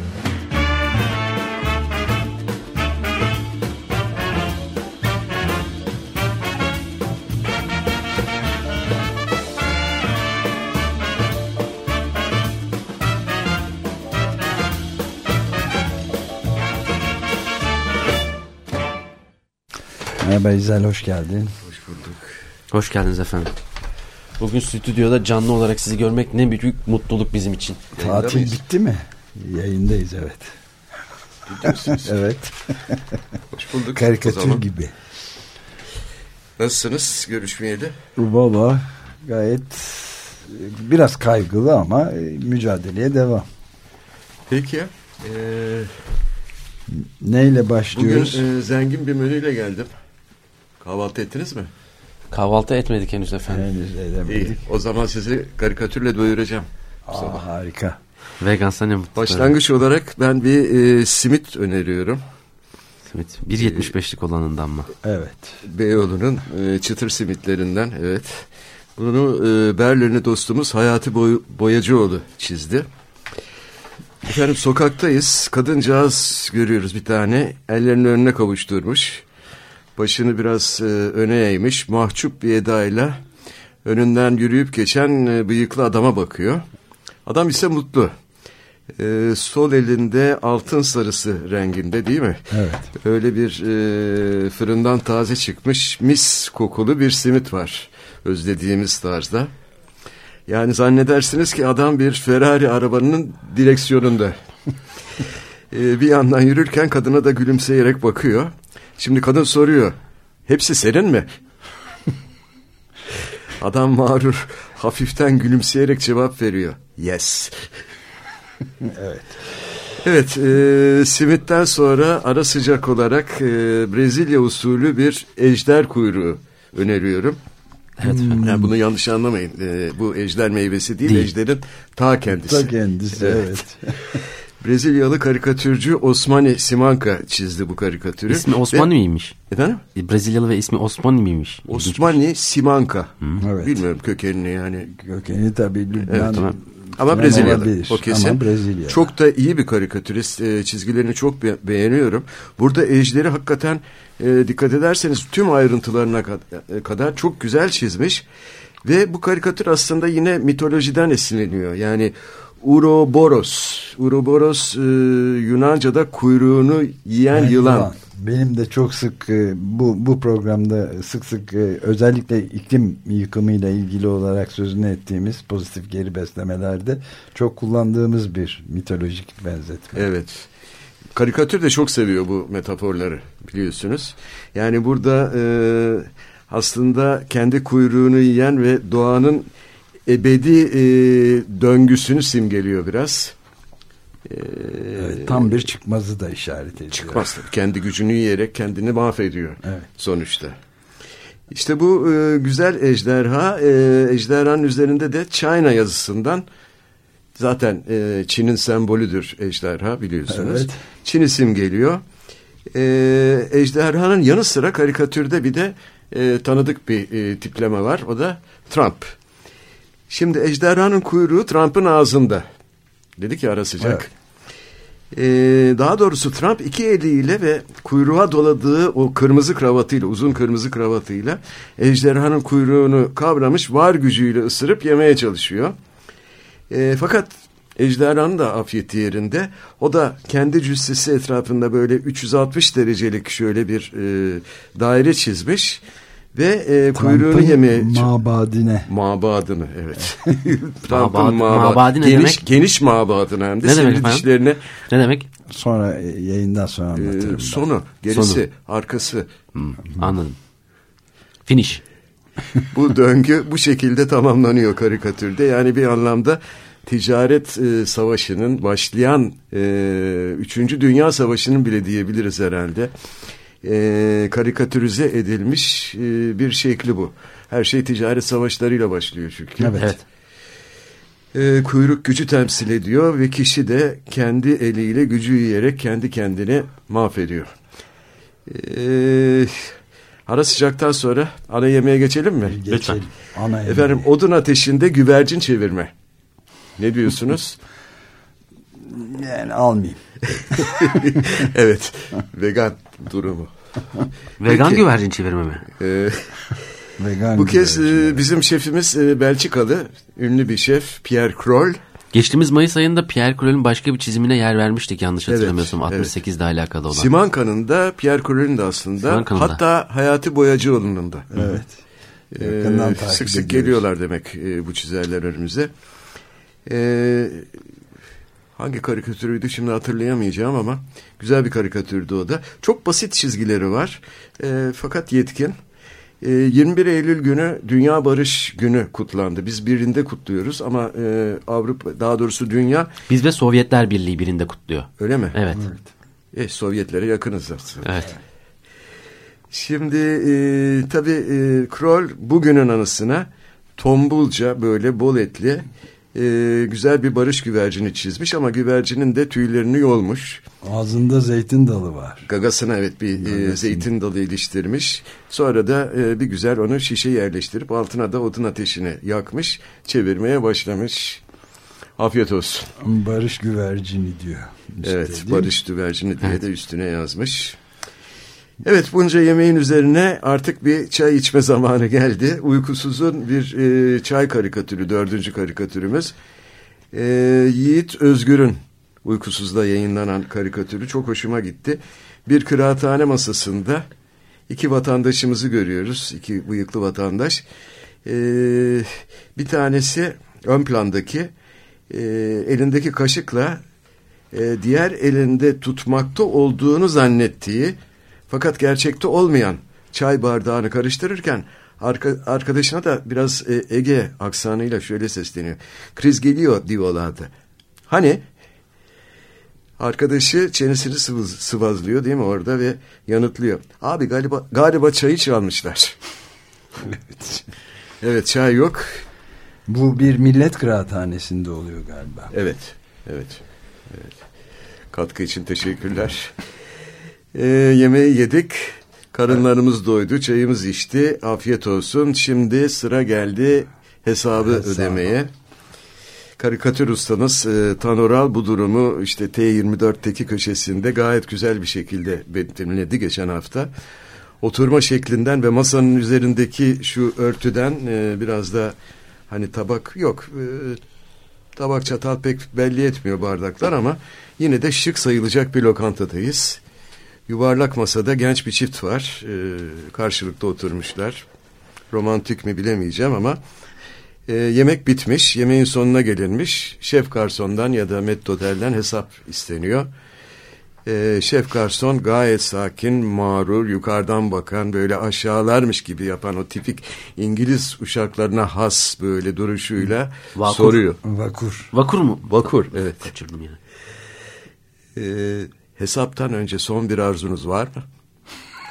Merhaba İzel, hoş geldin. Hoş bulduk. Hoş geldiniz efendim. Bugün stüdyoda canlı olarak sizi görmek ne büyük mutluluk bizim için. Tatil bitti mi? Yayındayız, evet. Evet. Hoş bulduk. Karikatür gibi. Nasılsınız görüşmeyeli? Valla gayet biraz kaygılı ama mücadeleye devam. Peki ya. Ee, Neyle başlıyoruz? Bugün e, zengin bir menüyle geldim. Kahvaltı ettiniz mi? Kahvaltı etmedik henüz efendim. Henüz edemedik. İyi, o zaman sizi karikatürle doyuracağım. Aa, harika. Vegansa ne mutlu. Başlangıç olarak ben bir e, simit öneriyorum. Simit. bir yetmiş beşlik olanından mı? Evet. Beyoğlu'nun e, çıtır simitlerinden, evet. Bunu e, Berlinli dostumuz Hayati Boy, Boyacıoğlu çizdi. Efendim, sokaktayız. Kadıncağız görüyoruz bir tane. Ellerini önüne kavuşturmuş. Başını biraz e, öne eğmiş. Mahcup bir edayla önünden yürüyüp geçen e, bıyıklı adama bakıyor. Adam ise mutlu. E, sol elinde altın sarısı renginde, değil mi? Evet. Öyle bir e, fırından taze çıkmış mis kokulu bir simit var. Özlediğimiz tarzda. Yani zannedersiniz ki adam bir Ferrari arabanın direksiyonunda. ee, bir yandan yürürken kadına da gülümseyerek bakıyor. Şimdi kadın soruyor. Hepsi senin mi? Adam mağrur hafiften gülümseyerek cevap veriyor. Yes. Evet. Evet, e, simitten sonra ara sıcak olarak e, Brezilya usulü bir ejder kuyruğu öneriyorum. Evet, hmm. Yani bunu yanlış anlamayın. Ee, bu ejder meyvesi değil, değil. Ejderin ta kendisi. Ta kendisi, evet. evet. Brezilyalı karikatürcü Osmani Simanka çizdi bu karikatürü. İsmi Osmani ve, miymiş? Efendim? Brezilyalı ve ismi Osmani miymiş? Osmani Simanka. Hmm. Evet. Bilmiyorum kökenini yani. Kökeni tabii Lübnan. Evet, tamam. Ama Brezilyalı o kesin. Ama Brezilya. Çok da iyi bir karikatürist. E, çizgilerini çok be- beğeniyorum. Burada ejderi hakikaten e, dikkat ederseniz tüm ayrıntılarına kad- kadar çok güzel çizmiş. Ve bu karikatür aslında yine mitolojiden esinleniyor. Yani Ouroboros. Ouroboros e, Yunanca'da kuyruğunu yiyen yani yılan. yılan. Benim de çok sık bu bu programda sık sık özellikle iklim yıkımıyla ilgili olarak sözünü ettiğimiz pozitif geri beslemelerde çok kullandığımız bir mitolojik benzetme. Evet. Karikatür de çok seviyor bu metaforları, biliyorsunuz. Yani burada e, aslında kendi kuyruğunu yiyen ve doğanın ebedi e, döngüsünü simgeliyor biraz. Evet, tam bir çıkmazı da işaret ediyor. Çıkmaz tabii. Kendi gücünü yiyerek kendini mahvediyor, evet. Sonuçta. İşte bu e, güzel ejderha, e, ejderhanın üzerinde de China yazısından, zaten e, Çin'in sembolüdür ejderha, biliyorsunuz. Evet. Çin isim geliyor. E, ejderhanın yanı sıra karikatürde bir de e, tanıdık bir e, tipleme var. O da Trump. Şimdi ejderhanın kuyruğu Trump'ın ağzında. Dedik ya ara sıcak. Evet. Ee, daha doğrusu Trump iki eliyle ve kuyruğa doladığı o kırmızı kravatıyla, uzun kırmızı kravatıyla ejderhanın kuyruğunu kavramış, var gücüyle ısırıp yemeye çalışıyor. Ee, fakat ejderhanın da afiyeti yerinde. O da kendi cüssesi etrafında böyle üç yüz altmış derecelik şöyle bir e, daire çizmiş. Ve e, kuyruğunu yemeye... Mabadine. Mabadını, evet. Mabad, mabad, mabadi ne geniş, demek? Geniş mabadını hem de. Ne demek efendim? Dişlerine... Ne demek? Sonra yayından sonra anlatırım. Ee, sonu, gerisi, sonu. Arkası. Hmm, anladım. Finish. Bu döngü bu şekilde tamamlanıyor karikatürde. Yani bir anlamda ticaret e, savaşının başlayan e, Üçüncü Dünya Savaşı'nın bile diyebiliriz herhalde. E, karikatürize edilmiş e, bir şekli bu. Her şey ticaret savaşlarıyla başlıyor çünkü. Evet. evet. E, kuyruk gücü temsil ediyor ve kişi de kendi eliyle gücü yiyerek kendi kendini mahvediyor. E, ara sıcaktan sonra ana yemeğe geçelim mi? Geçelim. Ana Efendim, odun ateşinde güvercin çevirme. Ne diyorsunuz? Yani almayayım. Evet. Vegan durumu. Vegan Peki, güvercin çevirme mi? E, Vegan bu kez güvercin. e, bizim şefimiz e, Belçikalı. Ünlü bir şef Pierre Kroll. Geçtiğimiz Mayıs ayında Pierre Kroll'ün başka bir çizimine yer vermiştik yanlış hatırlamıyorsam. Evet, altmış sekizle evet. alakalı olan. Simanka'nın da Pierre Kroll'ün de aslında. Hatta Hayati Boyacıoğlu'nun da. Evet. Yakından ee, sık sık geliyorlar demek e, bu çizerler önümüze. Ee, hangi karikatürüydü şimdi hatırlayamayacağım ama güzel bir karikatürdü o da. Çok basit çizgileri var e, fakat yetkin. E, yirmi bir Eylül günü Dünya Barış Günü kutlandı. Biz birinde kutluyoruz ama e, Avrupa, daha doğrusu dünya. Biz ve Sovyetler Birliği birinde kutluyor. Öyle mi? Evet. evet. E, Sovyetlere yakınız aslında. Evet. Şimdi e, tabii e, Kroll bugünün anısına tombulca böyle bol etli e, güzel bir barış güvercini çizmiş ama güvercinin de tüylerini yolmuş. Ağzında zeytin dalı var. Gagasına evet bir e, zeytin dalı iliştirmiş. Sonra da e, bir güzel onu şişe yerleştirip altına da odun ateşini yakmış, çevirmeye başlamış. Afiyet olsun. Barış güvercini diyor. Üstte, evet, barış güvercini diye evet. de üstüne yazmış. Evet, bunca yemeğin üzerine artık bir çay içme zamanı geldi. Uykusuzun bir e, çay karikatürü, dördüncü karikatürümüz. E, Yiğit Özgür'ün Uykusuz'da yayınlanan karikatürü çok hoşuma gitti. Bir kıraathane masasında iki vatandaşımızı görüyoruz, iki bıyıklı vatandaş. E, bir tanesi ön plandaki e, elindeki kaşıkla e, diğer elinde tutmakta olduğunu zannettiği fakat gerçekte olmayan çay bardağını karıştırırken arka, arkadaşına da biraz e, Ege aksanıyla şöyle sesleniyor. Kriz geliyor diyorlardı. Hani arkadaşı çenesini sıvaz, sıvazlıyor değil mi orada ve yanıtlıyor. Abi galiba galiba çayı çalmışlar. evet. Evet, çay yok. Bu bir millet kıraathanesinde oluyor galiba. Evet. Evet. Evet. Katkı için teşekkürler. E, yemeği yedik, karınlarımız doydu, çayımız içti, afiyet olsun. Şimdi sıra geldi hesabı Hesabı. ödemeye. Karikatür ustamız e, Tanoral bu durumu işte T yirmi dörtteki köşesinde gayet güzel bir şekilde betimledi geçen hafta. Oturma şeklinden ve masanın üzerindeki şu örtüden e, biraz da hani tabak yok, e, tabak çatal pek belli etmiyor bardaklar ama yine de şık sayılacak bir lokantadayız. Yuvarlak masada genç bir çift var. Ee, karşılıklı oturmuşlar. Romantik mi bilemeyeceğim ama e, yemek bitmiş. Yemeğin sonuna gelinmiş. Şef garsondan ya da mettotelden hesap isteniyor. E, şef garson gayet sakin, mağrur, yukarıdan bakan, böyle aşağılarmış gibi yapan o tipik İngiliz uşaklarına has böyle duruşuyla Vakur. soruyor. Vakur. Vakur mu? Vakur, evet. Kaçırdım yani. Eee Hesaptan önce son bir arzunuz var mı?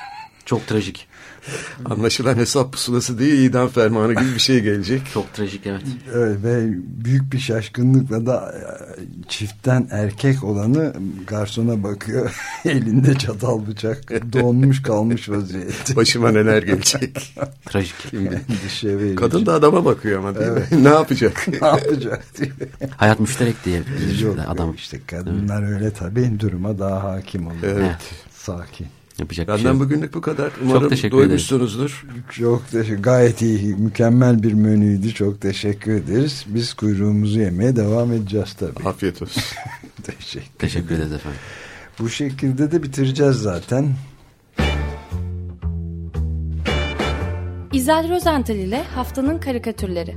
Çok trajik. Anlaşılan hesap pusulası değil, idam fermanı gibi bir şey gelecek. Çok trajik, evet. Evet. Ve büyük bir şaşkınlıkla da çiftten erkek olanı garsona bakıyor. Elinde çatal bıçak, donmuş kalmış vaziyette. Başıma neler gelecek. Trajik. Endişe Kadın da adama bakıyor ama değil evet. mi? Ne yapacak? Ne yapacak diye. Hayat müşterek diye. Yok, adam. işte kadınlar evet. öyle tabii duruma daha hakim oluyor. Evet. Sakin. Yapacak Benden şey bugünlük bu kadar. Umarım çok teşekkür doymuşsunuzdur. Ederim. Çok teşekkür. Gayet iyi, mükemmel bir menüydü. Çok teşekkür ederiz. Biz kuyruğumuzu yemeye devam edeceğiz tabii. Afiyet olsun. teşekkür, teşekkür ederiz efendim. Bu şekilde de bitireceğiz zaten. İzel Rozental ile Haftanın Karikatürleri.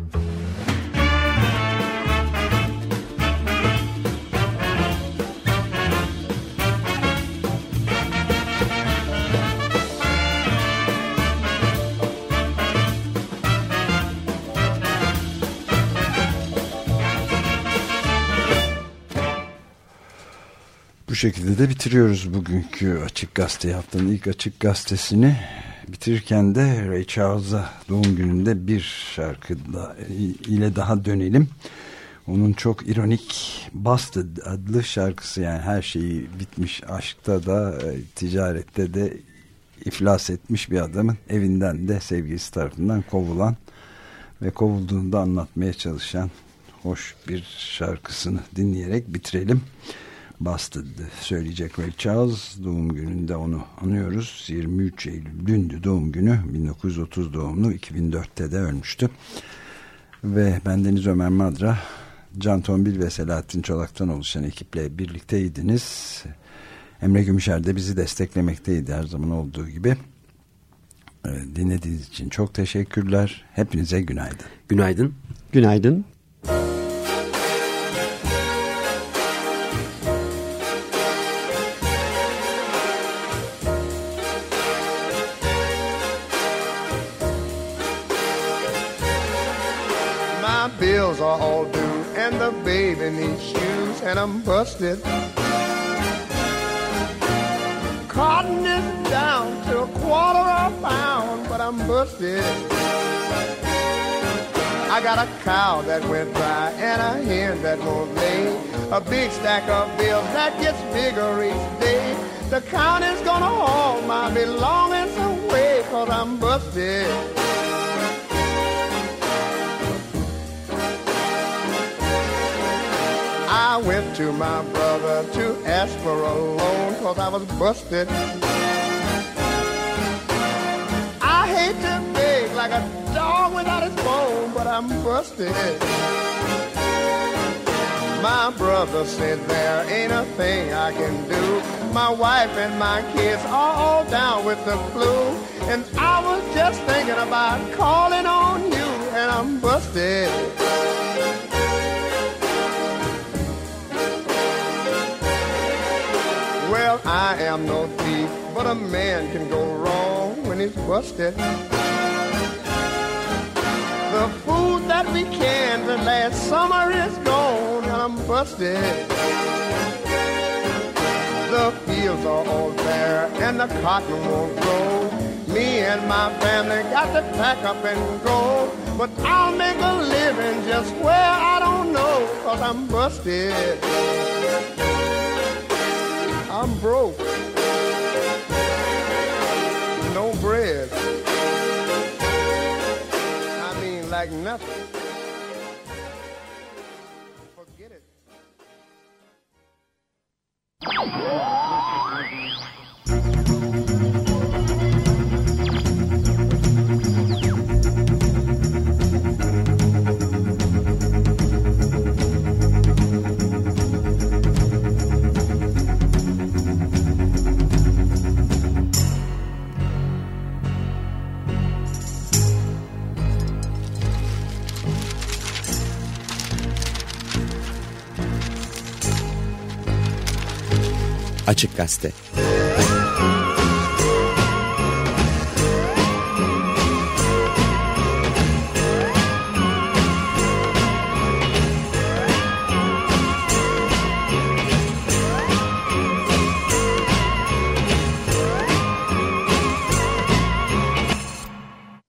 Bu şekilde de bitiriyoruz bugünkü Açık Gazete, haftanın ilk Açık Gazetesini. Bitirirken de Ray Charles'a doğum gününde bir şarkı da, ile daha dönelim. Onun çok ironik Busted adlı şarkısı, yani her şeyi bitmiş, aşkta da ticarette de iflas etmiş bir adamın evinden de sevgilisi tarafından kovulan ve kovulduğunu da anlatmaya çalışan hoş bir şarkısını dinleyerek bitirelim. Busted söyleyecek Ray Charles. Doğum gününde onu anıyoruz. yirmi üç Eylül dündü doğum günü. bin dokuz yüz otuz doğumlu, iki bin dörtte de ölmüştü. Ve bendeniz Ömer Madra, Can Tombil ve Selahattin Çolak'tan oluşan ekiple birlikteydiniz. Emre Gümüşer de bizi desteklemekteydi her zaman olduğu gibi. Dinlediğiniz için çok teşekkürler. Hepinize günaydın. Günaydın. Günaydın. Bills are all due and the baby needs shoes and I'm busted. Cotton is down to a quarter of a pound, but I'm busted. I got a cow that went dry and a hen that won't lay. A big stack of bills that gets bigger each day. The county's gonna haul my belongings away 'cause I'm busted. I went to my brother to ask for a loan 'cause I was busted. I hate to beg like a dog without his bone, but I'm busted. My brother said there ain't a thing I can do. My wife and my kids are all down with the flu, and I was just thinking about calling on you, and I'm busted. Well, I am no thief, but a man can go wrong when he's busted. The food that we canned last summer is gone, and I'm busted. The fields are all bare, and the cotton won't grow. Me and my family got to pack up and go. But I'll make a living just where I don't know, 'cause I'm busted. I'm broke. No bread. I mean, like nothing. Forget it. Açık Gazete.